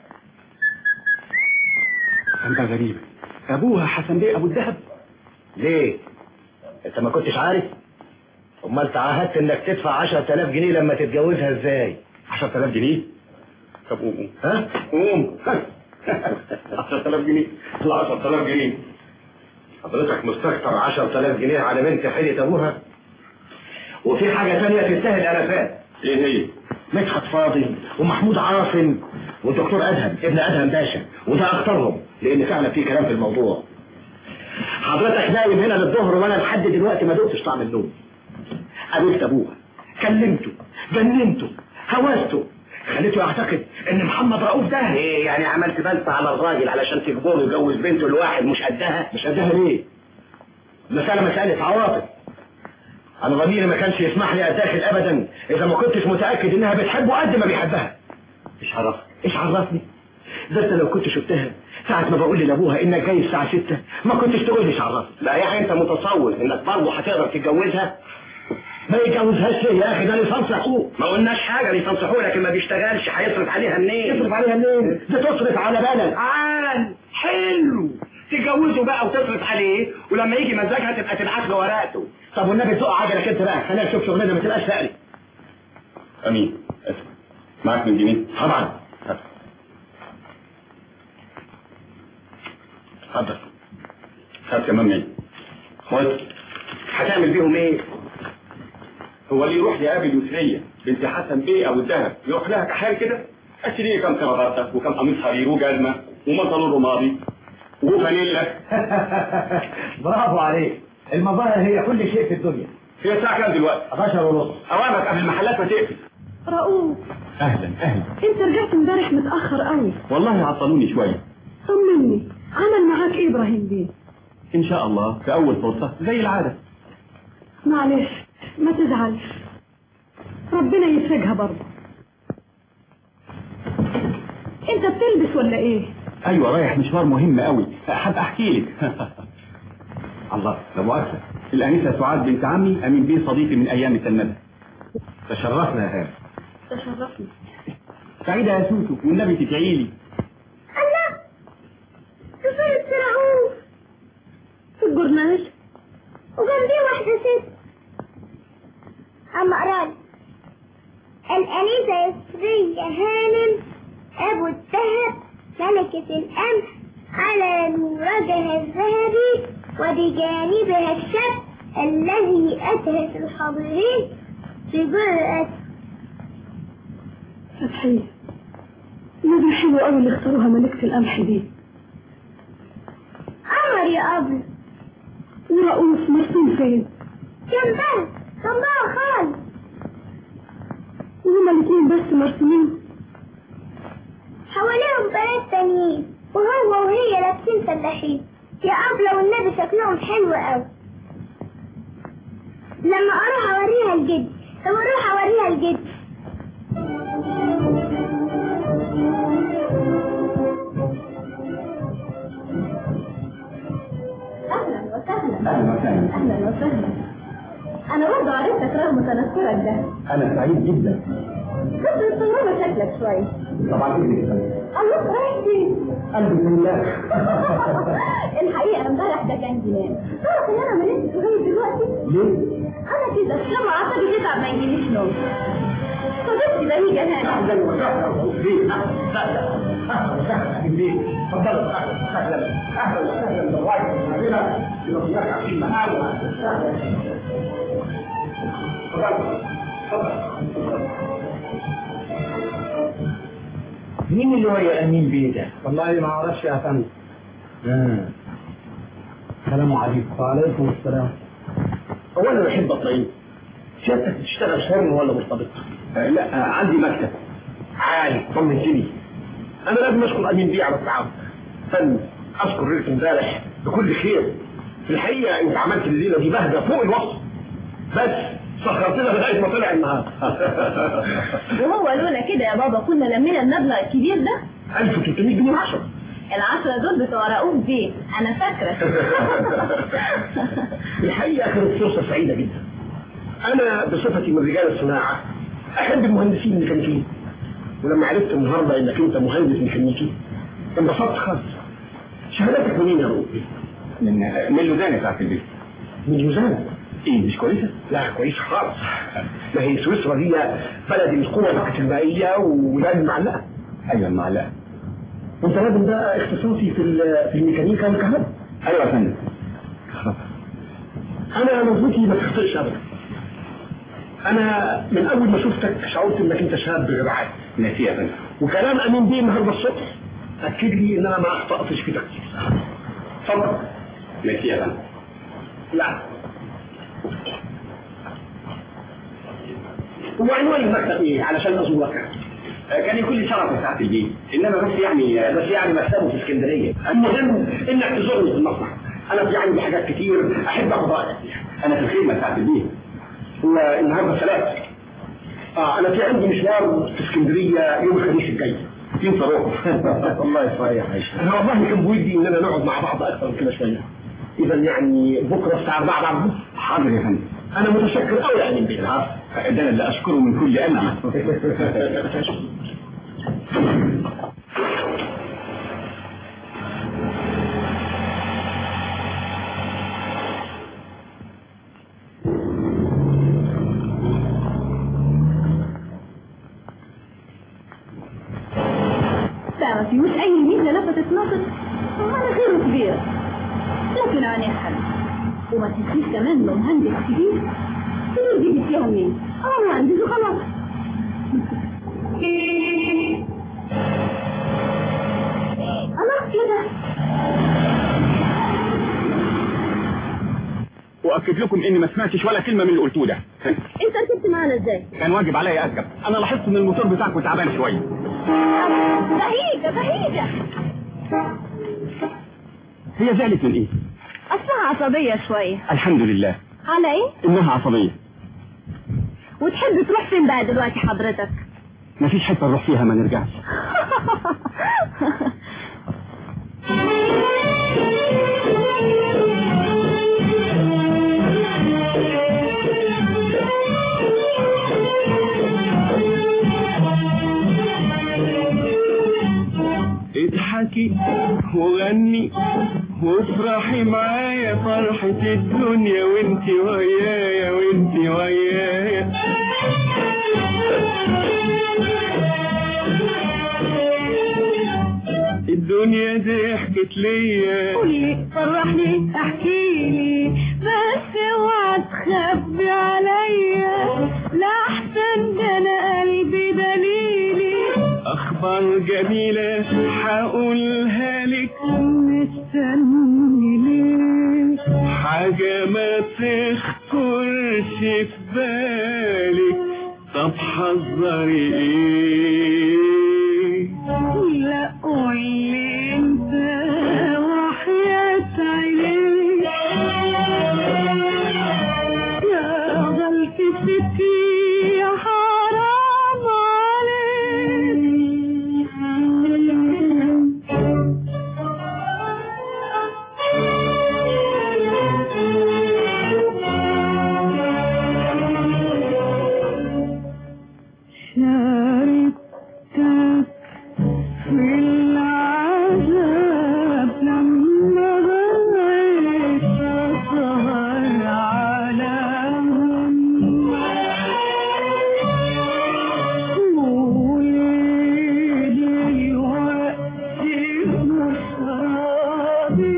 حاجة غريبة. ابوها حسن بيه ابو الدهب؟ ليه؟ انت ما كنتش عارف؟ امال تعهدت انك تدفع عشرة آلاف جنيه لما تتجوزها ازاي؟ عشرة آلاف جنيه؟ طب قوم قوم. ها؟ قوم. عشرة آلاف جنيه. لا عشرة آلاف جنيه. حضرتك مستكتر عشرة آلاف جنيه على بنت حيلة ابوها؟ وفي حاجة تانية تستاهل آلافات. ايه هي؟ مدحت فاضل ومحمود عاصم والدكتور ادهم ابن ادهم باشا، وده اختارهم لان فعلا في كلام في الموضوع. حضرتك نايم هنا للظهر وانا لحد دلوقتي ما دقتش طعم النوم. قابلت ابوها، كلمته، جننته، هوسته، خليته يعتقد ان محمد رؤوف ده ايه يعني عملت بلطة على الراجل علشان تجبره يجوز بنته لواحد مش قدها. مش قدها ليه؟ مسألة مسألة عواطف. انا ضميري ما كانش يسمح لي اتداخل ابدا اذا ما كنتش متاكد انها بتحبه قد ما بيحبها. ايش عرفني؟ ايش عرفني؟ ده انت لو كنت شفتها ساعة ما بقول لابوها انك جاي الساعة ستة ما كنتش تقول لي ايش عرفني. لا يعني انت متصور انك برضه هتقدر تتجوزها؟ ما يتجوزهاش ليه يا اخي؟ ده لسان حقوق. ما قلناش حاجة لسان حقوق، لكن ما بيشتغلش هيصرف عليها منين؟ يصرف عليها منين؟ ده تصرف على بلد. عال حلو تتجوزه بقى وتصرف عليه، ولما يجي مزاجها تبقى تبعت له ورقته. طب والنبي تقع عجلك انت بقى، خلينا نشوف شغلنا ما تبقاش سألي. امين. اسف. معاك من جنيه؟ طبعا. اتفضل. خد كمان مية. خد. هتعمل بيهم ايه؟ هو اللي يروح يقابل يسرية بنت حسن بيه او الدهب يروح لها كحال كده؟ اشتري كم كرافته وكم قميص حرير وجزمه ومنطلون رمادي وفانيلا. برافو عليك. المظاهر هي كل شيء في الدنيا. هي الساعه كام دلوقتي؟ حداشر ونص. اوامرك قبل المحلات ما تقفل. رؤوف اهلا اهلا. انت رجعت امبارح متاخر قوي. والله عطلوني شويه. طمني، عمل معاك ايه ابراهيم بيه؟ ان شاء الله في اول فرصه زي العاده. معلش ما تزعلش، ربنا يفرجها برضه. انت بتلبس ولا ايه؟ ايوه رايح مشوار مهم قوي، حابب احكي لك. الله لا مؤاخذه، الانسه سعاد بنت عمي امين بيه صديقي من ايام التلمذه. تشرفنا يا هاني. تشرفنا. سعيده يا سوسو والنبي تدعي لي. الله كفايه رؤوف. جورنال وجنبيه واحدة ست. أما أقرأ الأنيسة يسرية هانم أبو الذهب ملكة القمح على نورجها الذهبي وبجانبها الشاب الذي أدهش الحاضرين بجرأة. فتحية نادي حلو قوي اللي اختاروها ملكة القمح دي. قمر يا أبو. ورؤوف مرسوم فين؟ جنبها جنبها خالص. وهما الاتنين بس مرسومين؟ حواليهم بنات تانيين وهو وهي لابسين فلاحين. يا أبلة والنبي شكلهم حلو قوي. لما أروح أوريها الجد. لما أروح أوريها الجد. أهلا وسهلا. أهلا وسهلا. أهلا وسهلا. أنا برضه عرفتك رغم تنكرك ده. أنا سعيد جدا. بس مستغربة شكلك شوية. طبعا إذنك. الله رايح فين؟ قلبي بالله. الحقيقة امبارح ده كان جنان. تعرف إن أنا مليت لغاية دلوقتي؟ ليه؟ أنا كده الشمع عصبي تتعب ما يجيليش نوم. صديقتي بهيجة هاني. أهلا وسهلا. ليه؟ أهلا وسهلا. أهلا وسهلا. ليه؟ تفضلوا. أهلا وسهلا. أهلا وسهلا بالرايح المدينة بنصيحة في المهاوة. تفضل. تفضل. مين اللي هو يا أمين بيه ده؟ والله ما أعرفش يا فندم. السلام عليكم. وعليكم السلام. هو أنا بحب الطريق. سيادتك بتشتغل حر ولا مرتبط؟ آه لا آه عندي مكتب. عالي طمنتني. أنا لازم أشكر أمين بيه على التعاون. فن أشكر ريت امبارح بكل خير. في الحقيقة أنت عملت الليلة دي بهجة فوق الوصف. بس سخرتنا لغاية ما طلع النهار. وهو لولا كده يا بابا كنا لمينا المبلغ الكبير ده؟ ألف وتلتمية جنيه عشرة. العشرة دول بتوع رؤوف بيه، أنا فاكرة. الحقيقة كانت فرصة سعيدة جدا. أنا بصفتي من رجال الصناعة أحب المهندسين الميكانيكيين. ولما عرفت النهارده إنك أنت مهندس ميكانيكي انبسطت خالص. شهادتك منين يا رؤوف بيه؟ من من لوزان بتاعت البيت. من لوزان؟ ايه مش كويسة؟ لا كويسة خالص. ما هي سويسرا دي بلد القوة الكهربائية وبلد المعلقة. ايوه المعلقة. وانت راجل ده اختصاصي في في الميكانيكا والكهرباء. ايوه يا فندم. انا نظرتي ما تخطئش ابدا. انا من اول ما شفتك شعرت انك انت شاب بجدعان. ماشي يا فندم. وكلام امين بيه النهارده الصبح اكد لي ان انا ما اخطاتش في تفكيري. اتفضل. ماشي يا فندم. لا. وعنوان المكتب ايه علشان ازورك؟ كان يكون لي شرف ساعة البيت، انما بس يعني بس يعني مكتبه في اسكندريه. المهم انك تزورني في المصنع. انا في عندي حاجات كتير احب اخد رايك فيها. انا في الخدمه ساعة البيت. هو النهارده ثلاث. اه انا في عندي مشوار في اسكندريه يوم الخميس الجاي. فين تروح؟ الله يصلح عايشك. انا والله كان بودي اننا نقعد مع بعض اكثر من كده شويه. اذا يعني بكره الساعه أربعة بعد الظهر. حاضر يا فندم. انا متشكر قوي يا امين بيه. ده انا اللي اشكره من كل قلبي. لا ما فيهوش أي ميزة لفتت نظر وأنا غيره كبير لكن عيني حل. وما تنسيش كمان إنه مهندس كبير. فلوس دي جبتيها منين؟ أنا مهندس وخلاص. خلاص كده. واكد لكم اني ما سمعتش ولا كلمه من اللي قلتوه ده. انت ركبت معانا ازاي؟ كان واجب عليا اركب. انا لاحظت ان الموتور بتاعكم تعبان شويه. بهيجة بهيجة. هي زعلت من ايه؟ اصلها عصبية شوية. الحمد لله. على ايه؟ انها عصبيه. وتحب تروح فين بقى دلوقتي حضرتك؟ مفيش حته نروح فيها ما نرجعش. اضحكي وغني وغني وافرحي معايا فرحة الدنيا وانت ويايا وانت ويايا. الدنيا دي حكت ليا قولي فرحني احكيلي بس اوعى تخبي عليا لأحسن ده انا قلبي دليلي. اخبار جميلة هقولها لك مستني ليه حاجة ما تخطرش في بالك طب حذري ايه؟ لا قولي انت وحياة عينيك يا غلطة ستي يا حرام عليك. شاركتك في العذاب لما بغيت أسهر على وليلي وقتي مش راضي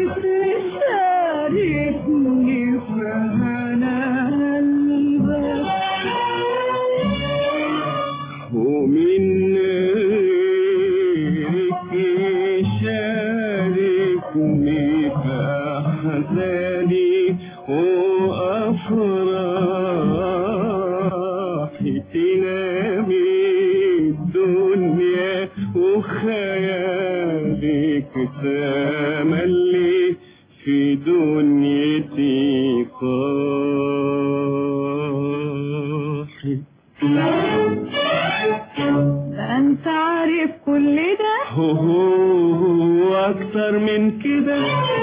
تشاركني في هنا قلبك ومن شاركني في أحزاني وأفراحي تنامي الدنيا وخيالك تملي في دنيتي قاحي. انت عارف كل ده هو هو اكتر من كده.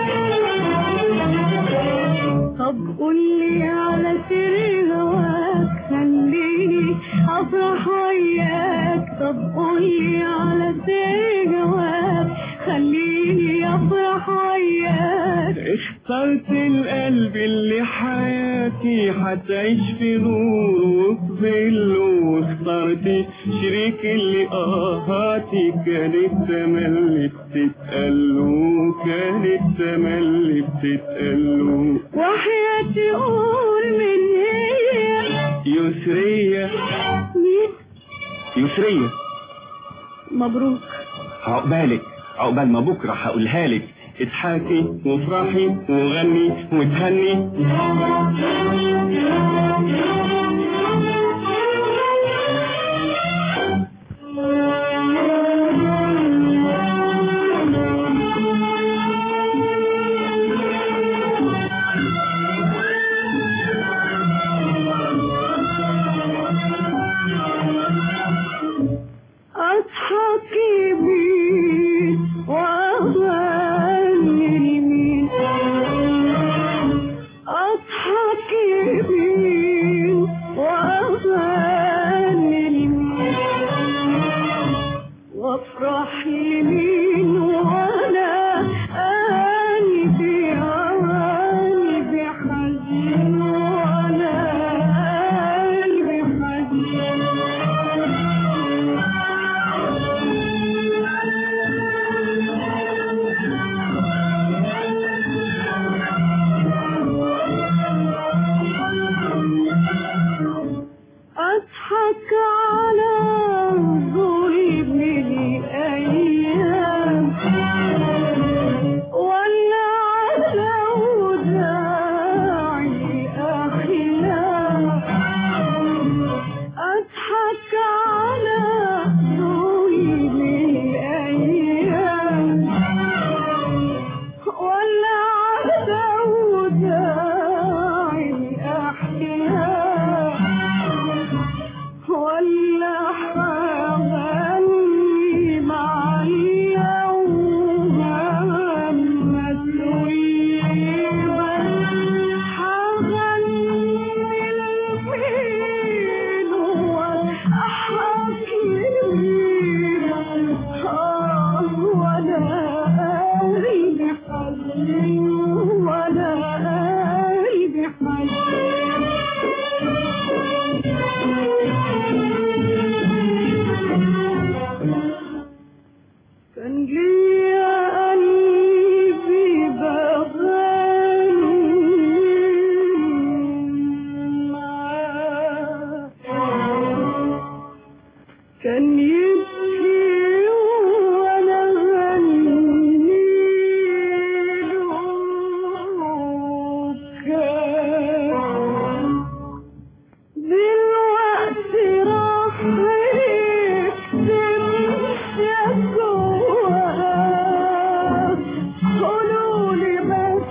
طب قولي على سر هواك خليني افرح وياك. طب قولي على سر هواك خليني افرح وياك. اخترت القلب اللي حياتي هتعيش في نور وفي ظل واخترت شريك اللي اهاتي كانت تملي بتتقلو كانت تملي بتتقلو. وحياتي قول من هي يسرية. مين؟ يسرية. مبروك. عقبالك عقبال ما بكرة هقولها لك. اضحكي وافرحي وغني وتهني. اضحكي بيه واغني لمين. اضحكي بيه واغني لمين وافرح لمين وانا قلبي قلبي حزين وانا قلبي حزين. أضحك على ظلم الأيام ولا على وداعي أحلام. أضحك على ظلم الأيام ولا على وداعي أحلام ولا حغني مع اليوم لما تغيبا حغني للمين وأحكي لمين. آه وأنا قلبي ولا قلبي كان ليا قلبي بغني معاه كان يبكي وانا غني له كان دلوقتي راح يكتم جواه قولولي بس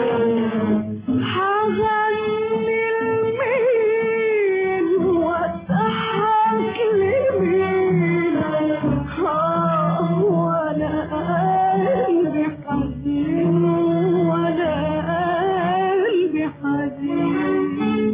هغني لمين واضحك لمين اه وانا قلبي حزين وانا قلبي حزين.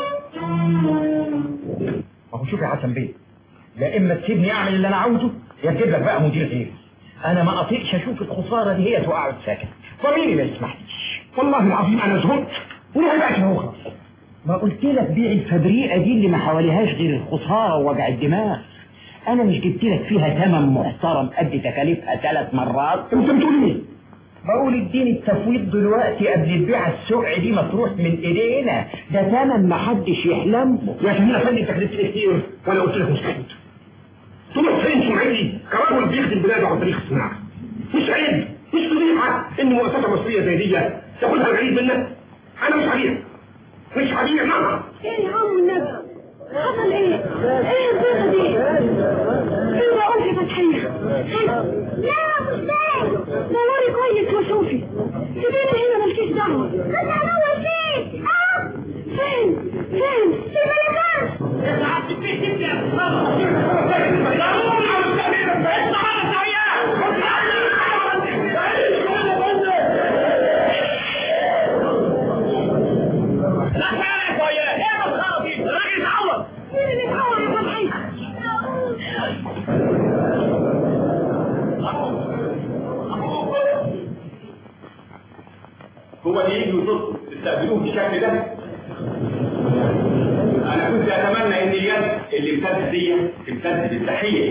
ما هو شوف يا حسن بيه، يا اما تسيبني اعمل اللي انا عاوزه يا تجيب لك بقى مدير غيري. انا ما اطيقش اشوف الخساره دي هي واقعد ساكت، ضميري ما يسمحليش. والله العظيم انا زهقت وليه بقى كده خلاص. ما قلت لك بيع الفبريقه دي اللي ما حواليهاش غير الخساره ووجع الدماغ. انا مش جبت لك فيها ثمن محترم قد تكاليفها ثلاث مرات. انت بتقول ايه؟ بقول اديني التفويض دلوقتي قبل البيعه السوق دي ما تروح من ايدينا، ده ثمن ما حدش يحلم له. يا سيدي يا فندم انت كلمتني كتير وانا قلت لك مستعد. تروح فين سمعتي كرجل بيخدم بلاده عن طريق الصناعه؟ مش عيب مش فضيحه ان مؤسسه مصريه زي دي تاخدها العيد منك؟ انا مش هبيع مش هبيع نعم. ايه يا عم النبي حصل ايه؟ ايه البيضه دي؟ ايه بقول في فتحيه؟ لا مش باين. دوري كويس وشوفي. سيبيني هنا مالكيش دعوه. بس هدور فين؟ اه فين؟ فين؟ في الملكات. اطلع في البيت انت يا هو اللي يجي ويصدوا تستقبلوه بالشكل ده؟ انا كنت اتمنى ان اليد اللي امتدت دي تمتد بالتحيه.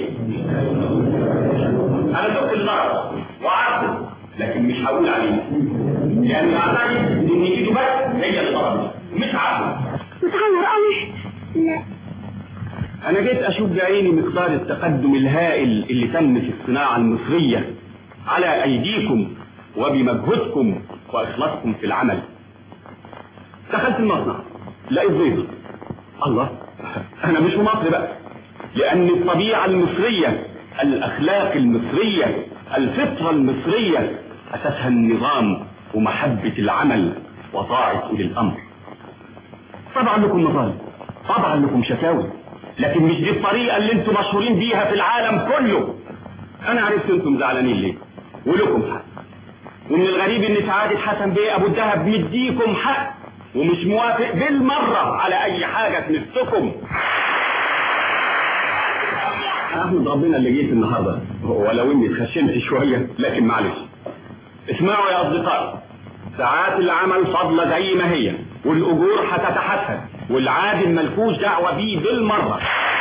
انا شفت الضرب وعرضه لكن مش هقول عليه لان اعتقد ان ايده بس هي اللي ضربت مش عرضه. متعور قوي؟ لا. انا جيت اشوف بعيني مقدار التقدم الهائل اللي تم في الصناعه المصريه على ايديكم وبمجهودكم واخلاصكم في العمل. دخلت المصنع لقيت بيضة. الله، انا مش في مصر بقى، لان الطبيعه المصريه الاخلاق المصريه الفطره المصريه اساسها النظام ومحبه العمل وطاعه اولي الامر. طبعا لكم مظالم، طبعا لكم شكاوي، لكن مش دي الطريقه اللي انتم مشهورين بيها في العالم كله. انا عرفت انتم زعلانين ليه ولكم حق، ومن الغريب ان سعادة حسن بيه ابو الدهب مديكم حق ومش موافق بالمرة على اي حاجة تنفسكم. احمد ربنا اللي جيت النهاردة ولو اني اتخشمت شوية، لكن معلش. اسمعوا يا اصدقائي، ساعات العمل فاضلة زي ما هي والاجور هتتحسن والعادل ملكوش دعوة بيه بالمرة.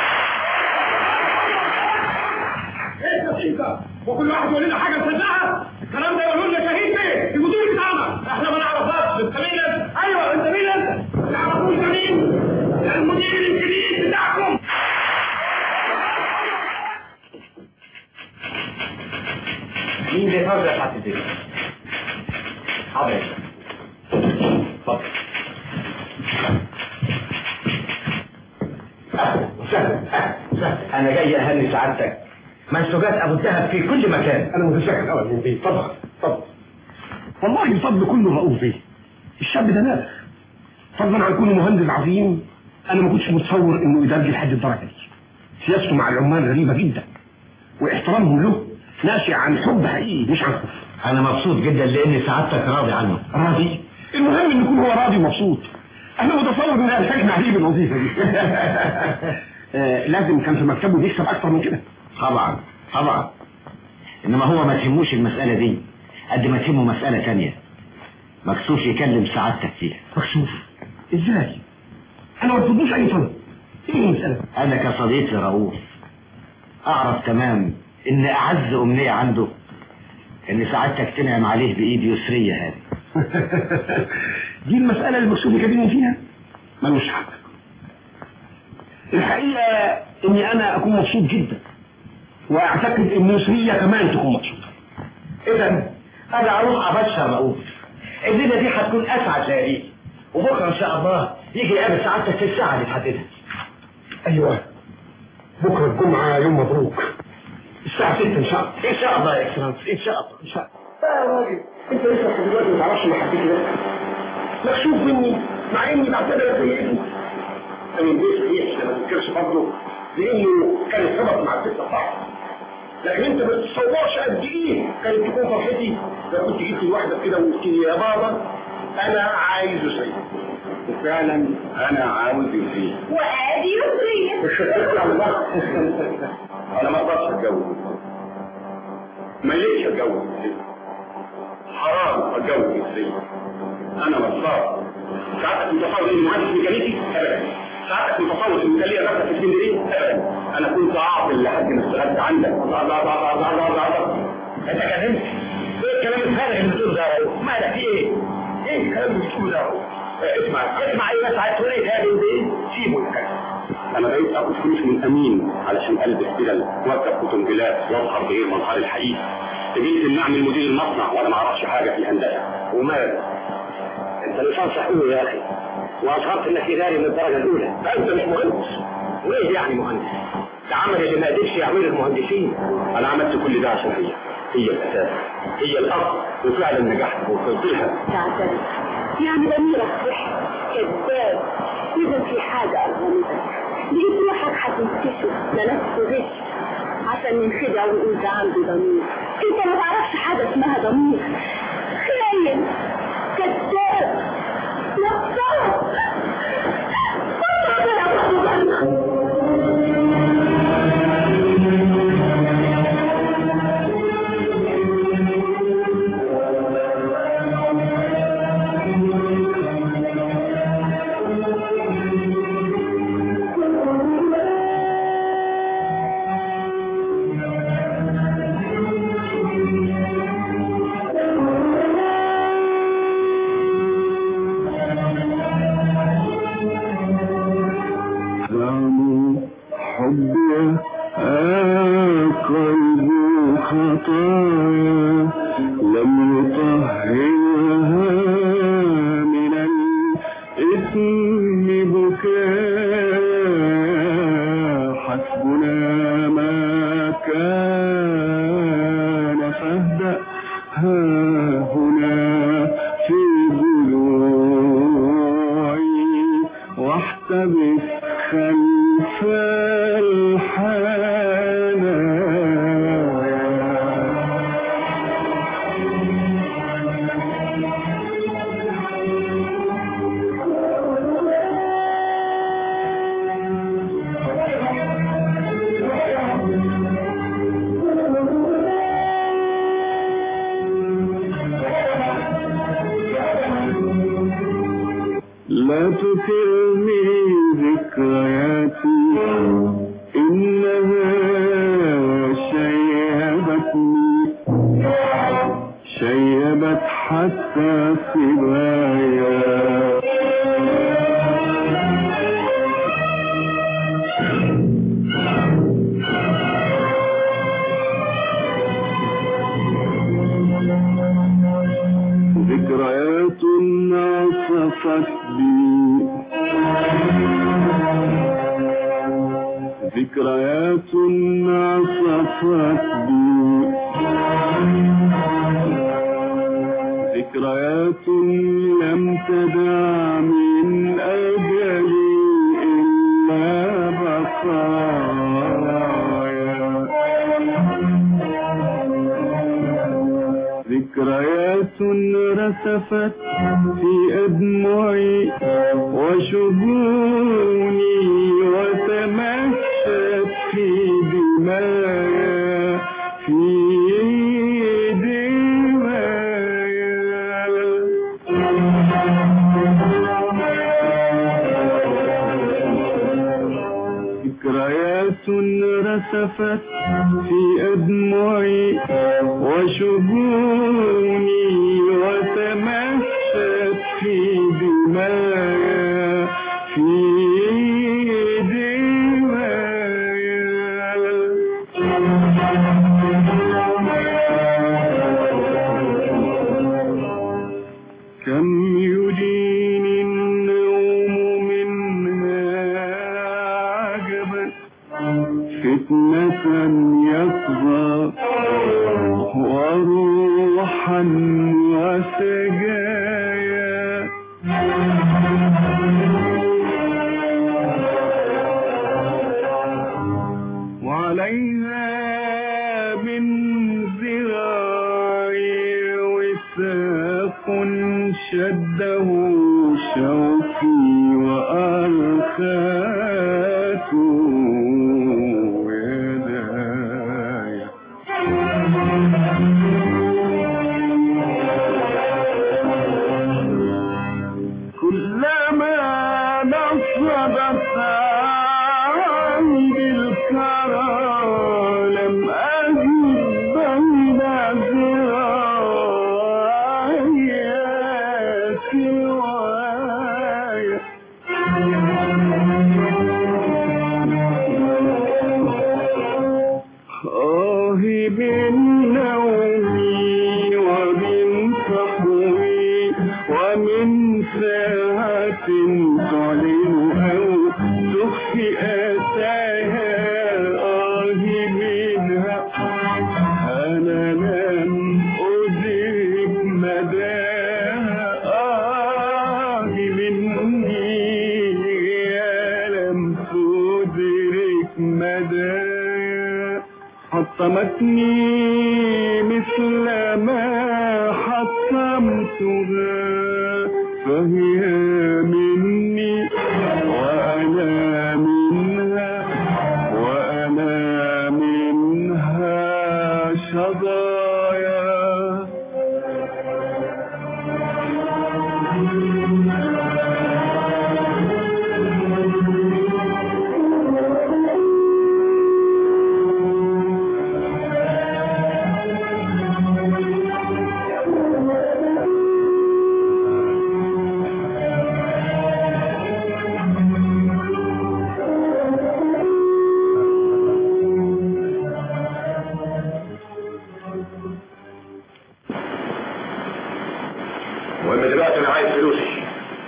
وكل واحد يقول لنا حاجه نصدقها. الكلام ده يقولوا لنا شهيد فين؟ المدير بتاعنا. احنا ما نعرفهاش. انت مين انت؟ ايوه انت مين انت؟ ما تعرفوش ده مين؟ ده المدير الجديد بتاعكم. مين اللي يفوز يا حاج دي؟ حاضر. اتفضل. انا جاي اهني سعادتك. منسوجات ابو الدهب في كل مكان. انا متشكر قوي من بيه. اتفضل اتفضل. والله الفضل كله رؤوف بيه. الشاب ده نابغ. فضلا عن كونه مهندس عظيم، انا ما كنتش متصور انه يدرج لحد الدرجه دي. سياسته مع العمال غريبه جدا، واحترامهم له ناشئ عن حب حقيقي مش عن خوف. انا مبسوط جدا لان سعادتك راضي عنه. راضي؟ المهم ان يكون هو راضي ومبسوط. انا متصور ان هلحقنا عليه بالوظيفه دي. آه لازم كان في مكتبه بيكسب اكتر من كده. طبعا طبعا، انما هو ما تهموش المساله دي قد ما تهمه مساله ثانيه. مكسوف يكلم سعادتك فيها. مكسوف؟ ازاي؟ انا ما بفضلش اي طلب. ايه المسألة؟ انا كصديق لرؤوف اعرف تمام ان اعز امنية عنده ان سعادتك تنعم عليه بايد يسرية هذه. دي المسألة اللي مكسوف يكلمني فيها؟ ملوش حق. الحقيقة اني انا اكون مبسوط جدا واعتقد ان يسرية كمان تكون مبسوطة. اذا انا اروح ابشر رؤوف الليلة دي هتكون اسعد ليالي، وبكرة ان شاء الله يجي يقابل سعادتك في الساعة اللي تحددها. ايوه بكرة الجمعة يوم مبروك الساعة ستة ان شاء الله. ان شاء الله يا اكسلانس، ان شاء الله ان شاء الله. يا راجل انت لسه لحد دلوقتي ما تعرفش محبتي ده؟ مكسوف مني مع اني بعتبرك زي ابني. انا ليه صحيح لما تذكرش برضه لانه كان السبب مع الست بتاعتي، لكن انت ما تتصورش قد ايه كانت تكون فرحتي لو كنت جيت لوحدك كده وقلت لي يا بابا انا عايز يسري. وفعلا انا عاوز يسري وادي يسري. انا ما اقدرش اتجوز، مليتش اتجوز، حرام اتجوز يسري. انا مصاب. ساعتك متصور اني مهندس ميكانيكي؟ ابدا. ساعتك متصور اني كان ليا درس في اسكندريه؟ ابدا. انا كنت عاطل لحد ما اشتغلت عندك. الله الله الله الله الله الله. انت كلمت؟ ايه الكلام الفارغ اللي بتقوله ده يا رؤوف؟ مالك في ايه؟ ايه الكلام اللي بتقوله ده يا رؤوف؟ اسمع اسمع ايه بس عايز تقول ايه تاني بايه؟ سيبه الكلام. انا بقيت اخد فلوس من امين علشان البس بدل واركب اوتوموبيلات واظهر بغير مظهري الحقيقي. قبلت ان اعمل مدير المصنع وانا ما اعرفش حاجه في الهندسه. ومال؟ انت لسان صحوي يا اخي، واظهرت انك اداري من الدرجه الاولى. لا انت مش مهندس. وايه يعني مهندس؟ ده عمل اللي ما قدرش يعمله المهندسين. انا عملت كل ده عشان هي هي الاساس، هي الاصل، وفعلا نجحت ووصلت لها. تعترف يعني ضميرك صح كذاب. اذا في حاجه ارغمتك لقيت روحك هتنكشف لنفس غش عشان ينخدع ويقول ده عنده ضمير. انت ما تعرفش حاجه اسمها ضمير. خاين كذاب نصاب. نسفت في أدمعي وشجوني وتمست في دمايا في كم يديني النوم منها عجبا فتنة يقظى وروحا وسجايا وعليها من ذراعي وثاق شده شوقي وأرخاته يداي كلما نصبت عندي الكرى لم أجد بين ذراعي سواي آه من نومي ومن صحوي ومن ساعة تعلن أو تخفي آتاها آه منها أنا لم أدرك مداها آه مني يا لم تدرك مداها حطمتني مثل ما حطمتها فهي مني وأنا منها وأنا منها شظايا المهم دلوقتي انا عايز فلوسي.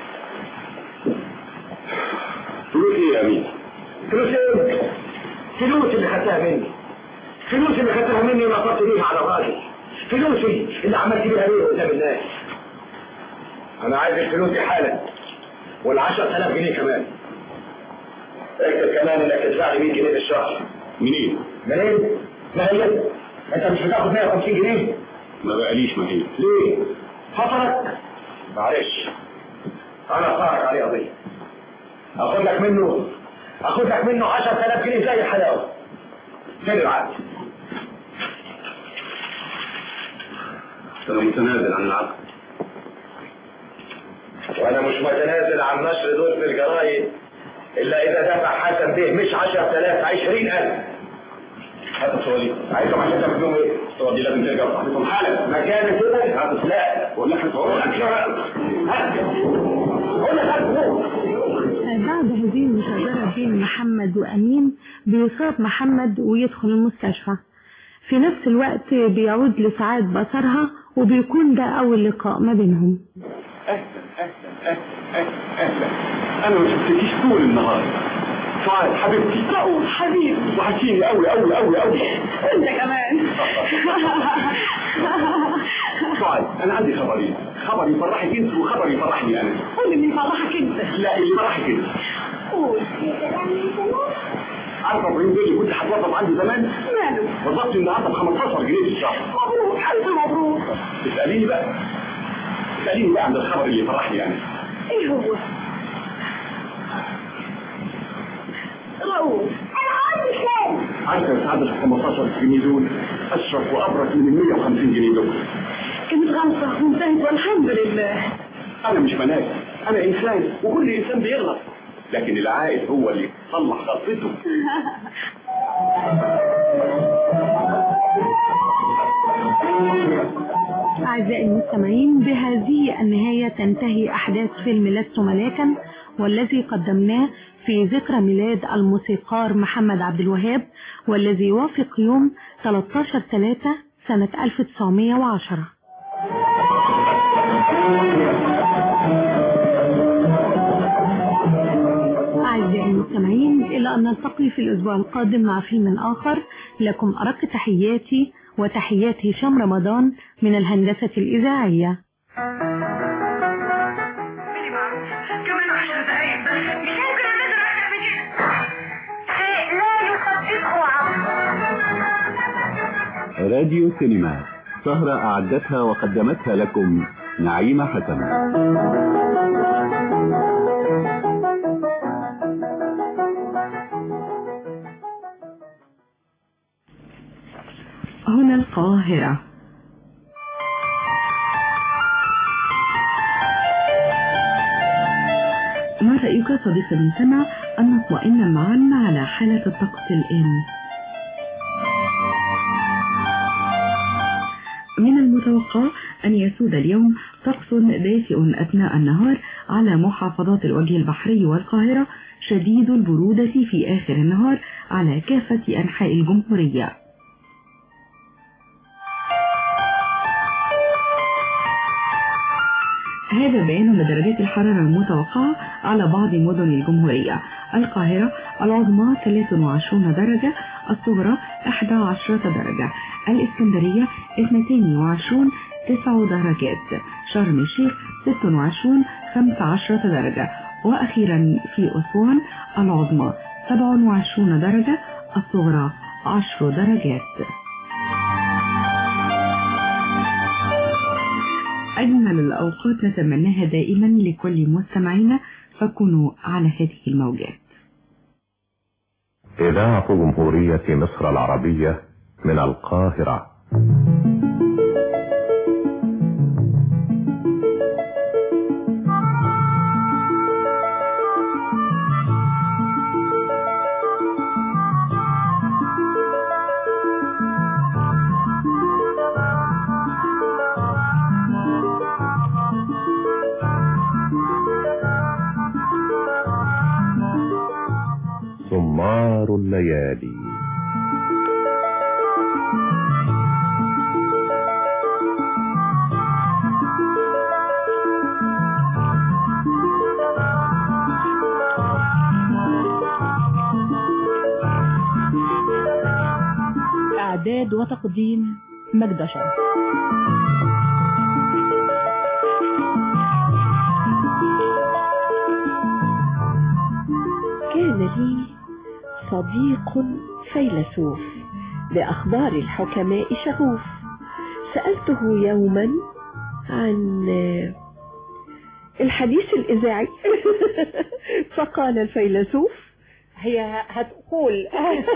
فلوس ايه يا امين؟ فلوس ايه؟ فلوسي اللي خدتها مني. فلوسي اللي خدتها مني ونصبت بيها على الراجل. فلوسي اللي عملت بيها ايه قدام الناس. انا عايز الفلوس دي حالا والعشر تلاف جنيه كمان. اكتب كمان انك تدفع لي مية جنيه في الشهر. منين؟ منين؟ ما هي انت مش بتاخد مية وخمسين جنيه؟ ما بقاليش ما هي. ليه؟ خطرك؟ معلش انا صارك عليه قضيه. اخد لك منه اخد لك منه عشر تلاف جنيه زي الحلاوه. فين العقد؟ انا متنازل عن العقد. وانا مش متنازل عن نشر دول في الجرايد الا اذا دفع حسن بيه مش عشر تلاف عشرين الف. هات الصواليك. عايزهم عشان تعمل فيهم ايه؟ الصواليك دي لازم ترجع صاحبتهم حالا. مكان كده هات السلاح. بقول لك بقول لك هات بقول لك هات. بعد هذه المشاجرة بين محمد وأمين بيصاب محمد ويدخل المستشفى. في نفس الوقت بيعود لسعاد بصرها وبيكون ده أول لقاء ما بينهم. أهلا أهلا أهلا أهلا. أنا ما شفتكيش طول النهار. سعاد حبيبتي. رؤوف حبيبي. وحشيني قوي قوي قوي قوي. أنت كمان. سعاد أنا عندي خبرين. خبر يفرحك أنت وخبر يفرحني أنا. قول اللي يفرحك أنت. لا اللي يفرحك أنت. قول. عارفة ابراهيم بيه اللي كنت هتوظف عندي زمان؟ ماله؟ وظفتي النهارده ب خمستاشر جنيه في الشهر. مبروك ألف مبروك. اسأليني بقى. اسأليني بقى عن الخبر اللي يفرحني يعني. إيه هو؟ رؤوف أنا عندي خير. عارفة يا سعادة ال خمستاشر جنيه دول أشرف وأبرك من ال مية وخمسين جنيه دول. كانت غلطة وانتهت والحمد لله. أنا مش بنات، أنا إنسان وكل إنسان بيغلط. لكن العائل هو اللي يصلح غلطته. أعزائي المستمعين، بهذه النهاية تنتهي أحداث فيلم لست ملاكا، والذي قدمناه في ذكرى ميلاد الموسيقار محمد عبد الوهاب، والذي يوافق يوم ثلاثة عشر ثلاثة سنة ألف وتسعمائة وعشرة. أعزائي المستمعين، إلى أن نلتقي في الأسبوع القادم مع فيلم آخر. لكم أرق تحياتي وتحيات هشام رمضان من الهندسة الإذاعية. كمان عشر دقايق بس، مش ممكن أقدر أرجع من هنا. شيء لا يصدقه عقل. راديو سينما، سهرة أعدتها وقدمتها لكم نعيمة حسن. هنا القاهرة. ما رأيك صديقي المستمع أن نطمئن معا على حالة الطقس الآن؟ من المتوقع أن يسود اليوم طقس دافئ أثناء النهار على محافظات الوجه البحري والقاهرة، شديد البرودة في آخر النهار على كافة أنحاء الجمهورية. هذا بيان لدرجات الحرارة المتوقعة على بعض مدن الجمهورية: القاهرة العظمى ثلاثة وعشرين درجة، الصغرى إحدى عشرة درجة، الإسكندرية اثنتين وعشرين تسع درجات، شرم الشيخ ست وعشرين خمسة عشرة درجة، وأخيرا في أسوان العظمى سبع وعشرين درجة، الصغرى عشر درجات. أجمل الأوقات نتمناها دائما لكل مستمعينا، فكونوا على هذه الموجات. إذاعة جمهورية مصر العربية من القاهرة. سمار الليالي. إعداد وتقديم مجد شرف. كان لي صديق فيلسوف بأخبار الحكماء شغوف، سألته يوما عن الحديث الإذاعي فقال الفيلسوف: هي هتقول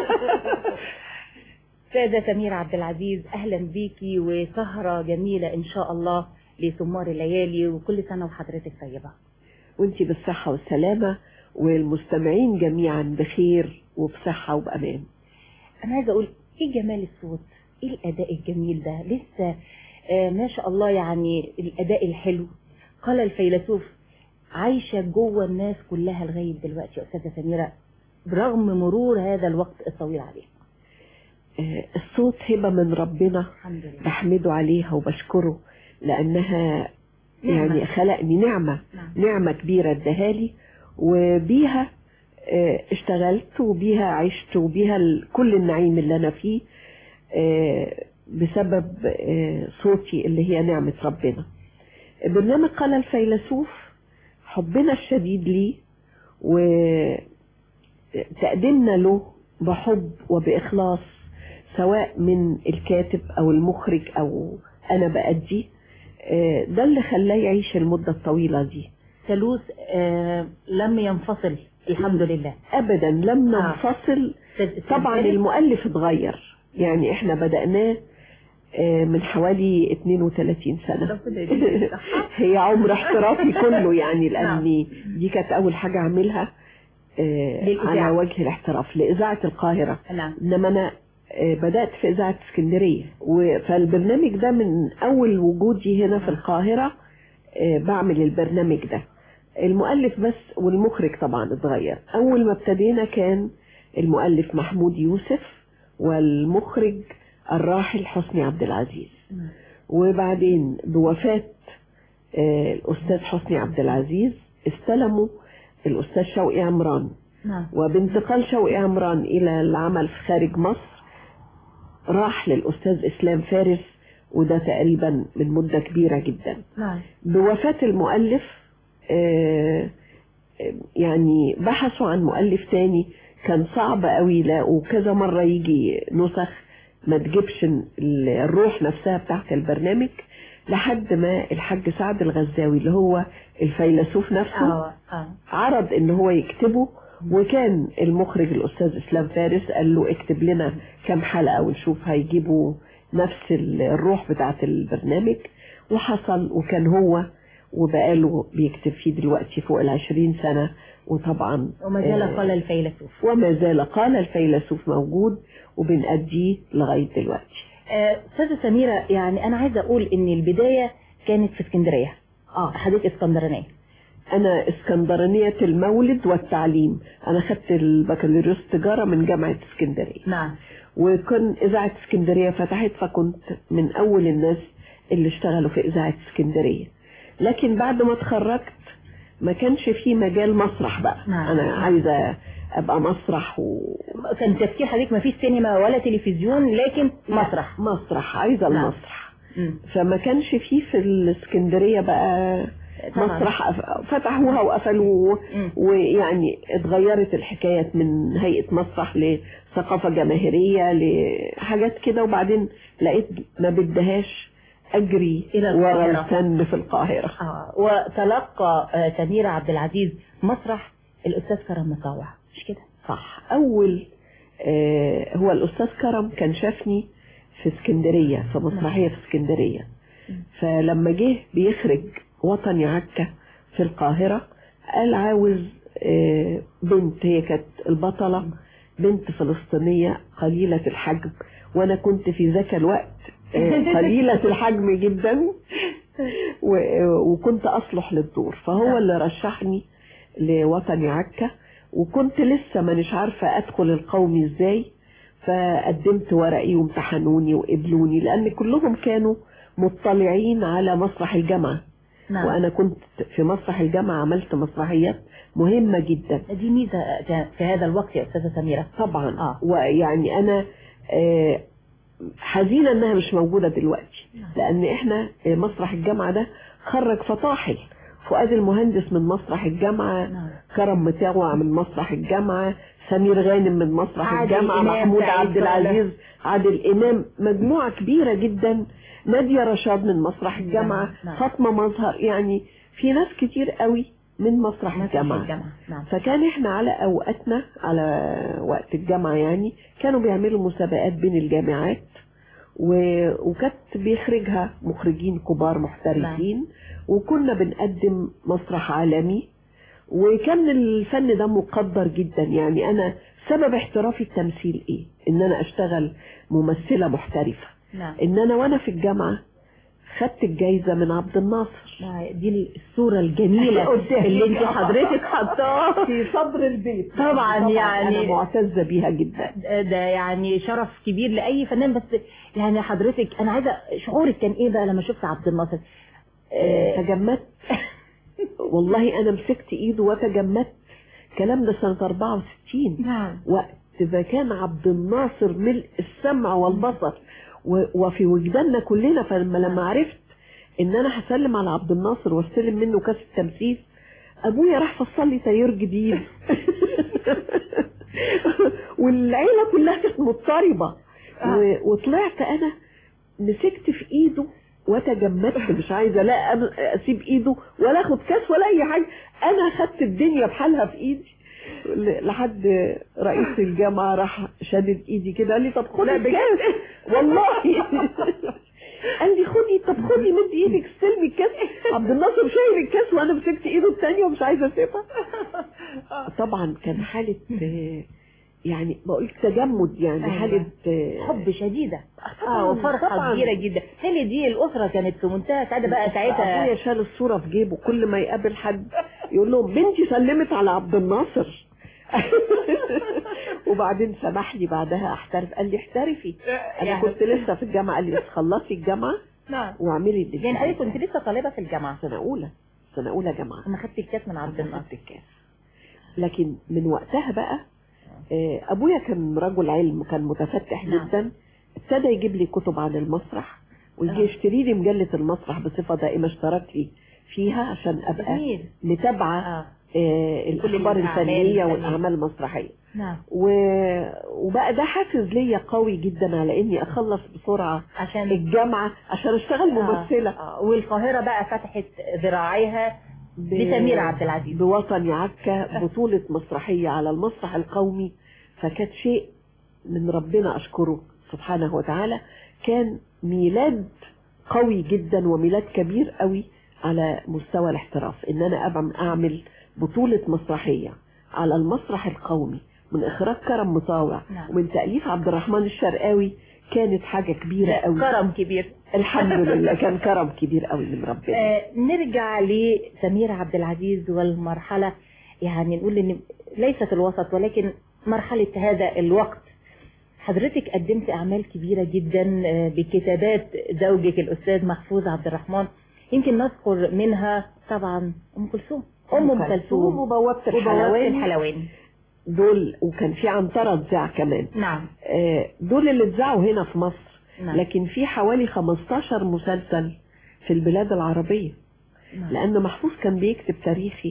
سادة سمير عبد العزيز، أهلا بيكي وسهرة جميلة إن شاء الله لسمار الليالي، وكل سنة وحضرتك طيبة. وانتي بالصحة والسلامة، والمستمعين جميعا بخير وبصحة وبأمان. أنا عايزة أقول إيه جمال الصوت، إيه الأداء الجميل ده، لسه آه ما شاء الله، يعني الأداء الحلو. قال الفيلسوف: عايشة جوه الناس كلها لغاية دلوقتي يا أستاذة سميرة برغم مرور هذا الوقت الطويل عليه. آه الصوت هبة من ربنا، بحمده عليها وبشكره لأنها نعمة. يعني خلقني نعمة نعم. نعمة كبيرة ادهالي، وبيها اشتغلت وبيها عشت وبيها كل النعيم اللي أنا فيه بسبب صوتي اللي هي نعمة ربنا. برنامج قال الفيلسوف حبنا الشديد ليه وتقدمنا له بحب وبإخلاص، سواء من الكاتب أو المخرج أو أنا بأدي، ده اللي خلاه يعيش المدة الطويلة دي. ثالوث آه لم ينفصل الحمد لله ابدا، لم ننفصل. آه. طبعا المؤلف اتغير، يعني احنا بدأناه آه من حوالي اثنين وثلاثين سنة هي عمر احترافي كله يعني، لاني دي كانت اول حاجة اعملها آه على وجه الاحتراف لإذاعة القاهرة. نعم. إنما أنا آه بدأت في إذاعة اسكندرية، فالبرنامج ده من أول وجودي هنا في القاهرة آه بعمل البرنامج ده. المؤلف بس والمخرج طبعا اتغير. أول ما ابتدينا كان المؤلف محمود يوسف والمخرج الراحل حسني عبد العزيز. وبعدين بوفاة آه الأستاذ حسني عبد العزيز استلموا الأستاذ شوقي عمران. نعم. وبانتقال شوقي عمران إلى العمل في خارج مصر راح للأستاذ إسلام فارس، وده تقريبا من مدة كبيرة جدا. نعم. بوفاة المؤلف آه يعني بحثوا عن مؤلف تاني، كان صعب قوي يلاقوا، كذا مرة يجي نسخ ما تجيبش الروح نفسها بتاعت البرنامج، لحد ما الحاج سعد الغزاوي اللي هو الفيلسوف نفسه آه. آه. عرض ان هو يكتبه. وكان المخرج الأستاذ إسلام فارس قال له اكتب لنا كم حلقة ونشوف هيجيبوا نفس الروح بتاعت البرنامج. وحصل، وكان هو وبقاله بيكتب فيه دلوقتي فوق العشرين سنة. وطبعا وما زال آه قال الفيلسوف وما زال قال الفيلسوف موجود وبنأديه لغاية دلوقتي. أستاذة سميرة، يعني أنا عايزة أقول إن البداية كانت في اسكندرية. آه حضرتك اسكندرانية. أنا اسكندرانية المولد والتعليم. أنا خدت البكالوريوس تجارة من جامعة اسكندرية. نعم. وكان إذاعة اسكندرية فتحت، فكنت من أول الناس اللي اشتغلوا في إذاعة اسكندرية. لكن بعد ما اتخرجت ما كانش فيه مجال مسرح بقى. نعم. أنا عايزة أبقى مسرح و... كان تفكير حضرتك ما فيش سينما ولا تلفزيون، لكن مسرح. مسرح، عايزة نعم. المسرح. م. فما كانش فيه في الاسكندرية بقى طبعا. مسرح فتحوها وقفلوا، ويعني اتغيرت الحكاية من هيئة مسرح لثقافة جماهيرية لحاجات كده. وبعدين لقيت ما بدهاش أجري ورا الفن في القاهرة. آه. وتلقى آه سميرة عبد العزيز مسرح الأستاذ كرم مطاوع، مش كده؟ صح. أول آه هو الأستاذ كرم كان شافني في اسكندرية، في مسرحية في اسكندرية. فلما جه بيخرج وطني عكا في القاهرة قال عاوز آه بنت، هي كانت البطلة بنت فلسطينية قليلة الحجم، وأنا كنت في ذاك الوقت قليلة الحجم جدا وكنت أصلح للدور. فهو اللي رشحني لوطني عكا، وكنت لسه مانيش عارفة أدخل القومي إزاي. فقدمت ورقي وامتحنوني وقبلوني، لأن كلهم كانوا مطلعين على مسرح الجامعة. نعم. وأنا كنت في مسرح الجامعة عملت مسرحيات مهمة جدا. دي ميزة في هذا الوقت يا أستاذة سميرة. طبعا. آه. ويعني أنا آه حزينة انها مش موجودة دلوقتي، لان احنا مسرح الجامعة ده خرج فطاحل. فؤاد المهندس من مسرح الجامعة، كرم مطاوع من مسرح الجامعة، سمير غانم من مسرح الجامعة، محمود عبد العزيز، عادل إمام، مجموعة كبيرة جدا، نادية رشاد من مسرح الجامعة، فاطمة مظهر، يعني في ناس كتير قوي من مسرح الجامعة. الجامعة. نعم. فكان احنا على اوقاتنا، على وقت الجامعة يعني، كانوا بيعملوا مسابقات بين الجامعات و... وكانت بيخرجها مخرجين كبار محترفين. نعم. وكنا بنقدم مسرح عالمي، وكان الفن ده مقدر جدا. يعني انا سبب احترافي التمثيل ايه؟ ان انا اشتغل ممثلة محترفة. نعم. ان انا وانا في الجامعة خدت الجايزة من عبد الناصر. دي الصورة الجميلة اللي انت حضرتك حطاها في صدر البيت. طبعا, طبعا يعني انا معتزة بيها جدا. ده يعني شرف كبير لأي فنان. بس يعني حضرتك انا عايزة شعورك كان ايه بقى لما شفت عبد الناصر؟ اه تجمدت والله. انا مسكت ايده وتجمدت. الكلام ده سنة أربعة وستين. نعم. وقت ما كان عبد الناصر ملء السمع والبصر وفي وجداننا كلنا. فلما لما عرفت ان انا هسلم على عبد الناصر واستلم منه كاس التمثيل، ابويا راح فصل لي تاير جديد والعيله كلها كانت مضطربه. وطلعت انا مسكت في ايده وتجمدت، مش عايزه لا اسيب ايده ولا اخد كاس ولا اي حاجه. انا اخدت الدنيا بحالها في ايدي لحد رئيس الجامعة راح شدد ايدي كده قال لي طب خدي الكاس والله قال لي خدي، طب خدي مد ايدك استلمي الكاس. عبد الناصر شايل الكاس وانا مسكت ايده الثانيه ومش عايزه اسيبها. طبعا كان حالة يعني بقول تجمد يعني أيوة. حالة حب شديدة اه وفرحة كبيرة جدا. هي دي الأسرة كانت في منتهى السعادة بقى ساعتها. ابويا شال الصورة في جيبه كل ما يقابل حد يقول لهم بنتي سلمت على عبد الناصر. وبعدين سمح لي بعدها احترف، قال لي احترفي. انا يعني كنت لسه في الجامعة، قال لي بس خلصي الجامعة نعم واعملي اللي يعني حضرتك كنت لسه طالبة في الجامعة سنة أولى سنة أولى جامعة. أنا خدت الكاس من عبد الناصر. خدت الكاس. لكن من وقتها بقى ابويا كان رجل علم، كان متفتح نعم. جدا. ابتدى يجيب لي كتب عن المسرح ويجي يشتري لي مجلة المسرح بصفة دائمة، اشترك لي فيها عشان ابقى متابعة آه. آه الاخبار الفنية والاعمال المسرحية نعم. و... وبقى ده حافز ليا قوي جدا على اني اخلص بسرعة عشان الجامعة عشان اشتغل ممثلة. آه. آه. والقاهرة بقى فتحت ذراعيها ب... لسميرة عبد العزيز بوطني عكا بطولة مسرحية على المسرح القومي. فكانت شيء من ربنا أشكره سبحانه وتعالى، كان ميلاد قوي جدا وميلاد كبير قوي على مستوى الاحتراف، ان انا اعمل بطولة مسرحية على المسرح القومي من اخراج كرم مطاوع نعم. ومن تأليف عبد الرحمن الشرقاوي. كانت حاجة كبيرة قوي، كرم كبير الحمد لله. كان كرم كبير قوي من ربنا. آه نرجع لسميرة عبد العزيز والمرحلة، يعني نقول ان ليست الوسط ولكن مرحلة هذا الوقت. حضرتك قدمت أعمال كبيرة جدا بكتابات زوجك الأستاذ محفوظ عبد الرحمن، يمكن نذكر منها طبعا أم كلثوم أم أم كلثوم وبوابة الحلواني. الحلواني دول، وكان في عنترة تذاع كمان نعم. دول اللي اتذاعوا هنا في مصر نعم. لكن في حوالي خمستاشر مسلسل في البلاد العربية نعم. لأن محفوظ كان بيكتب تاريخي،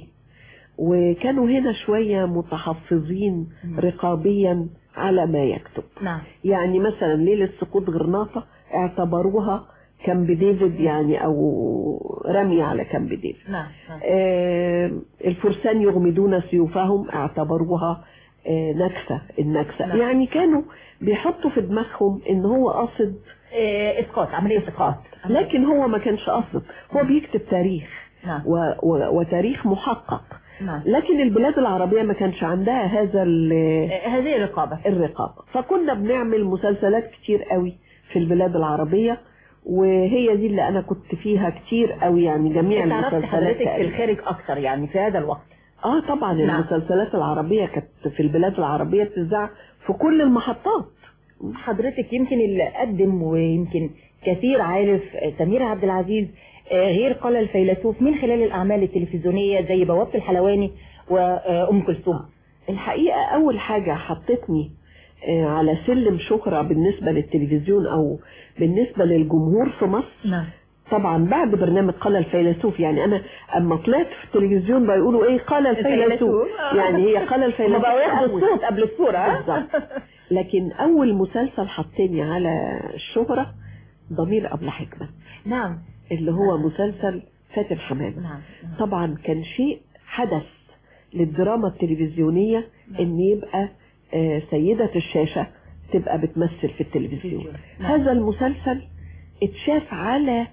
وكانوا هنا شوية متحفظين نعم. رقابيا على ما يكتب نعم. يعني مثلا ليلة سقوط غرناطة اعتبروها كامب ديفيد يعني او رمي على كامب ديفيد نعم. نعم. آه الفرسان يغمدون سيوفهم اعتبروها آه نكسة النكسة نعم. يعني كانوا بيحطوا في دماغهم ان هو قصد آه اسقاط، عملية اسقاط، لكن هو ما كانش قصد، هو بيكتب تاريخ نعم. و و وتاريخ محقق نعم. لكن البلاد العربية ما كانش عندها هذا هذه الرقابة الرقابة فكنا بنعمل مسلسلات كتير قوي في البلاد العربية، وهي دي اللي انا كنت فيها كتير قوي يعني جميع المسلسلات. تعرفت حضرتك في الخارج اكتر يعني في هذا الوقت؟ اه طبعا نعم. المسلسلات العربية كانت في البلاد العربية بتذاع في كل المحطات. حضرتك يمكن اللي قدم ويمكن كثير عارف سميرة عبد العزيز غير قال الفيلسوف من خلال الأعمال التلفزيونية زي بوابة الحلواني وأم كلثوم. الحقيقة أول حاجة حطتني على سلم شهرة بالنسبة للتلفزيون أو بالنسبة للجمهور في مصر نعم. طبعا بعد برنامج قال الفيلسوف. يعني أنا أما طلعت في التلفزيون بيقولوا إيه قال الفيلسوف، يعني هي قال الفيلسوف بقوا ياخدوا الصوت قبل الصورة. بالظبط. لكن أول مسلسل حطني على الشهرة ضمير أبلة حكمة نعم اللي هو نعم. مسلسل فاتن حمامة نعم. طبعا كان شيء حدث للدراما التلفزيونية نعم. ان يبقى آه سيدة الشاشة تبقى بتمثل في التلفزيون نعم. هذا المسلسل اتشاف على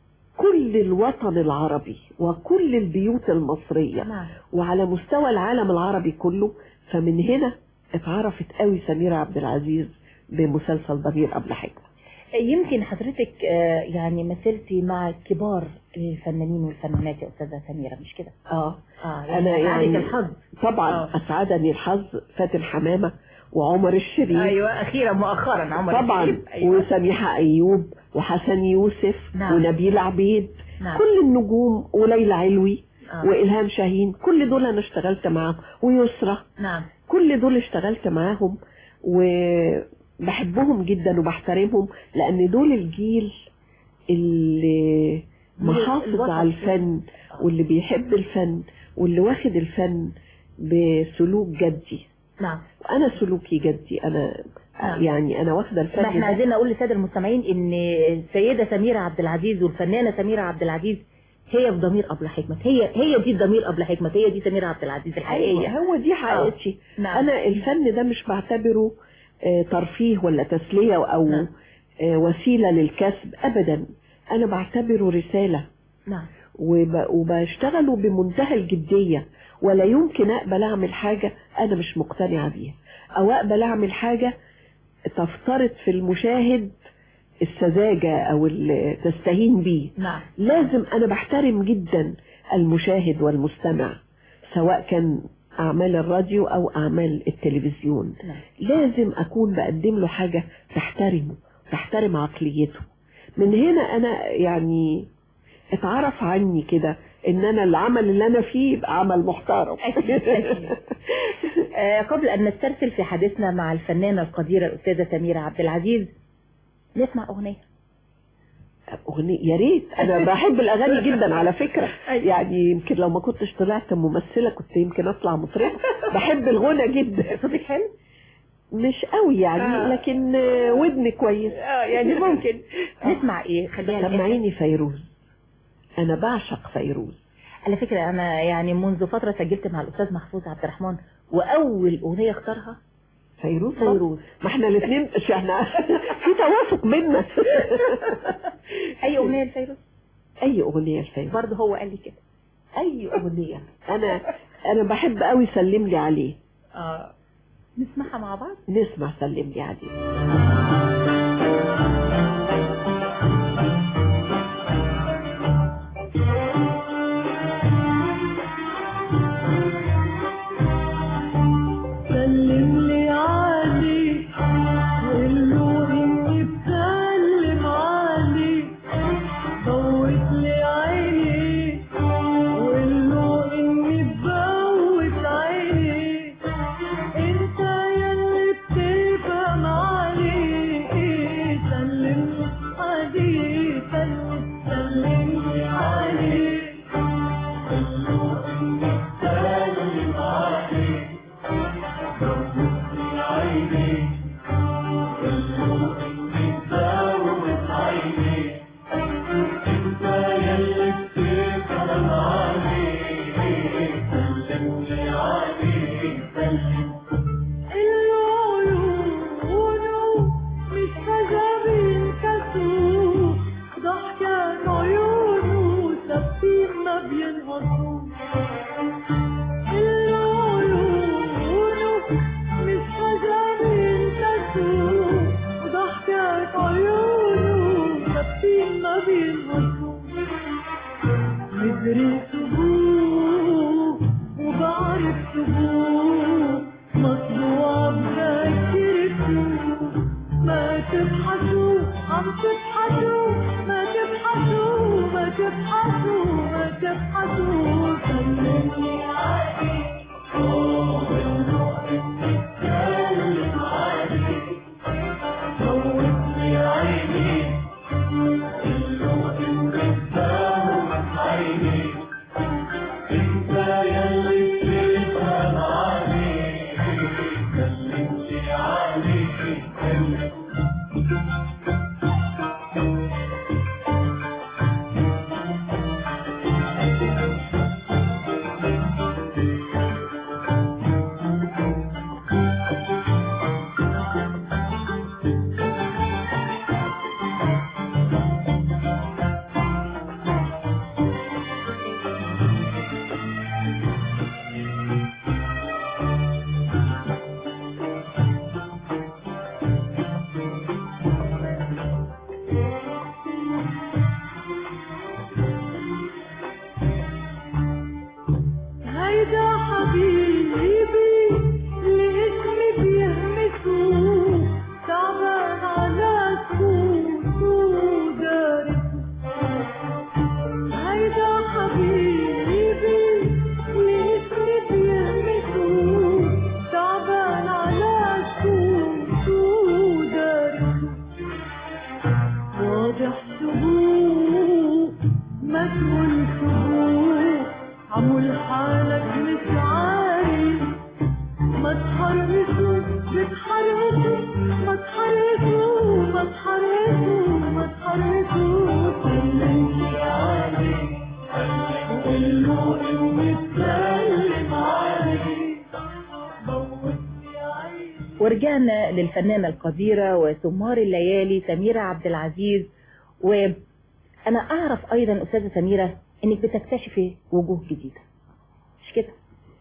كل الوطن العربي وكل البيوت المصرية نعم. وعلى مستوى العالم العربي كله. فمن هنا اتعرفت قوي سميرة عبد العزيز بمسلسل ضمير أبلة حكمة. يمكن حضرتك يعني مثلتي مع كبار الفنانين والفنانات يا أستاذة سميرة مش كده؟ اه, آه يعني أنا يعني الحظ طبعا آه. أسعدني الحظ فاتن حمامة وعمر الشريف. أيوة أخيرا مؤخرا عمر طبعا الشريف. أيوة. وسميحة أيوب وحسن يوسف نعم. ونبيل عبيد نعم. كل النجوم وليلى علوي آه. وإلهام شاهين كل دول أنا اشتغلت معاهم ويسرى نعم. كل دول اشتغلت معاهم وبحبهم جدا وبحترمهم لأن دول الجيل اللي محافظ على الفن واللي بيحب الفن واللي واخد الفن بسلوك جدي. نعم. وأنا سلوكي جدي أنا نعم. يعني أنا واخدة الفن. احنا عايزين نقول للسادة المستمعين إن السيدة سميرة عبد العزيز والفنانة سميرة عبد العزيز هي في ضمير أبلة حكمة، هي هي دي ضمير أبلة حكمة، هي دي سميرة عبد العزيز الحقيقية. أيوة هو دي حقيقتي. آه. نعم. أنا الفن ده مش بعتبره آه ترفيه ولا تسلية أو نعم. آه وسيلة للكسب أبدا، أنا بعتبره رسالة. نعم. وب... وبشتغله بمنتهى الجدية ولا يمكن اقبل اعمل حاجة انا مش مقتنعة بيها، او اقبل اعمل حاجة تفترض في المشاهد السذاجة او اللي تستهين بيه. نعم. لازم انا بحترم جدا المشاهد والمستمع سواء كان اعمال الراديو او اعمال التلفزيون. نعم. لازم اكون بقدم له حاجة تحترمه تحترم عقليته. من هنا انا يعني اتعرف عني كده ان انا العمل اللي انا فيه يبقى عمل محترم. أكيد أكيد. آه قبل ان نسترسل في حديثنا مع الفنانة القديرة الاستاذة سميرة عبد العزيز نسمع اغنية. اغنية يا ريت، انا بحب الاغاني جدا على فكرة. يعني يمكن لو ما كنتش طلعت ممثلة كنت يمكن اطلع مطربة. بحب الغنى جدا. صوتك حلو؟ مش قوي يعني آه. لكن ودني كويس. اه يعني ممكن. نسمع ايه؟ خليها سمعيني فيروز. انا بعشق فيروز. على فكرة انا يعني منذ فترة سجلت مع الاستاذ محفوظ عبد الرحمن واول اغنية اختارها فيروز. فيروز. ما احنا الاثنين احنا في توافق بينا. اي اغنية لفيروز؟ اي اغنية لفيروز. برضه هو قال لي كده. اي اغنية. انا انا بحب قوي سلم لي عليه. اه نسمعها مع بعض. نسمع سلم لي عليه. ورجعنا للفنانة القديرة وسمار الليالي سميرة عبد العزيز. وأنا أعرف أيضا أستاذة سميرة إنك بتكتشفي وجوه جديدة، مش كده؟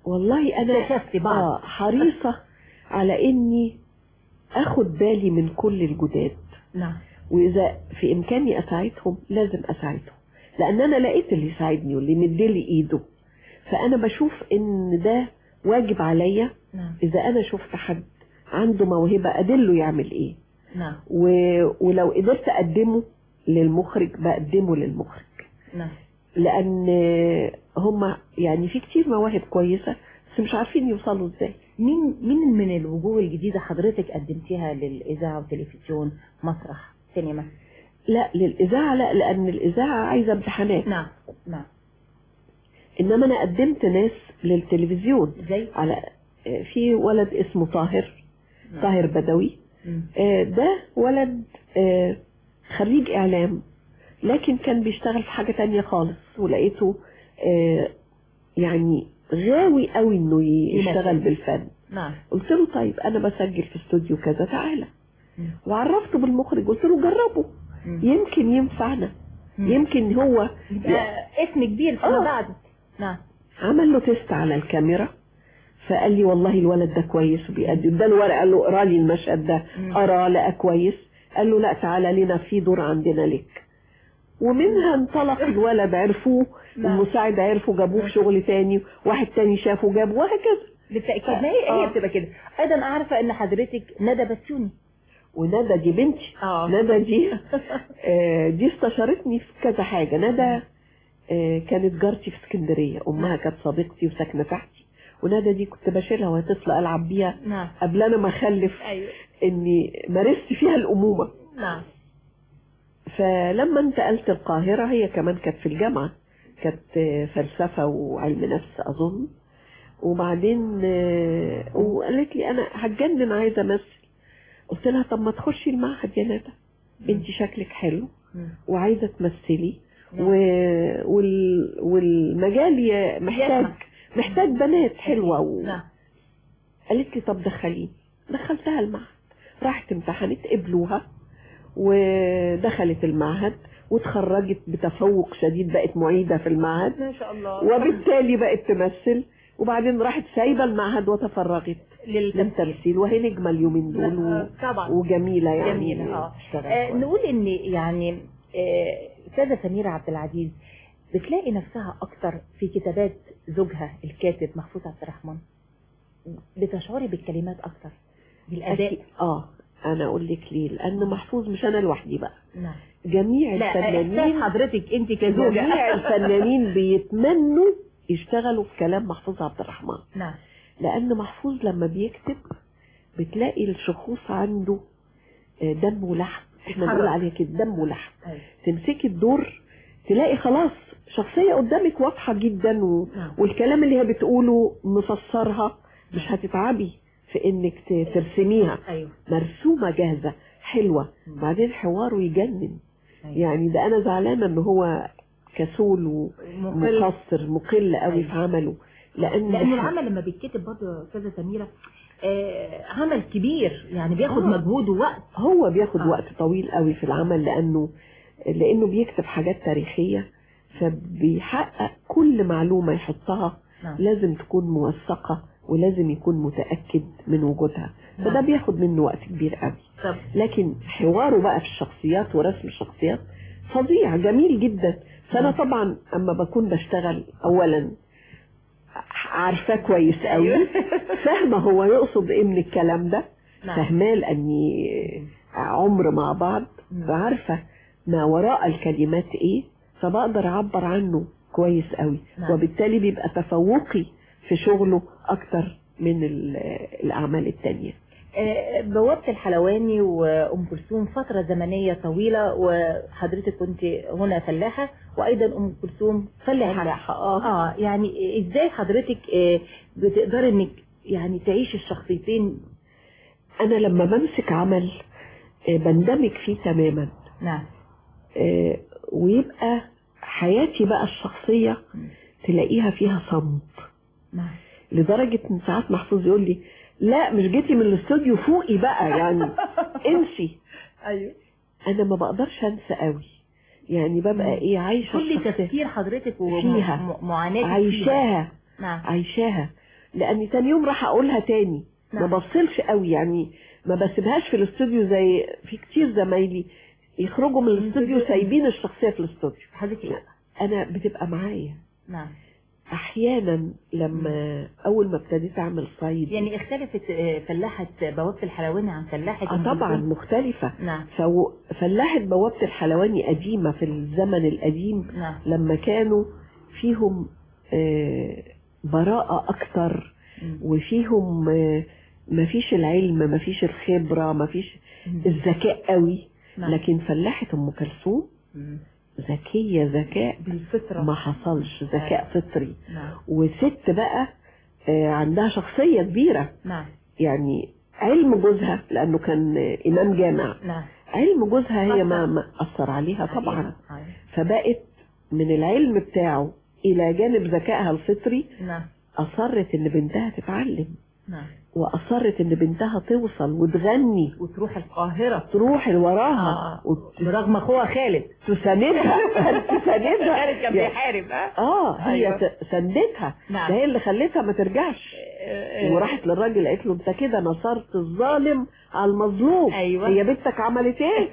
والله انا اكتشفت بعض آه حريصة على اني اخد بالي من كل الجداد. نعم. واذا في امكاني اساعدهم لازم اساعدهم، لان انا لقيت اللي يساعدني واللي مدلي ايده، فانا بشوف ان ده واجب عليا. نعم. اذا انا شفت حد عنده موهبة ادله يعمل ايه. نعم. و... ولو قدرت اقدمه للمخرج بقدمه للمخرج. نعم. لان هم يعني في كتير مواهب كويسة بس مش عارفين يوصلوا ازاي. مين مين من الوجوه الجديدة حضرتك قدمتيها للإذاعة والتلفزيون، مسرح، سينما؟ لا للإذاعة لا، لأن الإذاعة عايزة امتحانات. نعم نعم. إنما أنا قدمت ناس للتلفزيون. زي؟ على في ولد اسمه طاهر. نعم. طاهر بدوي. مم. ده ولد خريج إعلام لكن كان بيشتغل في حاجة تانية خالص، ولقيته يعني غاوي قوي انه يشتغل بالفن. نعم. قلت له طيب انا بسجل في استوديو كذا تعالى. وعرفته بالمخرج، قلت له جربه. مم. يمكن ينفعنا. مم. يمكن هو يبقى اسم كبير فيما بعد. نعم. عمل له تيست على الكاميرا فقال لي والله الولد ده كويس وبيأدي، اداله ورقه قال له اقرا لي المشهد ده. ارى لقى كويس، قال له لا تعالى لنا في دور عندنا لك. ومنها انطلق الولد، عرفوه المساعد عرفوا جابوه في شغل تاني، واحد تاني شافه جابه، وهكذا. بالتأكيد. ما هي هي بتبقى كده. ايضا اعرف ان حضرتك ندى بسيوني. وندى دي بنتي. اه ندى دي آه دي استشارتني في كذا حاجة. ندى آه كانت جارتي في اسكندرية، امها كانت صديقتي وساكنة تحتي، وندى دي كنت بشيلها وهي طفلة العب بيها. نعم. قبل انا ما اخلف. ايوه. اني مارست فيها الامومة. نعم. فلما انتقلت القاهرة هي كمان كانت في الجامعة، كانت فلسفة وعلم نفس أظن، وبعدين وقالت لي أنا هتجنن عايزة أمثل. قلت لها طب ما تخشي المعهد يا ندى، انت شكلك حلو وعايزة تمثلي و... وال... والمجال محتاج محتاج بنات حلوة و... قالت لي طب دخليني. دخلتها المعهد، راحت امتحنت قبلوها ودخلت المعهد وتخرجت بتفوق شديد، بقت معيدة في المعهد ما شاء الله، وبالتالي بقت تمثل. وبعدين راحت سايبة المعهد وتفرغت للتمثيل، وهي نجمة اليومين دول و... طبعا وجميلة يعني. جميلة. اه, آه نقول ان يعني استاذة آه سميرة عبد العزيز بتلاقي نفسها اكتر في كتابات زوجها الكاتب محفوظ عبد الرحمن، بتشعري بالكلمات اكتر بالاداء؟ اه انا اقول لك ليه، لان محفوظ مش انا لوحدي بقى. نعم. جميع الفنانين، حضرتك انت كزوجة، جميع الفنانين بيتمنوا يشتغلوا في كلام محفوظ عبد الرحمن. نعم. لان محفوظ لما بيكتب بتلاقي الشخوص عنده دم ولحم، احنا بنقول عليه كده دم ولحم. أيوة. تمسكي الدور تلاقي خلاص شخصية قدامك واضحة جدا و... نعم. والكلام اللي هي بتقوله مفسرها، مش هتتعبي في انك ترسميها. أيوة. مرسومة جاهزة حلوة. م. بعدين حواره يجنن. أيوة. يعني ده انا زعلانة ان هو كسول ومقصر مقل قوي. أيوة. في عمله، لان لان العمل لما بيتكتب برضه استاذة سميرة آه عمل كبير، يعني بياخد آه. مجهود ووقت. هو بياخد آه. وقت طويل قوي في العمل، لانه لانه بيكتب حاجات تاريخية، فبيحقق كل معلومة يحطها. آه. لازم تكون موثقة ولازم يكون متأكد من وجودها. نعم. فده بياخد منه وقت كبير قوي. طب. لكن حواره بقى في الشخصيات ورسم الشخصيات فظيع جميل جدا. فأنا طبعا أما بكون بشتغل أولا عارفاه كويس قوي، فاهمة هو يقصد إيه من الكلام ده. نعم. فاهماه لأني عمر مع بعض، فعارفة ما وراء الكلمات إيه، فبقدر أعبر عنه كويس قوي. نعم. وبالتالي بيبقى تفوقي في شغله أكتر من الأعمال التانية. بوابة الحلواني وأم كلثوم فترة زمنية طويلة، وحضرتك كنت هنا فلاحة وأيضا أم كلثوم فلاحة. فلاحة آه. آه يعني إزاي حضرتك بتقدر إنك يعني تعيش الشخصيتين؟ أنا لما بمسك عمل بندمج فيه تماما. نعم. ويبقى حياتي بقى الشخصية تلاقيها فيها صمت. نعم. لدرجة ان ساعات محفوظ يقول لي لا مش جيتي من الاستوديو فوقي بقى يعني انسي. ايوه. انا ما بقدرش انسى قوي، يعني ببقى ايه عايشة كل تفكير حضرتك فيها ومعاناتك عايشاها. نعم. عايشاها لاني تاني يوم راح اقولها تاني. نعم. ما بفصلش قوي يعني، ما بسيبهاش في الاستوديو زي في كتير زمايلي يخرجوا من الاستوديو سايبين الشخصيه في الاستوديو. حضرتك لا، انا بتبقى معايا. نعم. احيانا لما اول ما ابتديت اعمل صيد يعني اختلفت فلاحه بوابه الحلواني عن فلاحه آه طبعا مختلفه. نعم. فو فلاحه بوابه الحلواني قديمه في الزمن القديم. نعم. لما كانوا فيهم آه براءه اكتر وفيهم آه مفيش العلم، مفيش الخبره، مفيش الذكاء قوي. نعم. لكن فلاحه ام كلثوم ذكية ذكاء بالفطرة، ما حصلش، ذكاء آه. فطري. نعم. وست بقى آه عندها شخصية كبيرة. نعم. يعني علم جوزها لأنه كان إمام جامع. نعم. علم جوزها هي ما, ما أثر عليها طبعا. فبقت من العلم بتاعه إلى جانب ذكائها الفطري. نعم. أصرت إن بنتها تتعلم. نعم. وأصرت إن بنتها توصل وتغني وتروح القاهرة، تروح وراها. آه. وت... برغم أخوها خالد تساندها تساندها خالد كان بيحارب. اه هي أيوة. سندتها. نعم. ده هي اللي خلتها ما ترجعش. آه. وراحت للراجل قالت له انت كده نصرت الظالم على المظلوم. أيوة. هي بنتك عملت ايه؟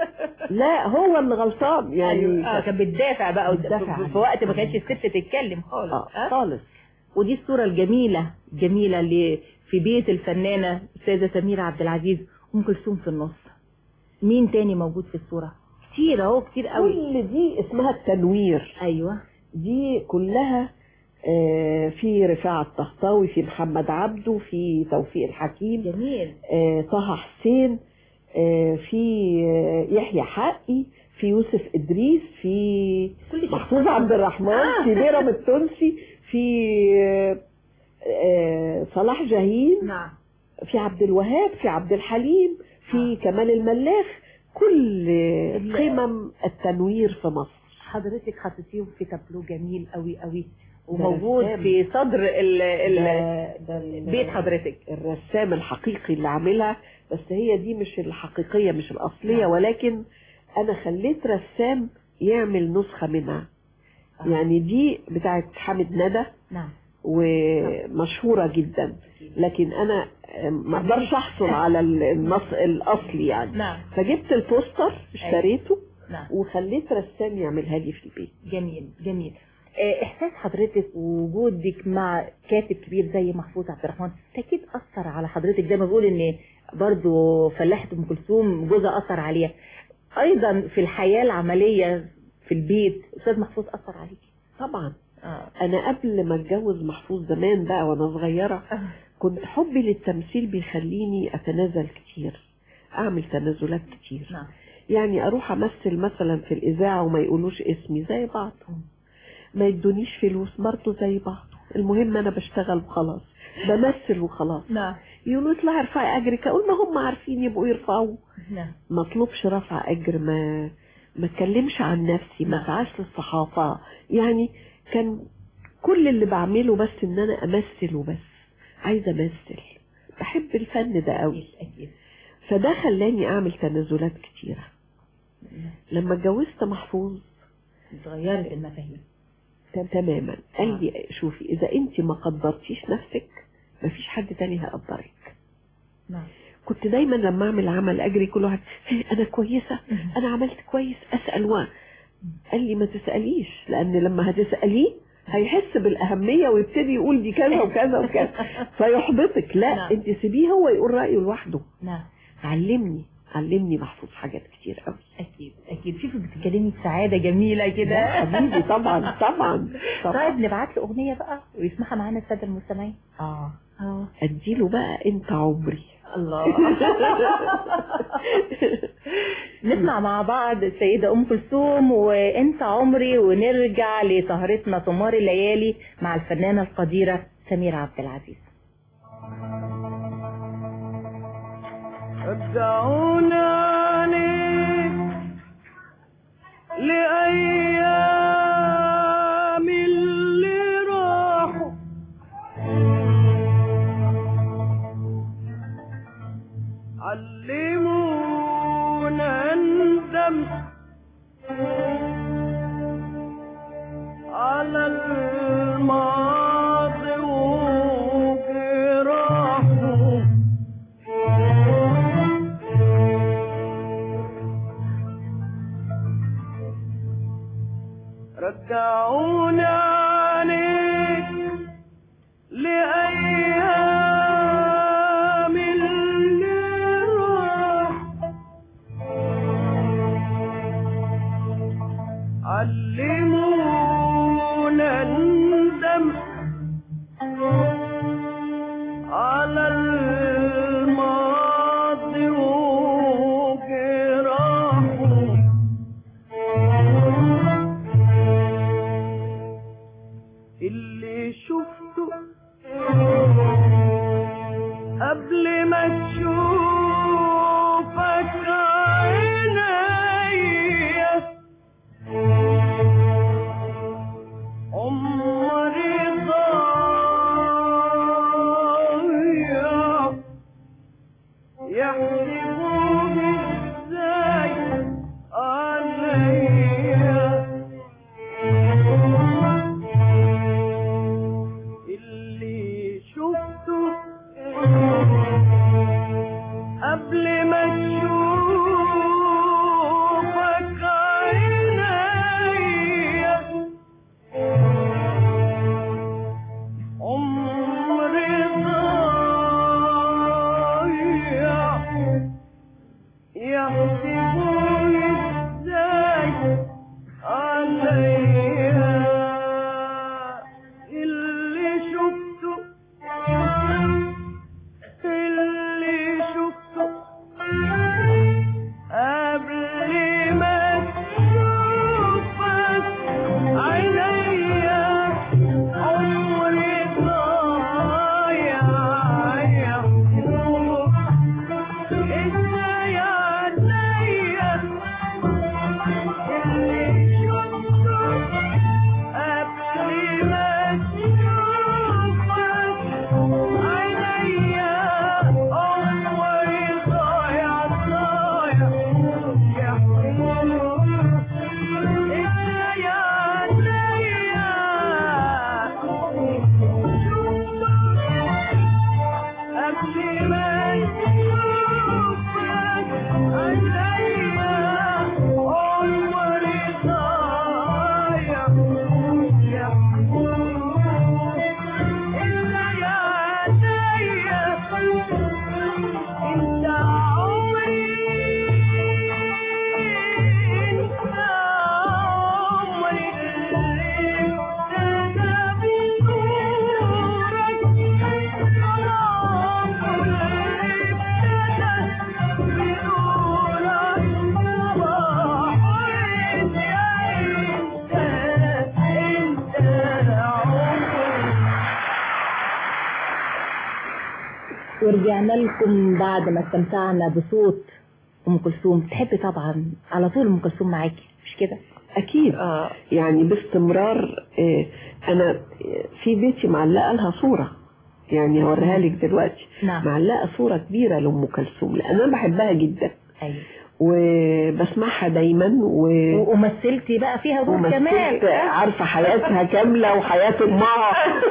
لا هو اللي غلطان يعني. أيوة. آه. كانت بتدافع بقى بتدافع في وقت ما كانتش الست تتكلم خالص. آه. آه. خالص. ودي الصورة الجميلة الجميلة اللي في بيت الفنانة السيدة سميرة عبد العزيز. أم كلثوم في النص. مين تاني موجود في الصورة؟ كتير اهو، كتير قوي. كل دي اسمها التنوير. ايوه دي كلها آه في رفاعة الطهطاوي، في محمد عبده، في توفيق الحكيم، جميل، آه طه حسين، آه في آه يحيى حقي، في يوسف إدريس، في محفوظ عبد الرحمن، آه. في بيرم التونسي، في آه آه صلاح جاهين، نعم، في عبد الوهاب، في عبد الحليم، في آه. كمال الملاخ. كل قمم التنوير في مصر حضرتك حطيتيهم في تابلو جميل قوي قوي وموجود في صدر ال ال بيت حضرتك. الرسام الحقيقي اللي عاملها، بس هي دي مش الحقيقية مش الأصلية. نعم. ولكن أنا خليت رسام يعمل نسخة منها. آه. يعني دي بتاعت حامد ندى. نعم. ومشهورة جدا، لكن أنا ما اقدرش احصل على النص الاصلي يعني. نعم. فجبت البوستر اشتريته. نعم. وخليت رسام يعملها لي في البيت. جميل جميل. احساس حضرتك ووجودك مع كاتب كبير زي محفوظ عبد الرحمن اكيد اثر على حضرتك، زي ما بقول ان برضو فلاحة ام كلثوم جوزها اثر عليها ايضا في الحياة العملية في البيت. استاذ محفوظ اثر عليكي طبعا. آه. انا قبل ما اتجوز محفوظ زمان بقى وانا صغيرة آه. كنت حبي للتمثيل بيخليني اتنازل كتير، اعمل تنازلات كتير. نعم. يعني اروح امثل مثلا في الاذاعة وما يقولوش اسمي زي بعض، ما يدونيش فلوس برضه زي بعض، المهم انا بشتغل وخلاص، بمثل وخلاص. نعم. يقولوا اطلعي ارفعي اجرك، اقول ما هم عارفين يبقوا يرفعوا. نعم. ما اطلبش رفع اجر، ما ما اتكلمش عن نفسي، ما اسعاش للصحافة. يعني كان كل اللي بعمله بس ان انا امثل وبس، عايزه امثل، بحب الفن ده قوي. اكيد. فده خلاني اعمل تنازلات كتيره. لما اتجوزت محفوظ اتغيرت المفاهيم تماما. قال لي شوفي اذا انت ما قدرتيش نفسك مفيش حد تاني هيقدرك. نعم. كنت دايما لما اعمل عمل اجري كل واحد انا كويسه، انا عملت كويس، اسال وان. قال لي ما تساليش، لان لما هتساليه هيحس بالاهميه ويبتدي يقول دي كذا وكذا وكذا فيحبطك. لا. نعم. انت سيبيه هو يقول رايه لوحده. نعم. علمني علمني محفوظ حاجات كتير قوي. اكيد اكيد. شوفي بتتكلمي بسعاده جميله كده. حبيبي طبعا طبعا طبعا. طيب نبعت له اغنيه بقى ويسمعها معانا الساده المستمعين. اه اه اديله بقى انت عمري. الله. نسمع مع بعض السيدة أم كلثوم وانت عمري، ونرجع لسهرتنا ثمار الليالي مع الفنانة القديرة سميرة عبد العزيز. رجعونا عنك لأيام اللي راحوا، علمونا ندم على الماضي اللي شفته قبل ما تشوفك عينيا عمري ضايع يحسبوني ازاي عليا اللي شفته قبل ما تشوفك عينيا عمري ضايع يحسبوني ازاي عليا اللي شفته اللي شفته قبل ما تشوفك عينيا عمري ضايع ازاي عليا اللي شفته قبل ما تشوفك عينيا عمري ضايع ضايع ازاي عليا قبل ما تشوفك عينيا عمري ضايع ازاي عليا انت عمري انت عمري اللي ابتدى بنورك خلاص اللي ابتدى بنورك صباح انت انت انت عمري. ورجعنا لكم بعد ما استمتعنا بصوت ام كلثوم. تحبي طبعا على طول ام كلثوم معاكي مش كده؟ اكيد آه. يعني باستمرار. آه انا في بيتي معلقه لها صوره، يعني هوريها لك دلوقتي. نعم. معلقه صوره كبيره لام كلثوم لان انا بحبها جدا. ايوه. وبسمعها دايما و... ومثلتي بقى فيها دور كمان، عارفه حياتها كامله وحياه امها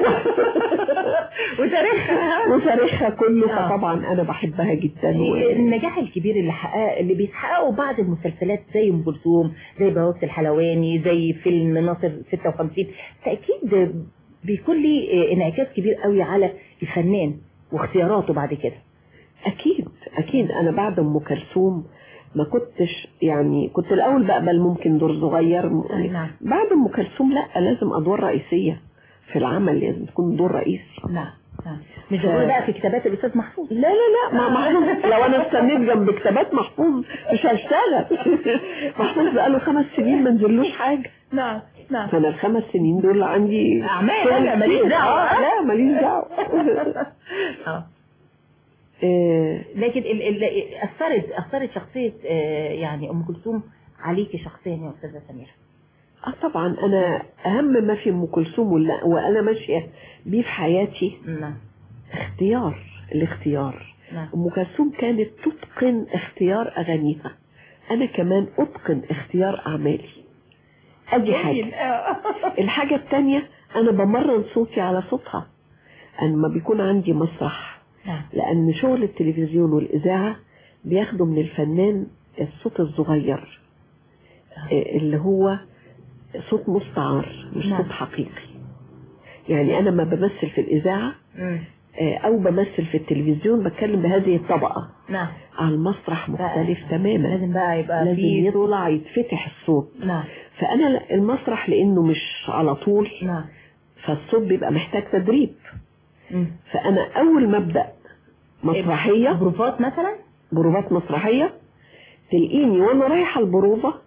وتاريخها وتاريخها كله. فطبعا انا بحبها جدا. و... النجاح الكبير اللي حقق اللي بيتحققوا بعض المسلسلات زي ام كلثوم، زي بوابة الحلواني، زي فيلم ناصر ستة وخمسين، تاكيد بيكون لي انعكاس كبير قوي على الفنان واختياراته بعد كده. اكيد اكيد. انا بعد ام كلثوم ما كنتش يعني كنت الاول بقبل ممكن دور صغير. نعم. بعد ام كلثوم لا، لازم ادوار رئيسيه في العمل، لازم تكون دور رئيسي. نعم نعم. مش بقول بقى في كتابات الاستاذ محفوظ. لا لا لا ما محفوظ لو انا استنيت جنب كتابات محفوظ مش هشتغل. محفوظ بقاله خمس سنين ما نزلوش حاجه. نعم نعم. فانا الخمس سنين دول عندي اعمال انا ماليش دعوه. لا ماليش دعوه. اه إيه لكن ال ال اثرت اثرت شخصيه إيه يعني ام كلثوم عليكي شخصيا يا استاذه سميره؟ اه طبعا. انا اهم ما في ام كلثوم وانا ماشيه بيه في حياتي نعم اختيار الاختيار. نعم. ام كلثوم كانت تتقن اختيار اغانيها، انا كمان اتقن اختيار اعمالي. ادي حاجه. الحاجه الثانيه انا بمرن صوتي على صوتها. انا ما بيكون عندي مسرح، لأن شغل التلفزيون والإذاعة بياخدوا من الفنان الصوت الصغير اللي هو صوت مستعار مش نعم. صوت حقيقي. يعني أنا ما بمثل في الإذاعة أو بمثل في التلفزيون بتكلم بهذه الطبقة. نعم. على المسرح مختلف تماما. لازم بقى يبقى لازم في يطلع يتفتح الصوت. نعم. فأنا المسرح لأنه مش على طول. نعم. فالصوت بيبقى محتاج تدريب. مم. فأنا أول ما أبدأ مسرحية بروفات مثلا بروفات مسرحية تلقيني وانا رايحة البروفة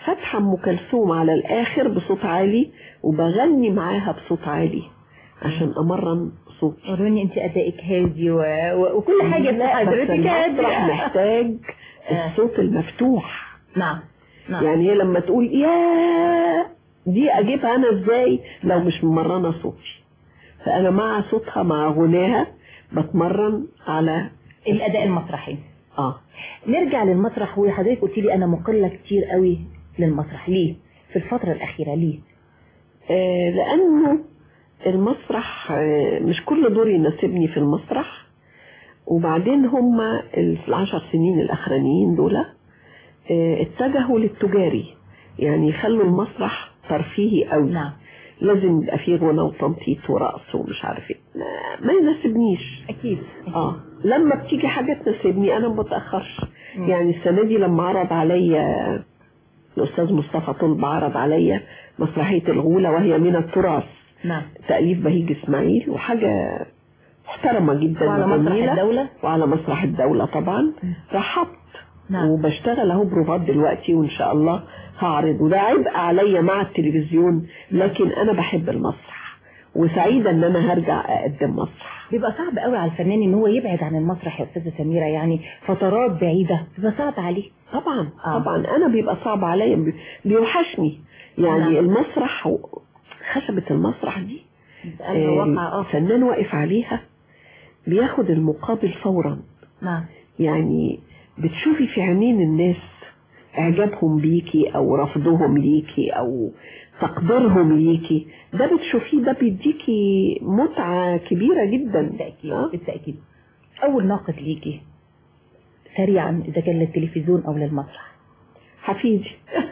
فاتحة ام كلثوم على الاخر بصوت عالي وبغني معاها بصوت عالي عشان امرن صوتي. وروني انت ادائك هادي و... و... وكل حاجة في حضرتك هادي. محتاج الصوت المفتوح. نعم نعم. يعني هي لما تقول يا دي اجيبها انا ازاي لو مش ممرنة صوتي؟ فانا مع صوتها مع غناها بتمرن على الاداء المسرحي. اه نرجع للمسرح. وحضرتك قلت لي انا مقلة كتير قوي للمسرح، ليه في الفترة الاخيرة ليه؟ آه لانه المسرح آه مش كل دور يناسبني في المسرح، وبعدين هم العشر سنين الاخرانيين دول اه اتجهوا للتجاري، يعني يخلوا المسرح ترفيهي قوي. نعم. لازم يبقى فيه غنى وتنطيط ورقص ومش عارف ايه، ما يناسبنيش. اكيد, أكيد. اه لما بتيجي حاجه تناسبني انا ما بتاخرش. يعني السنه دي لما عرض عليا الاستاذ مصطفى طلب عرض عليا مسرحيه الغوله وهي من التراث. نعم. تاليف بهيج اسماعيل، وحاجه محترمه جدا وعلى مسرح الدوله. وعلى مسرح الدوله طبعا. رحبت. نعم. وبشتغل اهو بروفات دلوقتي وان شاء الله هعرض، وده عبء عليا مع التلفزيون، لكن انا بحب المسرح وسعيدة ان انا هرجع اقدم مسرح. بيبقى صعب قوي على الفنان ان هو يبعد عن المسرح يا استاذة سميرة، يعني فترات بعيدة بيبقى صعب عليه. طبعا آه. طبعا انا بيبقى صعب عليا، بيوحشني يعني. نعم. المسرح خشبة المسرح دي آه فنان واقف عليها بياخد المقابل فورا. نعم. يعني بتشوفي في عينين الناس اعجابهم بيكي او رفضهم ليكي او تقديرهم ليكي، ده بتشوفيه، ده بيديكي متعة كبيرة جدا. بالتأكيد. أه؟ بالتأكيد. اول ناقد ليكي سريعا اذا كان للتلفزيون او للمسرح؟ حفيدي.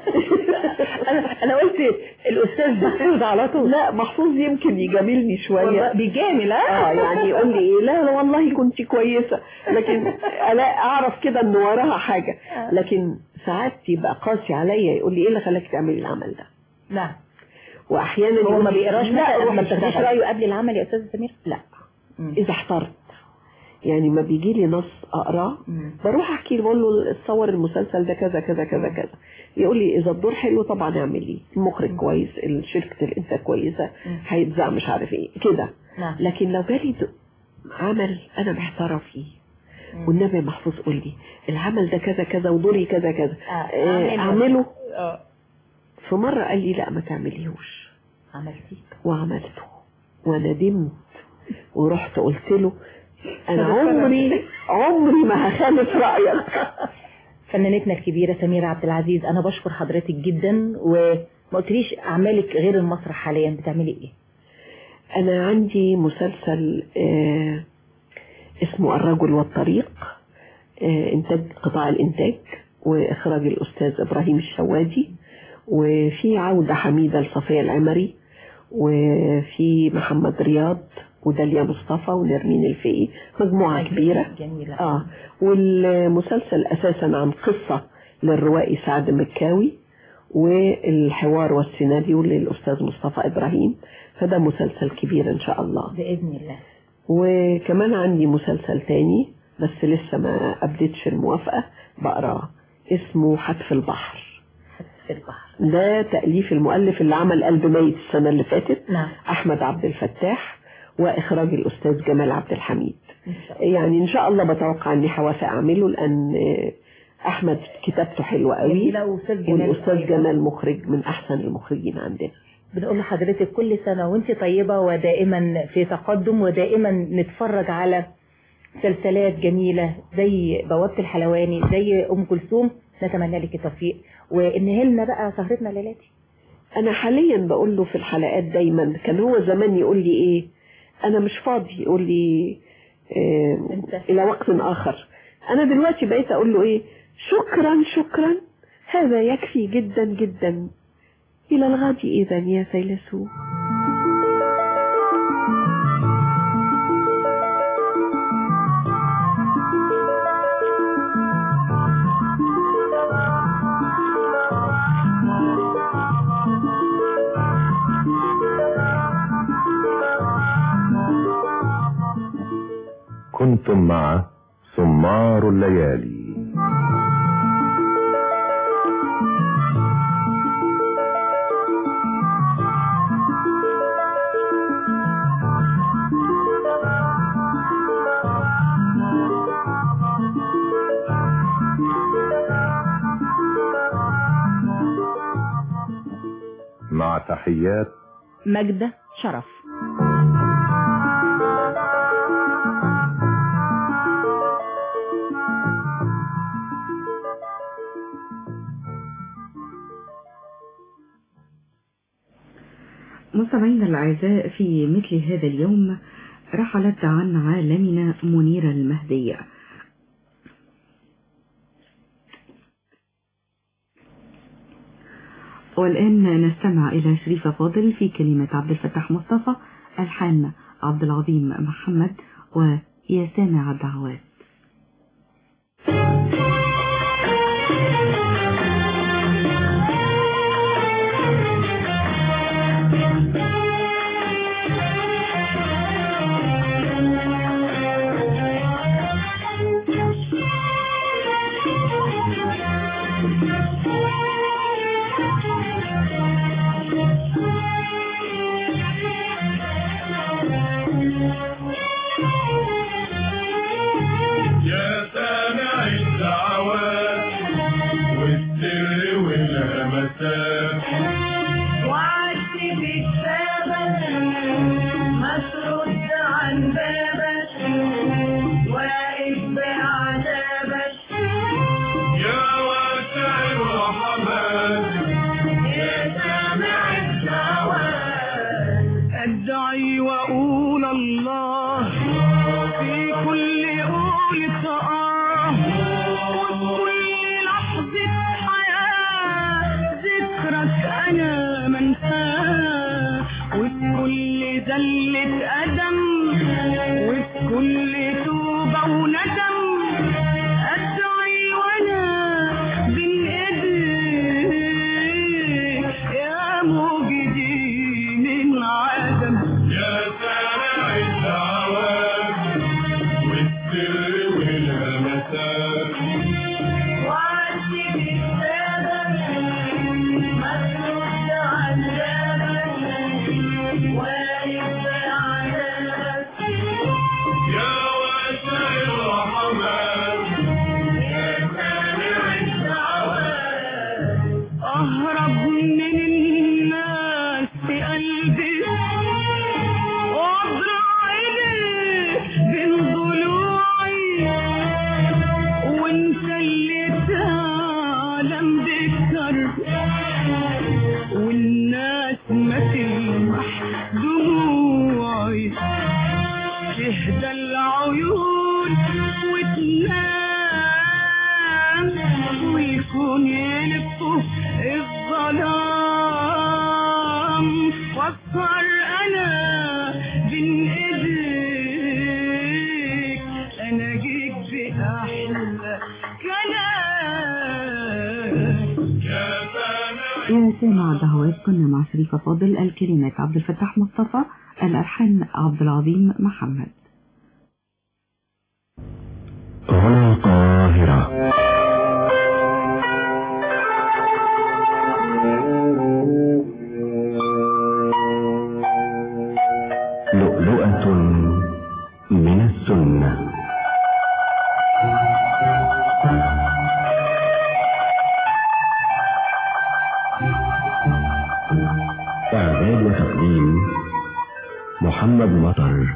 انا انا قلت الاستاذ محفوظ على طول. لا محفوظ يمكن يجاملني شويه. بيجامل. اه يعني يقول لي ايه، لا لا والله كنت كويسه، لكن لا اعرف كده ان وراها حاجه. لكن ساعات يبقى قاسي عليا، يقول لي ايه اللي خلاك تعملي العمل ده؟ نعم. واحيانا هو ما بيقراش لا ما بتاخديش رايه قبل العمل يا استاذه سمير؟ لا. مم. اذا احترت يعني ما بيجي لي نص اقراه بروح احكي له، بقول له صور المسلسل ده كذا كذا كذا كذا، يقول لي اذا الدور حلو طبعا اعمليه، المخرج مم. كويس، شركه الانتاج كويسه، هيتذاع مش عارف ايه كده. نعم. لكن لو جالي عمل انا محتاره فيه والنبي محفوظ قول لي العمل ده كذا كذا ودوري كذا كذا آه اعمله. اه في مره قال لي لا ما تعمليهوش، عملتيه وعملته وندمت ورحت قلت له انا عمري عمري ما هخالف رايك. فنانتنا الكبيره سميرة عبد العزيز، انا بشكر حضرتك جدا، وما قلتليش اعمالك غير المسرح حاليا بتعملي ايه؟ انا عندي مسلسل آه اسمه الرجل والطريق، آه انتاج قطاع الانتاج واخراج الاستاذ ابراهيم الشوادي، وفي عودة حميدة لصفية العمري، وفي محمد رياض وداليا مصطفى ونرمين الفقي، مجموعة كبيرة جميلة. اه والمسلسل اساسا عن قصة للروائي سعد مكاوي، والحوار والسيناريو للاستاذ مصطفى ابراهيم، فده مسلسل كبير ان شاء الله باذن الله. وكمان عندي مسلسل تاني بس لسه ما ابدتش الموافقة بقراه، اسمه حتف البحر. حتف البحر ده تأليف المؤلف اللي عمل قلب ميت السنة اللي فاتت. نعم. احمد عبد الفتاح، واخراج الاستاذ جمال عبد الحميد. يعني ان شاء الله بتوقع اني هوافق اعمله، لان احمد كتابته حلوه قوي، والاستاذ جمال مخرج من احسن المخرجين عندنا. بنقول لحضرتك كل سنه وانت طيبه ودائما في تقدم، ودائما نتفرج على سلسلات جميله زي بوابه الحلواني، زي ام كلثوم. نتمنى لك التوفيق وانهلنا بقى سهرتنا ليلاتي. انا حاليا بقول له في الحلقات دايما، كان هو زمان يقول لي ايه انا مش فاضي، يقول لي إيه الى وقت اخر. انا دلوقتي بقيت اقول له ايه شكرا شكرا، هذا يكفي جدا جدا، الى الغد اذا يا فيلسوف. كنتم مع سمار الليالي. تحيات مجدة شرف. مستمعينا الأعزاء، في مثل هذا اليوم رحلت عن عالمنا منيرة المهدية. والآن نستمع إلى شريفة فاضل في كلمة عبد الفتاح مصطفى، ألحان عبد العظيم محمد، ويا سامع الدعوات. سامع دعوات. كنا مع شريفة فاضل، الكلمات عبد الفتاح مصطفى، الألحان عبد العظيم محمد. هنا القاهرة. لؤلؤة من السنة. إعداد وتقديم محمد مطر.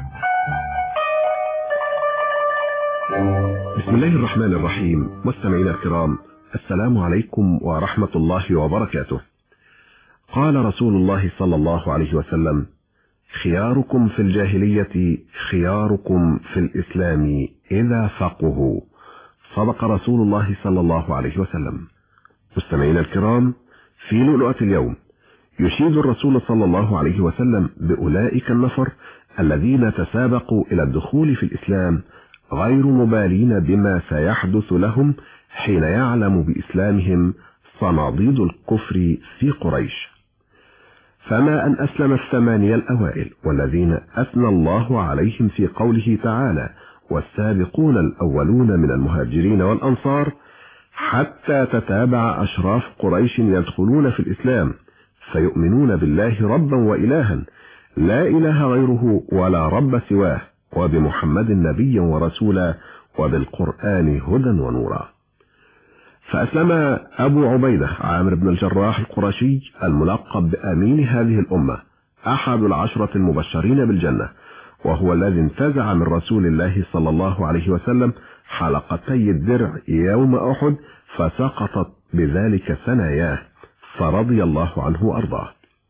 بسم الله الرحمن الرحيم. مستمعينا الكرام، السلام عليكم ورحمة الله وبركاته. قال رسول الله صلى الله عليه وسلم: خياركم في الجاهلية خياركم في الإسلام إذا فقهوا. صدق رسول الله صلى الله عليه وسلم. مستمعينا الكرام، في لؤلؤة اليوم يشيد الرسول صلى الله عليه وسلم بأولئك النفر الذين تسابقوا إلى الدخول في الإسلام غير مبالين بما سيحدث لهم حين يعلم بإسلامهم صناديد الكفر في قريش. فما أن أسلم الثمانية الأوائل والذين أثنى الله عليهم في قوله تعالى: والسابقون الأولون من المهاجرين والأنصار، حتى تتابع أشراف قريش يدخلون في الإسلام فيؤمنون بالله ربا وإلها لا إله غيره ولا رب سواه، وبمحمد نبيا ورسولا، وبالقرآن هدى ونورا. فأسلم أبو عبيدة عامر بن الجراح القرشي الملقب بأمين هذه الأمة أحد العشرة المبشرين بالجنة، وهو الذي انتزع من رسول الله صلى الله عليه وسلم حلقتي الدرع يوم أحد فسقطت بذلك ثناياه، فرضي الله عنه وأرضاه.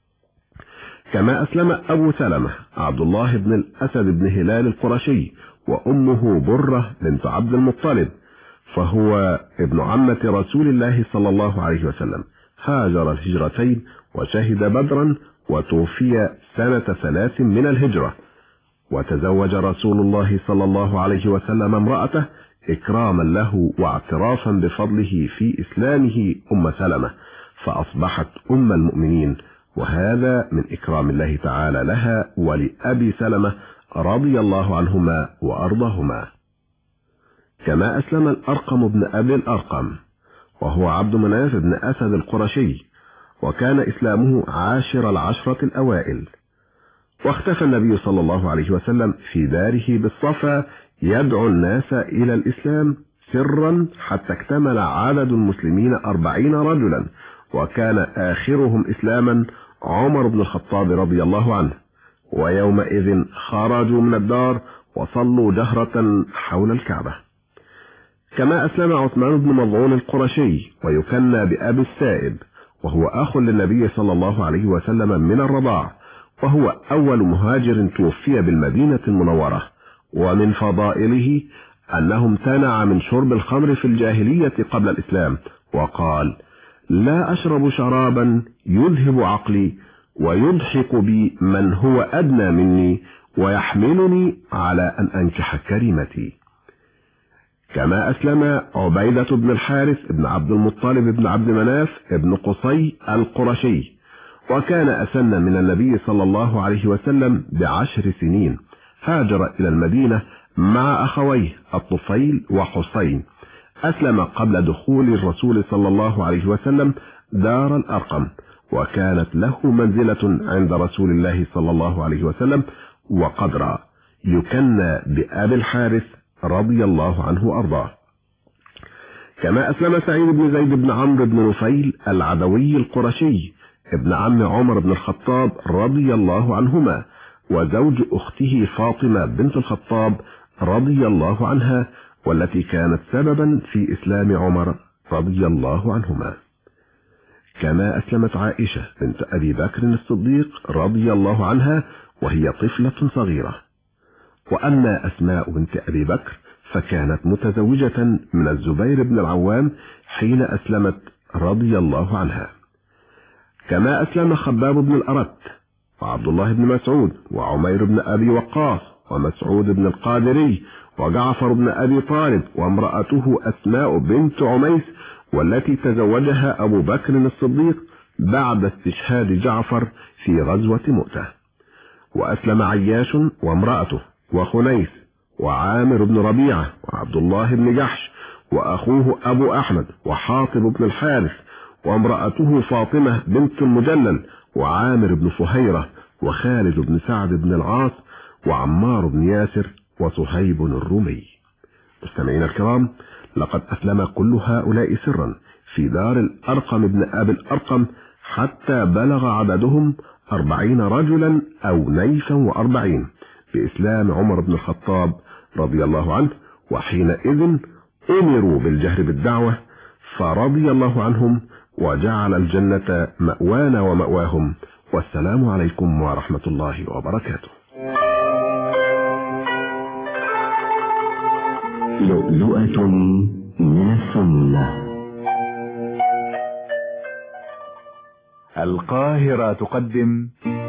كما أسلم أبو سلمة عبد الله بن الأسد بن هلال القرشي، وأمه برة بنت عبد المطلب، فهو ابن عمة رسول الله صلى الله عليه وسلم، هاجر الهجرتين وشهد بدرا وتوفي سنة ثلاث من الهجرة. وتزوج رسول الله صلى الله عليه وسلم امرأته إكراما له واعترافا بفضله في إسلامه أم سلمة، فأصبحت أم المؤمنين، وهذا من إكرام الله تعالى لها ولأبي سلمة رضي الله عنهما وأرضاهما. كما أسلم الأرقم بن أبي الأرقم، وهو عبد مناف بن أسد القرشي، وكان إسلامه عاشر العشرة الأوائل. واختفى النبي صلى الله عليه وسلم في داره بالصفا يدعو الناس إلى الإسلام سرا حتى اكتمل عدد المسلمين أربعين رجلا، وكان آخرهم إسلاما عمر بن الخطاب رضي الله عنه. ويومئذ خرجوا من الدار وصلوا جهرة حول الكعبة. كما أسلم عثمان بن مظعون القرشي، ويكنى بأبي السائب، وهو أخ للنبي صلى الله عليه وسلم من الرضاع، وهو أول مهاجر توفي بالمدينة المنورة. ومن فضائله أنه امتنع من شرب الخمر في الجاهلية قبل الإسلام، وقال: لا أشرب شرابا يذهب عقلي ويضحك بي من هو أدنى مني ويحملني على أن أنكح كريمتي. كما أسلم عبيدة بن الحارث بن عبد المطلب بن عبد مناف بن قصي القرشي، وكان أسن من النبي صلى الله عليه وسلم بعشر سنين. هاجر إلى المدينة مع أخويه الطفيل وحسين. أسلم قبل دخول الرسول صلى الله عليه وسلم دار الأرقم، وكانت له منزلة عند رسول الله صلى الله عليه وسلم وقدرا، يكنى بأبي الحارث رضي الله عنه وأرضاه. كما أسلم سعيد بن زيد بن عمرو بن نفيل العدوي القرشي، ابن عم عمر بن الخطاب رضي الله عنهما، وزوج أخته فاطمة بنت الخطاب رضي الله عنها، والتي كانت سببا في إسلام عمر رضي الله عنهما. كما أسلمت عائشة بنت أبي بكر الصديق رضي الله عنها وهي طفلة صغيرة. وأما أسماء بنت أبي بكر فكانت متزوجة من الزبير بن العوام حين أسلمت رضي الله عنها. كما أسلم خباب بن الأرت وعبد الله بن مسعود وعمير بن أبي وقاص ومسعود بن القادري وجعفر بن أبي طالب وامرأته أسماء بنت عميس، والتي تزوجها أبو بكر الصديق بعد استشهاد جعفر في غزوة مؤتة. وأسلم عياش وامرأته وخنيس وعامر بن ربيعة وعبد الله بن جحش وأخوه أبو أحمد وحاطب بن الحارث وامرأته فاطمة بنت المجلل وعامر بن فهيرة وخالد بن سعد بن العاص وعمار بن ياسر وصهيب الرومي. مستمعين الكرام، لقد أسلم كل هؤلاء سرا في دار الأرقم بن أبي الأرقم حتى بلغ عددهم أربعين رجلا أو نيفا وأربعين بإسلام عمر بن الخطاب رضي الله عنه، وحينئذ أمروا بالجهر بالدعوة فرضي الله عنهم وجعل الجنة مأوانا ومأواهم. والسلام عليكم ورحمة الله وبركاته. لؤلؤة من السنة. القاهرة تقدم